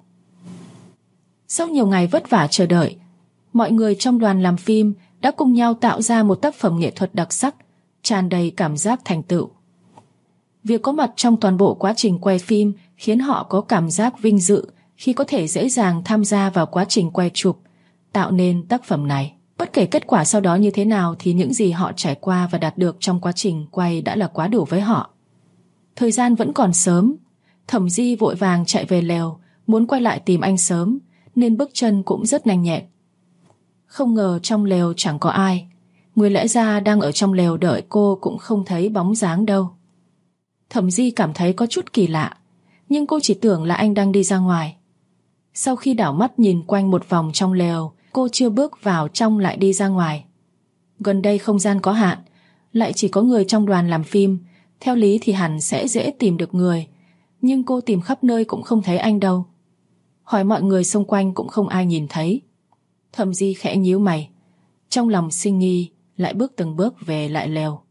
Sau nhiều ngày vất vả chờ đợi, mọi người trong đoàn làm phim đã cùng nhau tạo ra một tác phẩm nghệ thuật đặc sắc, tràn đầy cảm giác thành tựu. Việc có mặt trong toàn bộ quá trình quay phim khiến họ có cảm giác vinh dự khi có thể dễ dàng tham gia vào quá trình quay chụp, tạo nên tác phẩm này. Bất kể kết quả sau đó như thế nào thì những gì họ trải qua và đạt được trong quá trình quay đã là quá đủ với họ. Thời gian vẫn còn sớm, Thẩm Di vội vàng chạy về lều, muốn quay lại tìm anh sớm, nên bước chân cũng rất nhanh nhẹn. Không ngờ trong lều chẳng có ai. Người lẽ ra đang ở trong lều đợi cô cũng không thấy bóng dáng đâu. Thẩm Di cảm thấy có chút kỳ lạ, nhưng cô chỉ tưởng là anh đang đi ra ngoài. Sau khi đảo mắt nhìn quanh một vòng trong lều, cô chưa bước vào trong lại đi ra ngoài. Gần đây không gian có hạn, lại chỉ có người trong đoàn làm phim, theo lý thì hẳn sẽ dễ tìm được người, nhưng cô tìm khắp nơi cũng không thấy anh đâu. Hỏi mọi người xung quanh cũng không ai nhìn thấy. Thẩm Di khẽ nhíu mày, trong lòng sinh nghi, lại bước từng bước về lại lều.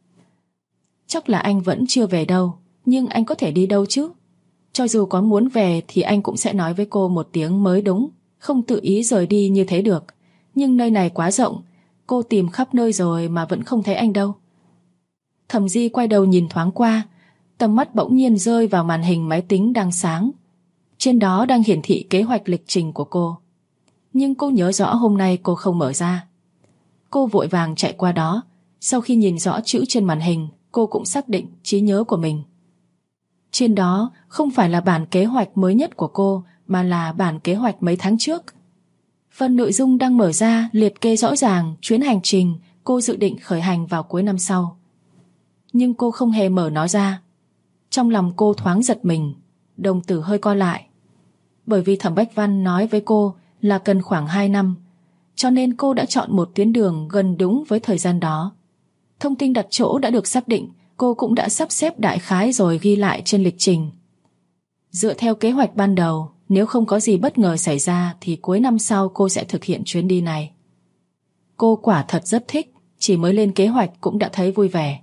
Chắc là anh vẫn chưa về đâu, nhưng anh có thể đi đâu chứ? Cho dù có muốn về thì anh cũng sẽ nói với cô 1 tiếng mới đúng, không tự ý rời đi như thế được. Nhưng nơi này quá rộng, cô tìm khắp nơi rồi mà vẫn không thấy anh đâu. Thẩm Di quay đầu nhìn thoáng qua, tầm mắt bỗng nhiên rơi vào màn hình máy tính đang sáng. Trên đó đang hiển thị kế hoạch lịch trình của cô. Nhưng cô nhớ rõ hôm nay cô không mở ra. Cô vội vàng chạy qua đó. Sau khi nhìn rõ chữ trên màn hình, cô cũng xác định trí nhớ của mình. Trên đó không phải là bản kế hoạch mới nhất của cô, mà là bản kế hoạch mấy tháng trước. Phần nội dung đang mở ra liệt kê rõ ràng chuyến hành trình cô dự định khởi hành vào cuối năm sau. Nhưng cô không hề mở nó ra. Trong lòng cô thoáng giật mình, đồng tử hơi co lại. Bởi vì Thẩm Bách Văn nói với cô là cần khoảng 2 năm, cho nên cô đã chọn một tuyến đường gần đúng với thời gian đó. Thông tin đặt chỗ đã được xác định, cô cũng đã sắp xếp đại khái rồi ghi lại trên lịch trình. Dựa theo kế hoạch ban đầu, nếu không có gì bất ngờ xảy ra thì cuối năm sau cô sẽ thực hiện chuyến đi này. Cô quả thật rất thích, chỉ mới lên kế hoạch cũng đã thấy vui vẻ.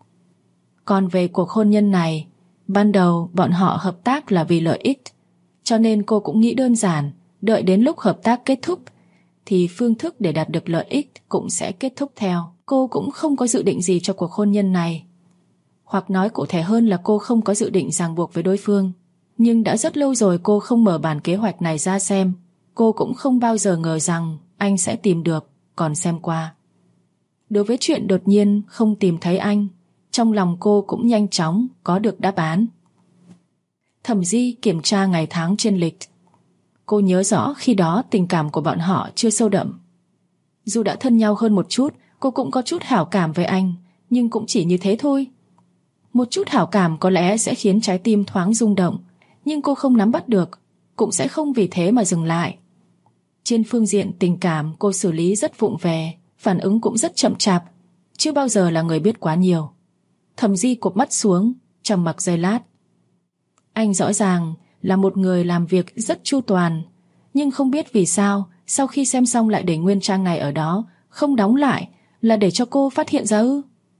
Còn về cuộc hôn nhân này, ban đầu bọn họ hợp tác là vì lợi ích, cho nên cô cũng nghĩ đơn giản, đợi đến lúc hợp tác kết thúc thì phương thức để đạt được lợi ích cũng sẽ kết thúc theo. Cô cũng không có dự định gì cho cuộc hôn nhân này. Hoặc nói cụ thể hơn là cô không có dự định ràng buộc với đối phương. Nhưng đã rất lâu rồi cô không mở bản kế hoạch này ra xem. Cô cũng không bao giờ ngờ rằng anh sẽ tìm được, còn xem qua. Đối với chuyện đột nhiên không tìm thấy anh, trong lòng cô cũng nhanh chóng có được đáp án. Thẩm Di kiểm tra ngày tháng trên lịch. Cô nhớ rõ khi đó tình cảm của bọn họ chưa sâu đậm. Dù đã thân nhau hơn một chút, cô cũng có chút hảo cảm với anh, nhưng cũng chỉ như thế thôi. Một chút hảo cảm có lẽ sẽ khiến trái tim thoáng rung động, nhưng cô không nắm bắt được, cũng sẽ không vì thế mà dừng lại. Trên phương diện tình cảm cô xử lý rất vụng về, phản ứng cũng rất chậm chạp, chưa bao giờ là người biết quá nhiều. Thẩm Di cụp mắt xuống, trầm mặc giây lát. Anh rõ ràng là một người làm việc rất chu toàn, nhưng không biết vì sao sau khi xem xong lại để nguyên trang này ở đó, không đóng lại, là để cho cô phát hiện ra ư?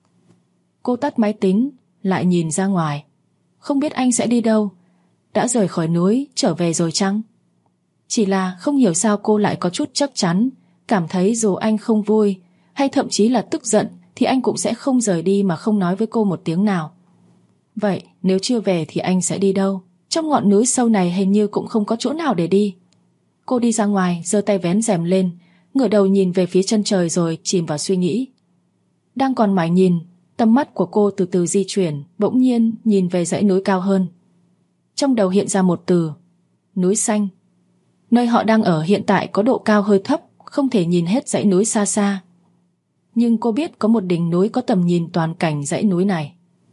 Cô tắt máy tính, lại nhìn ra ngoài. Không biết anh sẽ đi đâu, đã rời khỏi núi trở về rồi chăng? Chỉ là không hiểu sao cô lại có chút chắc chắn, cảm thấy dù anh không vui hay thậm chí là tức giận thì anh cũng sẽ không rời đi mà không nói với cô một tiếng nào. Vậy nếu chưa về thì anh sẽ đi đâu? Trong ngọn núi sâu này hình như cũng không có chỗ nào để đi. Cô đi ra ngoài, giơ tay vén rèm lên, ngửa đầu nhìn về phía chân trời rồi chìm vào suy nghĩ. Đang còn mải nhìn, tầm mắt của cô từ từ di chuyển, bỗng nhiên nhìn về dãy núi cao hơn. Trong đầu hiện ra một từ: núi xanh. Nơi họ đang ở hiện tại có độ cao hơi thấp, không thể nhìn hết dãy núi xa xa. Nhưng cô biết có một đỉnh núi có tầm nhìn toàn cảnh dãy núi này.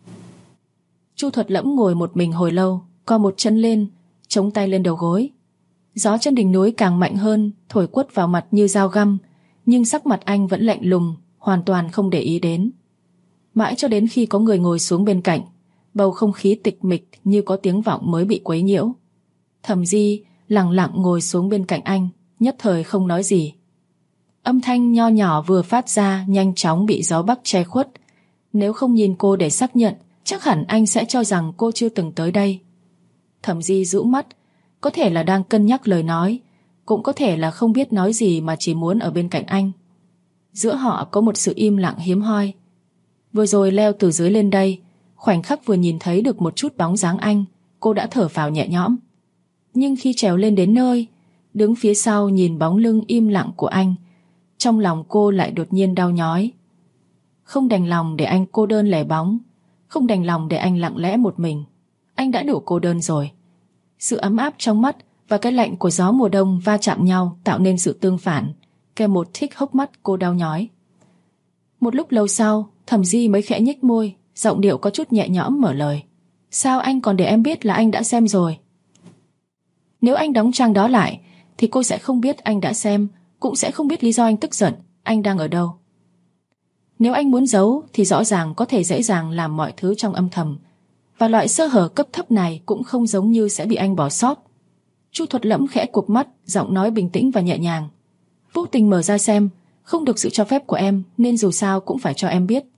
Chu Thuật Lẫm ngồi một mình hồi lâu, co một chân lên, chống tay lên đầu gối. Gió trên đỉnh núi càng mạnh hơn, thổi quất vào mặt như dao găm, nhưng sắc mặt anh vẫn lạnh lùng, hoàn toàn không để ý đến. mãi cho đến khi có người ngồi xuống bên cạnh. Bầu không khí tịch mịch như có tiếng vọng mới bị quấy nhiễu. Thẩm Di lặng lặng ngồi xuống bên cạnh anh, nhất thời không nói gì. Âm thanh nho nhỏ vừa phát ra nhanh chóng bị gió bắc che khuất. Nếu không nhìn cô để xác nhận, chắc hẳn anh sẽ cho rằng cô chưa từng tới đây. Thẩm Di rũ mắt, có thể là đang cân nhắc lời nói, cũng có thể là không biết nói gì mà chỉ muốn ở bên cạnh anh. Giữa họ có một sự im lặng hiếm hoi. Vừa rồi leo từ dưới lên đây, khoảnh khắc vừa nhìn thấy được một chút bóng dáng anh, cô đã thở phào nhẹ nhõm. Nhưng khi trèo lên đến nơi, đứng phía sau nhìn bóng lưng im lặng của anh, trong lòng cô lại đột nhiên đau nhói. Không đành lòng để anh cô đơn lẻ bóng, không đành lòng để anh lặng lẽ một mình. Anh đã đủ cô đơn rồi. Sự ấm áp trong mắt và cái lạnh của gió mùa đông va chạm nhau tạo nên sự tương phản, kèm một thích hốc mắt cô đau nhói. Một lúc lâu sau, Thẩm Di mới khẽ nhếch môi, giọng điệu có chút nhẹ nhõm mở lời. Sao anh còn để em biết là anh đã xem rồi? Nếu anh đóng trang đó lại thì cô sẽ không biết anh đã xem, cũng sẽ không biết lý do anh tức giận, anh đang ở đâu. Nếu anh muốn giấu thì rõ ràng có thể dễ dàng làm mọi thứ trong âm thầm, và loại sơ hở cấp thấp này cũng không giống như sẽ bị anh bỏ sót. Chu Thuật Lẫm khẽ cụp mắt, giọng nói bình tĩnh và nhẹ nhàng. Vô tình mở ra xem, không được sự cho phép của em, nên dù sao cũng phải cho em biết.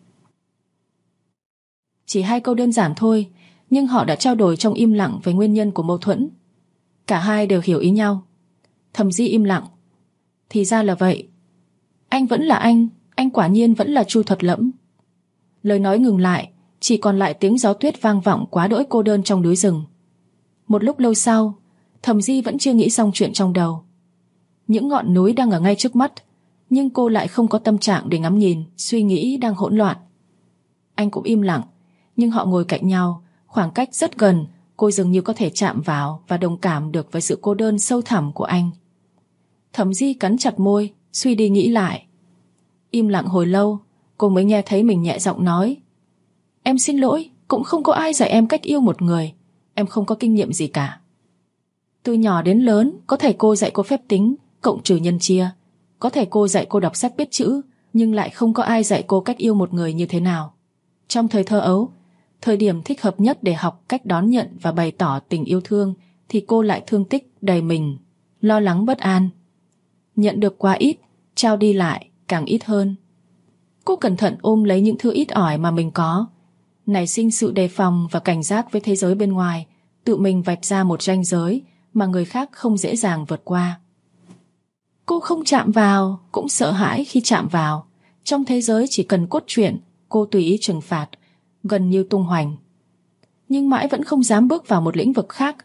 Chỉ 2 câu đơn giản thôi, nhưng họ đã trao đổi trong im lặng về nguyên nhân của mâu thuẫn. Cả hai đều hiểu ý nhau. Thẩm Di im lặng. Thì ra là vậy. Anh vẫn là anh quả nhiên vẫn là Chu Thuật Lẫm. Lời nói ngừng lại, chỉ còn lại tiếng gió tuyết vang vọng quá đỗi cô đơn trong núi rừng. Một lúc lâu sau, Thẩm Di vẫn chưa nghĩ xong chuyện trong đầu. Những ngọn núi đang ở ngay trước mắt, nhưng cô lại không có tâm trạng để ngắm nhìn, suy nghĩ đang hỗn loạn. Anh cũng im lặng, nhưng họ ngồi cạnh nhau, khoảng cách rất gần, cô dường như có thể chạm vào và đồng cảm được với sự cô đơn sâu thẳm của anh. Thẩm Di cắn chặt môi, suy đi nghĩ lại. Im lặng hồi lâu, cô mới nghe thấy mình nhẹ giọng nói. Em xin lỗi, cũng không có ai dạy em cách yêu một người. Em không có kinh nghiệm gì cả. Từ nhỏ đến lớn, có thầy cô dạy cô phép tính, cộng trừ nhân chia. Có thầy cô dạy cô đọc sách biết chữ, nhưng lại không có ai dạy cô cách yêu một người như thế nào. Trong thời thơ ấu, thời điểm thích hợp nhất để học cách đón nhận và bày tỏ tình yêu thương, thì cô lại thương tích đầy mình, lo lắng bất an. Nhận được quá ít, trao đi lại càng ít hơn. Cô cẩn thận ôm lấy những thứ ít ỏi mà mình có, nảy sinh sự đề phòng và cảnh giác với thế giới bên ngoài, tự mình vạch ra một ranh giới mà người khác không dễ dàng vượt qua. Cô không chạm vào, cũng sợ hãi khi chạm vào. Trong thế giới chỉ cần cốt truyện, cô tùy ý trừng phạt, gần như tung hoành. Nhưng mãi vẫn không dám bước vào một lĩnh vực khác.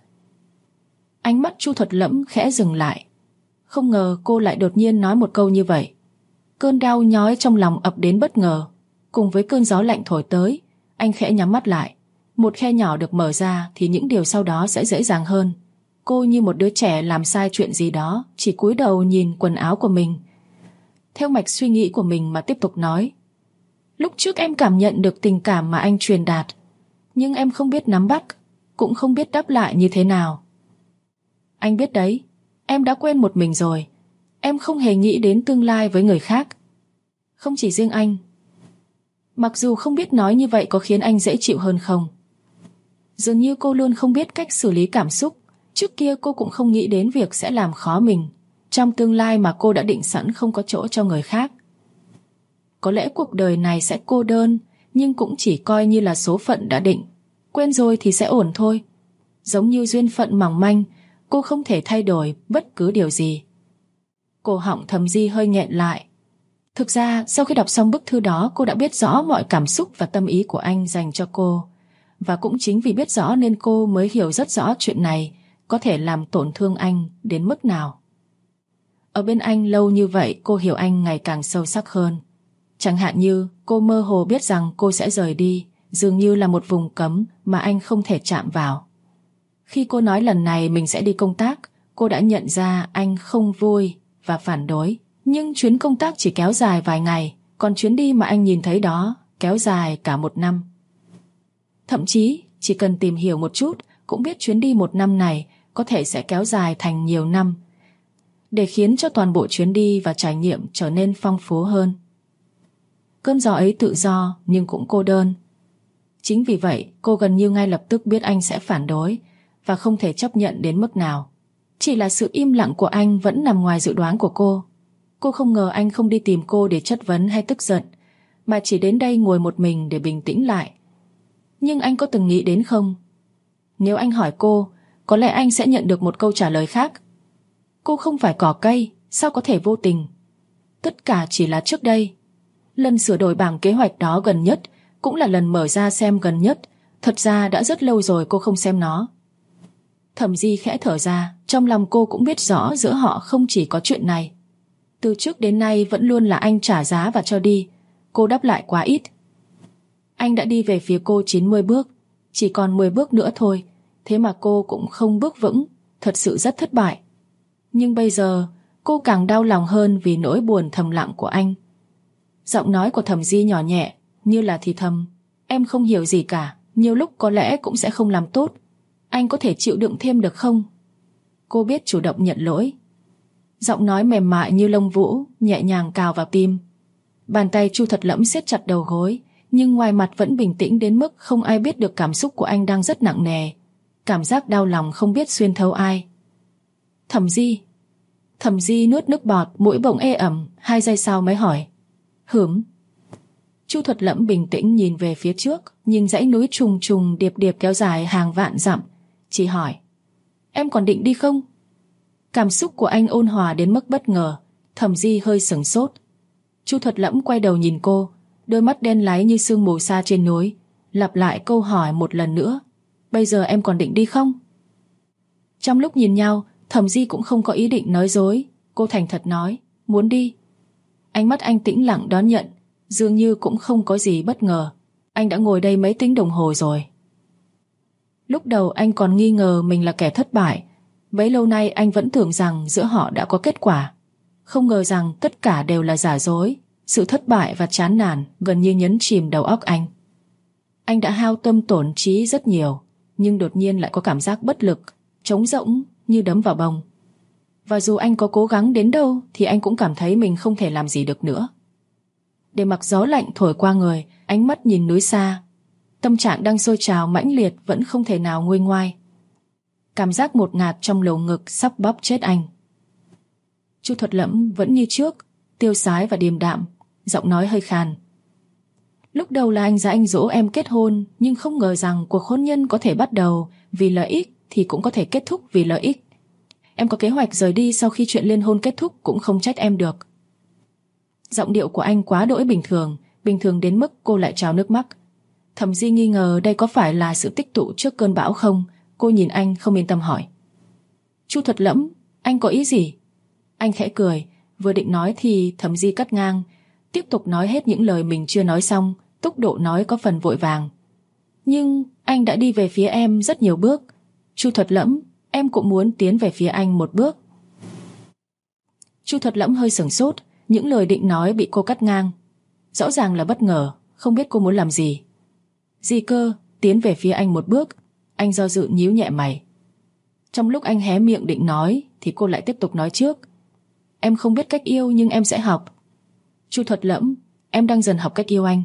Ánh mắt Chu Thuật Lẫm khẽ dừng lại. Không ngờ cô lại đột nhiên nói một câu như vậy. Cơn đau nhói trong lòng ập đến bất ngờ. Cùng với cơn gió lạnh thổi tới, anh khẽ nhắm mắt lại. Một khe nhỏ được mở ra thì những điều sau đó sẽ dễ dàng hơn. Cô như một đứa trẻ làm sai chuyện gì đó, chỉ cúi đầu nhìn quần áo của mình. Theo mạch suy nghĩ của mình mà tiếp tục nói. Lúc trước em cảm nhận được tình cảm mà anh truyền đạt, nhưng em không biết nắm bắt, cũng không biết đáp lại như thế nào. Anh biết đấy, em đã quên một mình rồi. Em không hề nghĩ đến tương lai với người khác. Không chỉ riêng anh. Mặc dù không biết nói như vậy có khiến anh dễ chịu hơn không. Dường như cô luôn không biết cách xử lý cảm xúc. Trước kia cô cũng không nghĩ đến việc sẽ làm khó mình trong tương lai mà cô đã định sẵn không có chỗ cho người khác. Có lẽ cuộc đời này sẽ cô đơn, nhưng cũng chỉ coi như là số phận đã định. Quên rồi thì sẽ ổn thôi. Giống như duyên phận mỏng manh, cô không thể thay đổi bất cứ điều gì. Cổ họng Thẩm Di hơi nghẹn lại. Thực ra sau khi đọc xong bức thư đó, cô đã biết rõ mọi cảm xúc và tâm ý của anh dành cho cô. Và cũng chính vì biết rõ nên cô mới hiểu rất rõ chuyện này có thể làm tổn thương anh đến mức nào. Ở bên anh lâu như vậy, cô hiểu anh ngày càng sâu sắc hơn. Chẳng hạn như cô mơ hồ biết rằng cô sẽ rời đi, dường như là một vùng cấm mà anh không thể chạm vào. Khi cô nói lần này mình sẽ đi công tác, cô đã nhận ra anh không vui và phản đối. Nhưng chuyến công tác chỉ kéo dài vài ngày, còn chuyến đi mà anh nhìn thấy đó kéo dài cả 1 năm. Thậm chí chỉ cần tìm hiểu một chút cũng biết chuyến đi 1 năm này có thể sẽ kéo dài thành nhiều năm, để khiến cho toàn bộ chuyến đi và trải nghiệm trở nên phong phú hơn. Cơn gió ấy tự do nhưng cũng cô đơn. Chính vì vậy cô gần như ngay lập tức biết anh sẽ phản đối và không thể chấp nhận đến mức nào. Chỉ là sự im lặng của anh vẫn nằm ngoài dự đoán của cô. Cô không ngờ anh không đi tìm cô để chất vấn hay tức giận, mà chỉ đến đây ngồi một mình để bình tĩnh lại. Nhưng anh có từng nghĩ đến không? Nếu anh hỏi cô, có lẽ anh sẽ nhận được một câu trả lời khác. Cô không phải cỏ cây, sao có thể vô tình? Tất cả chỉ là trước đây. Lần sửa đổi bảng kế hoạch đó gần nhất, cũng là lần mở ra xem gần nhất. Thật ra đã rất lâu rồi cô không xem nó. Thẩm Di khẽ thở ra, trong lòng cô cũng biết rõ giữa họ không chỉ có chuyện này. Từ trước đến nay vẫn luôn là anh trả giá và cho đi. Cô đáp lại quá ít. Anh đã đi về phía cô 90 bước, chỉ còn 10 bước nữa thôi. Thế mà cô cũng không bước vững, thật sự rất thất bại. Nhưng bây giờ cô càng đau lòng hơn vì nỗi buồn thầm lặng của anh. Giọng nói của Thẩm Di nhỏ nhẹ, như là thì thầm. Em không hiểu gì cả, nhiều lúc có lẽ cũng sẽ không làm tốt. Anh có thể chịu đựng thêm được không? Cô biết chủ động nhận lỗi. Giọng nói mềm mại như lông vũ, nhẹ nhàng cào vào tim. Bàn tay Chu Thật Lẫm siết chặt đầu gối, nhưng ngoài mặt vẫn bình tĩnh đến mức không ai biết được cảm xúc của anh đang rất nặng nề. Cảm giác đau lòng không biết xuyên thấu ai. Thẩm Di. Thẩm Di nuốt nước bọt, mũi bỗng ê ẩm, 2 giây sau mới hỏi. Hửm. Chu Thuật Lẫm bình tĩnh nhìn về phía trước, nhìn dãy núi trùng trùng điệp điệp kéo dài hàng vạn dặm, chỉ hỏi. Em còn định đi không? Cảm xúc của anh ôn hòa đến mức bất ngờ. Thẩm Di hơi sửng sốt. Chu Thuật Lẫm quay đầu nhìn cô, đôi mắt đen láy như sương mù xa trên núi, lặp lại câu hỏi một lần nữa. Bây giờ em còn định đi không? Trong lúc nhìn nhau, Thẩm Di cũng không có ý định nói dối. Cô thành thật nói, muốn đi. Ánh mắt anh tĩnh lặng đón nhận, dường như cũng không có gì bất ngờ. Anh đã ngồi đây mấy tiếng đồng hồ rồi. Lúc đầu anh còn nghi ngờ mình là kẻ thất bại. Bấy lâu nay anh vẫn tưởng rằng giữa họ đã có kết quả. Không ngờ rằng tất cả đều là giả dối. Sự thất bại và chán nản gần như nhấn chìm đầu óc anh. Anh đã hao tâm tổn trí rất nhiều, nhưng đột nhiên lại có cảm giác bất lực, trống rỗng như đấm vào bông. Và dù anh có cố gắng đến đâu thì anh cũng cảm thấy mình không thể làm gì được nữa. Để mặc gió lạnh thổi qua người, ánh mắt nhìn núi xa. Tâm trạng đang sôi trào mãnh liệt vẫn không thể nào nguôi ngoai. Cảm giác ngột ngạt trong lồng ngực sắp bóp chết anh. Chu Thuật Lẫm vẫn như trước, tiêu sái và điềm đạm, giọng nói hơi khàn. Lúc đầu là anh dạy anh dỗ em kết hôn, nhưng không ngờ rằng cuộc hôn nhân có thể bắt đầu vì lợi ích thì cũng có thể kết thúc vì lợi ích. Em có kế hoạch rời đi sau khi chuyện liên hôn kết thúc cũng không trách em được. Giọng điệu của anh quá đỗi bình thường đến mức cô lại trào nước mắt. Thẩm Di nghi ngờ đây có phải là sự tích tụ trước cơn bão không. Cô nhìn anh không yên tâm hỏi. Chu Thuật Lẫm, anh có ý gì? Anh khẽ cười, vừa định nói thì Thẩm Di cắt ngang, tiếp tục nói hết những lời mình chưa nói xong, tốc độ nói có phần vội vàng. Nhưng anh đã đi về phía em rất nhiều bước. Chu Thuật Lẫm, em cũng muốn tiến về phía anh một bước. Chu Thuật Lẫm hơi sửng sốt, những lời định nói bị cô cắt ngang. Rõ ràng là bất ngờ, không biết cô muốn làm gì. Gì cơ, tiến về phía anh một bước? Anh do dự nhíu nhẹ mày. Trong lúc anh hé miệng định nói thì cô lại tiếp tục nói trước. Em không biết cách yêu nhưng em sẽ học. Chu Thuật Lẫm, em đang dần học cách yêu anh.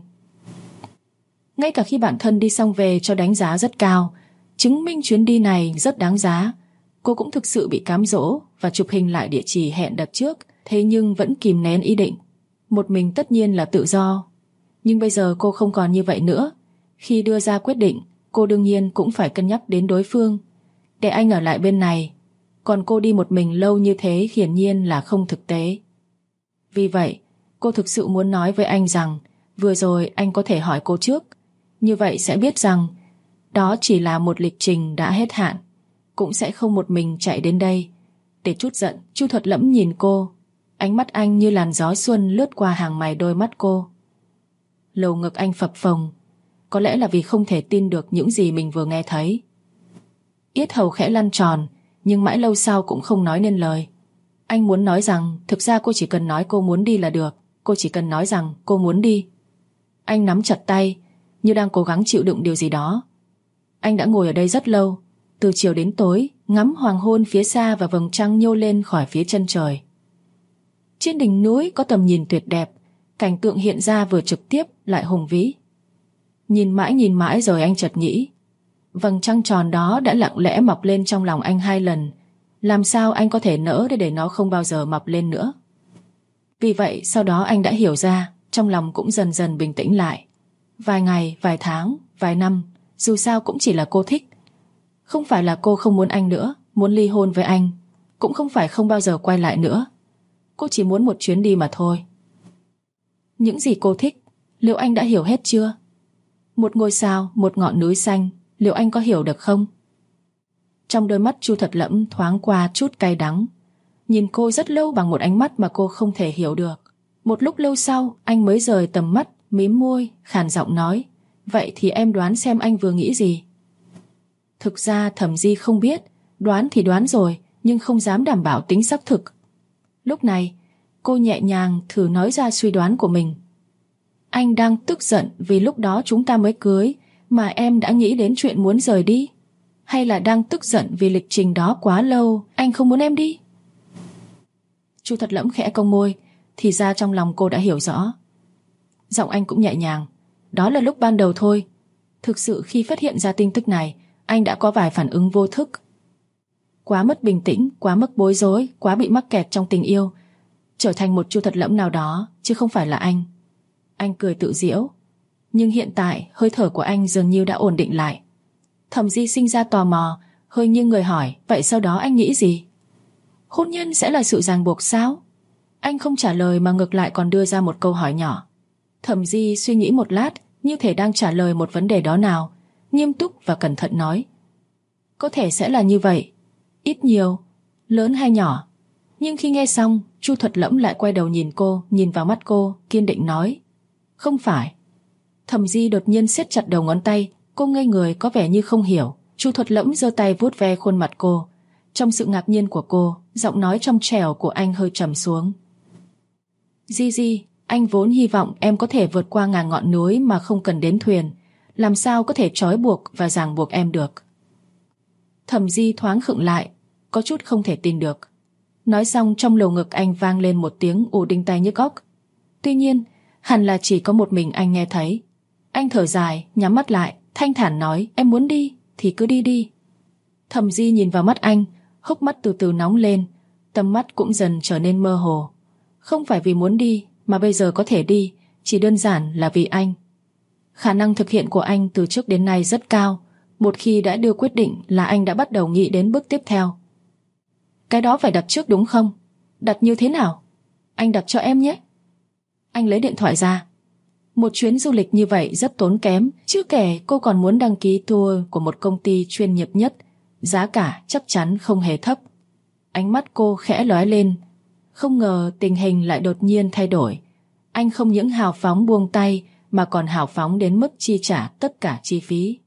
Ngay cả khi bản thân đi xong về cho đánh giá rất cao, chứng minh chuyến đi này rất đáng giá, cô cũng thực sự bị cám dỗ và chụp hình lại địa chỉ hẹn đợt trước, thế nhưng vẫn kìm nén ý định. Một mình tất nhiên là tự do, nhưng bây giờ cô không còn như vậy nữa. Khi đưa ra quyết định, cô đương nhiên cũng phải cân nhắc đến đối phương. Để anh ở lại bên này, còn cô đi một mình lâu như thế hiển nhiên là không thực tế. Vì vậy, cô thực sự muốn nói với anh rằng vừa rồi anh có thể hỏi cô trước. Như vậy sẽ biết rằng đó chỉ là một lịch trình đã hết hạn, cũng sẽ không một mình chạy đến đây. Để trút giận, Chu Thuật Lẫm nhìn cô. Ánh mắt anh như làn gió xuân lướt qua hàng mày đôi mắt cô. Lầu ngực anh phập phồng, có lẽ là vì không thể tin được những gì mình vừa nghe thấy. Yết hầu khẽ lăn tròn, nhưng mãi lâu sau cũng không nói nên lời. Anh muốn nói rằng thực ra cô chỉ cần nói cô muốn đi là được. Cô chỉ cần nói rằng cô muốn đi. Anh nắm chặt tay, như đang cố gắng chịu đựng điều gì đó. Anh đã ngồi ở đây rất lâu, từ chiều đến tối, ngắm hoàng hôn phía xa và vầng trăng nhô lên khỏi phía chân trời. Trên đỉnh núi có tầm nhìn tuyệt đẹp, cảnh tượng hiện ra vừa trực tiếp lại hùng vĩ. Nhìn mãi rồi anh chợt nghĩ, vầng trăng tròn đó đã lặng lẽ mọc lên trong lòng anh 2 lần, làm sao anh có thể nỡ để nó không bao giờ mọc lên nữa. Vì vậy sau đó anh đã hiểu ra, trong lòng cũng dần dần bình tĩnh lại. Vài ngày, vài tháng, vài năm, dù sao cũng chỉ là cô thích. Không phải là cô không muốn anh nữa, muốn ly hôn với anh, cũng không phải không bao giờ quay lại nữa. Cô chỉ muốn một chuyến đi mà thôi. Những gì cô thích, liệu anh đã hiểu hết chưa? Một ngôi sao, một ngọn núi xanh, liệu anh có hiểu được không? Trong đôi mắt Chu Thật Lẫm thoáng qua chút cay đắng. Nhìn cô rất lâu bằng một ánh mắt mà cô không thể hiểu được. Một lúc lâu sau, anh mới rời tầm mắt, mím môi, khàn giọng nói, vậy thì em đoán xem anh vừa nghĩ gì? Thực ra Thẩm Di không biết, đoán thì đoán rồi, nhưng không dám đảm bảo tính xác thực. Lúc này, cô nhẹ nhàng thử nói ra suy đoán của mình. Anh đang tức giận vì lúc đó chúng ta mới cưới mà em đã nghĩ đến chuyện muốn rời đi? Hay là đang tức giận vì lịch trình đó quá lâu, anh không muốn em đi? Chu Thật Lẫm khẽ cong môi, thì ra trong lòng cô đã hiểu rõ. Giọng anh cũng nhẹ nhàng, đó là lúc ban đầu thôi. Thực sự khi phát hiện ra tin tức này, anh đã có vài phản ứng vô thức. Quá mất bình tĩnh, quá mất bối rối, quá bị mắc kẹt trong tình yêu, trở thành một Chu Thật Lẫm nào đó, chứ không phải là anh. Anh cười tự giễu. Nhưng hiện tại hơi thở của anh dường như đã ổn định lại. Thẩm Di sinh ra tò mò, hơi nghiêng người hỏi, vậy sau đó anh nghĩ gì? Hôn nhân sẽ là sự ràng buộc sao? Anh không trả lời mà ngược lại còn đưa ra một câu hỏi nhỏ. Thẩm Di suy nghĩ một lát, như thể đang trả lời một vấn đề đó nào, nghiêm túc và cẩn thận nói, có thể sẽ là như vậy, ít nhiều, lớn hay nhỏ. Nhưng khi nghe xong, Chu Thật Lẫm lại quay đầu nhìn cô, nhìn vào mắt cô, kiên định nói, không phải. Thẩm Di đột nhiên siết chặt đầu ngón tay, cô ngây người có vẻ như không hiểu. Chu Thuật Lẫm giơ tay vuốt ve khuôn mặt cô. Trong sự ngạc nhiên của cô, giọng nói trong trẻo của anh hơi trầm xuống. Di, anh vốn hy vọng em có thể vượt qua ngàn ngọn núi mà không cần đến thuyền, làm sao có thể trói buộc và ràng buộc em được. Thẩm Di thoáng khựng lại, có chút không thể tin được. Nói xong trong lồng ngực anh vang lên một tiếng ù đinh tai nhức óc. Tuy nhiên, hẳn là chỉ có một mình anh nghe thấy. Anh thở dài, nhắm mắt lại, thanh thản nói, em muốn đi thì cứ đi đi. Thẩm Di nhìn vào mắt anh, hốc mắt từ từ nóng lên, tầm mắt cũng dần trở nên mơ hồ. Không phải vì muốn đi mà bây giờ có thể đi, chỉ đơn giản là vì anh. Khả năng thực hiện của anh từ trước đến nay rất cao. Một khi đã đưa quyết định là anh đã bắt đầu nghĩ đến bước tiếp theo. Cái đó phải đặt trước đúng không? Đặt như thế nào? Anh đặt cho em nhé. Anh lấy điện thoại ra. Một chuyến du lịch như vậy rất tốn kém, chưa kể cô còn muốn đăng ký tour của một công ty chuyên nghiệp nhất, giá cả chắc chắn không hề thấp. Ánh mắt cô khẽ lóe lên. Không ngờ tình hình lại đột nhiên thay đổi. Anh không những hào phóng buông tay mà còn hào phóng đến mức chi trả tất cả chi phí.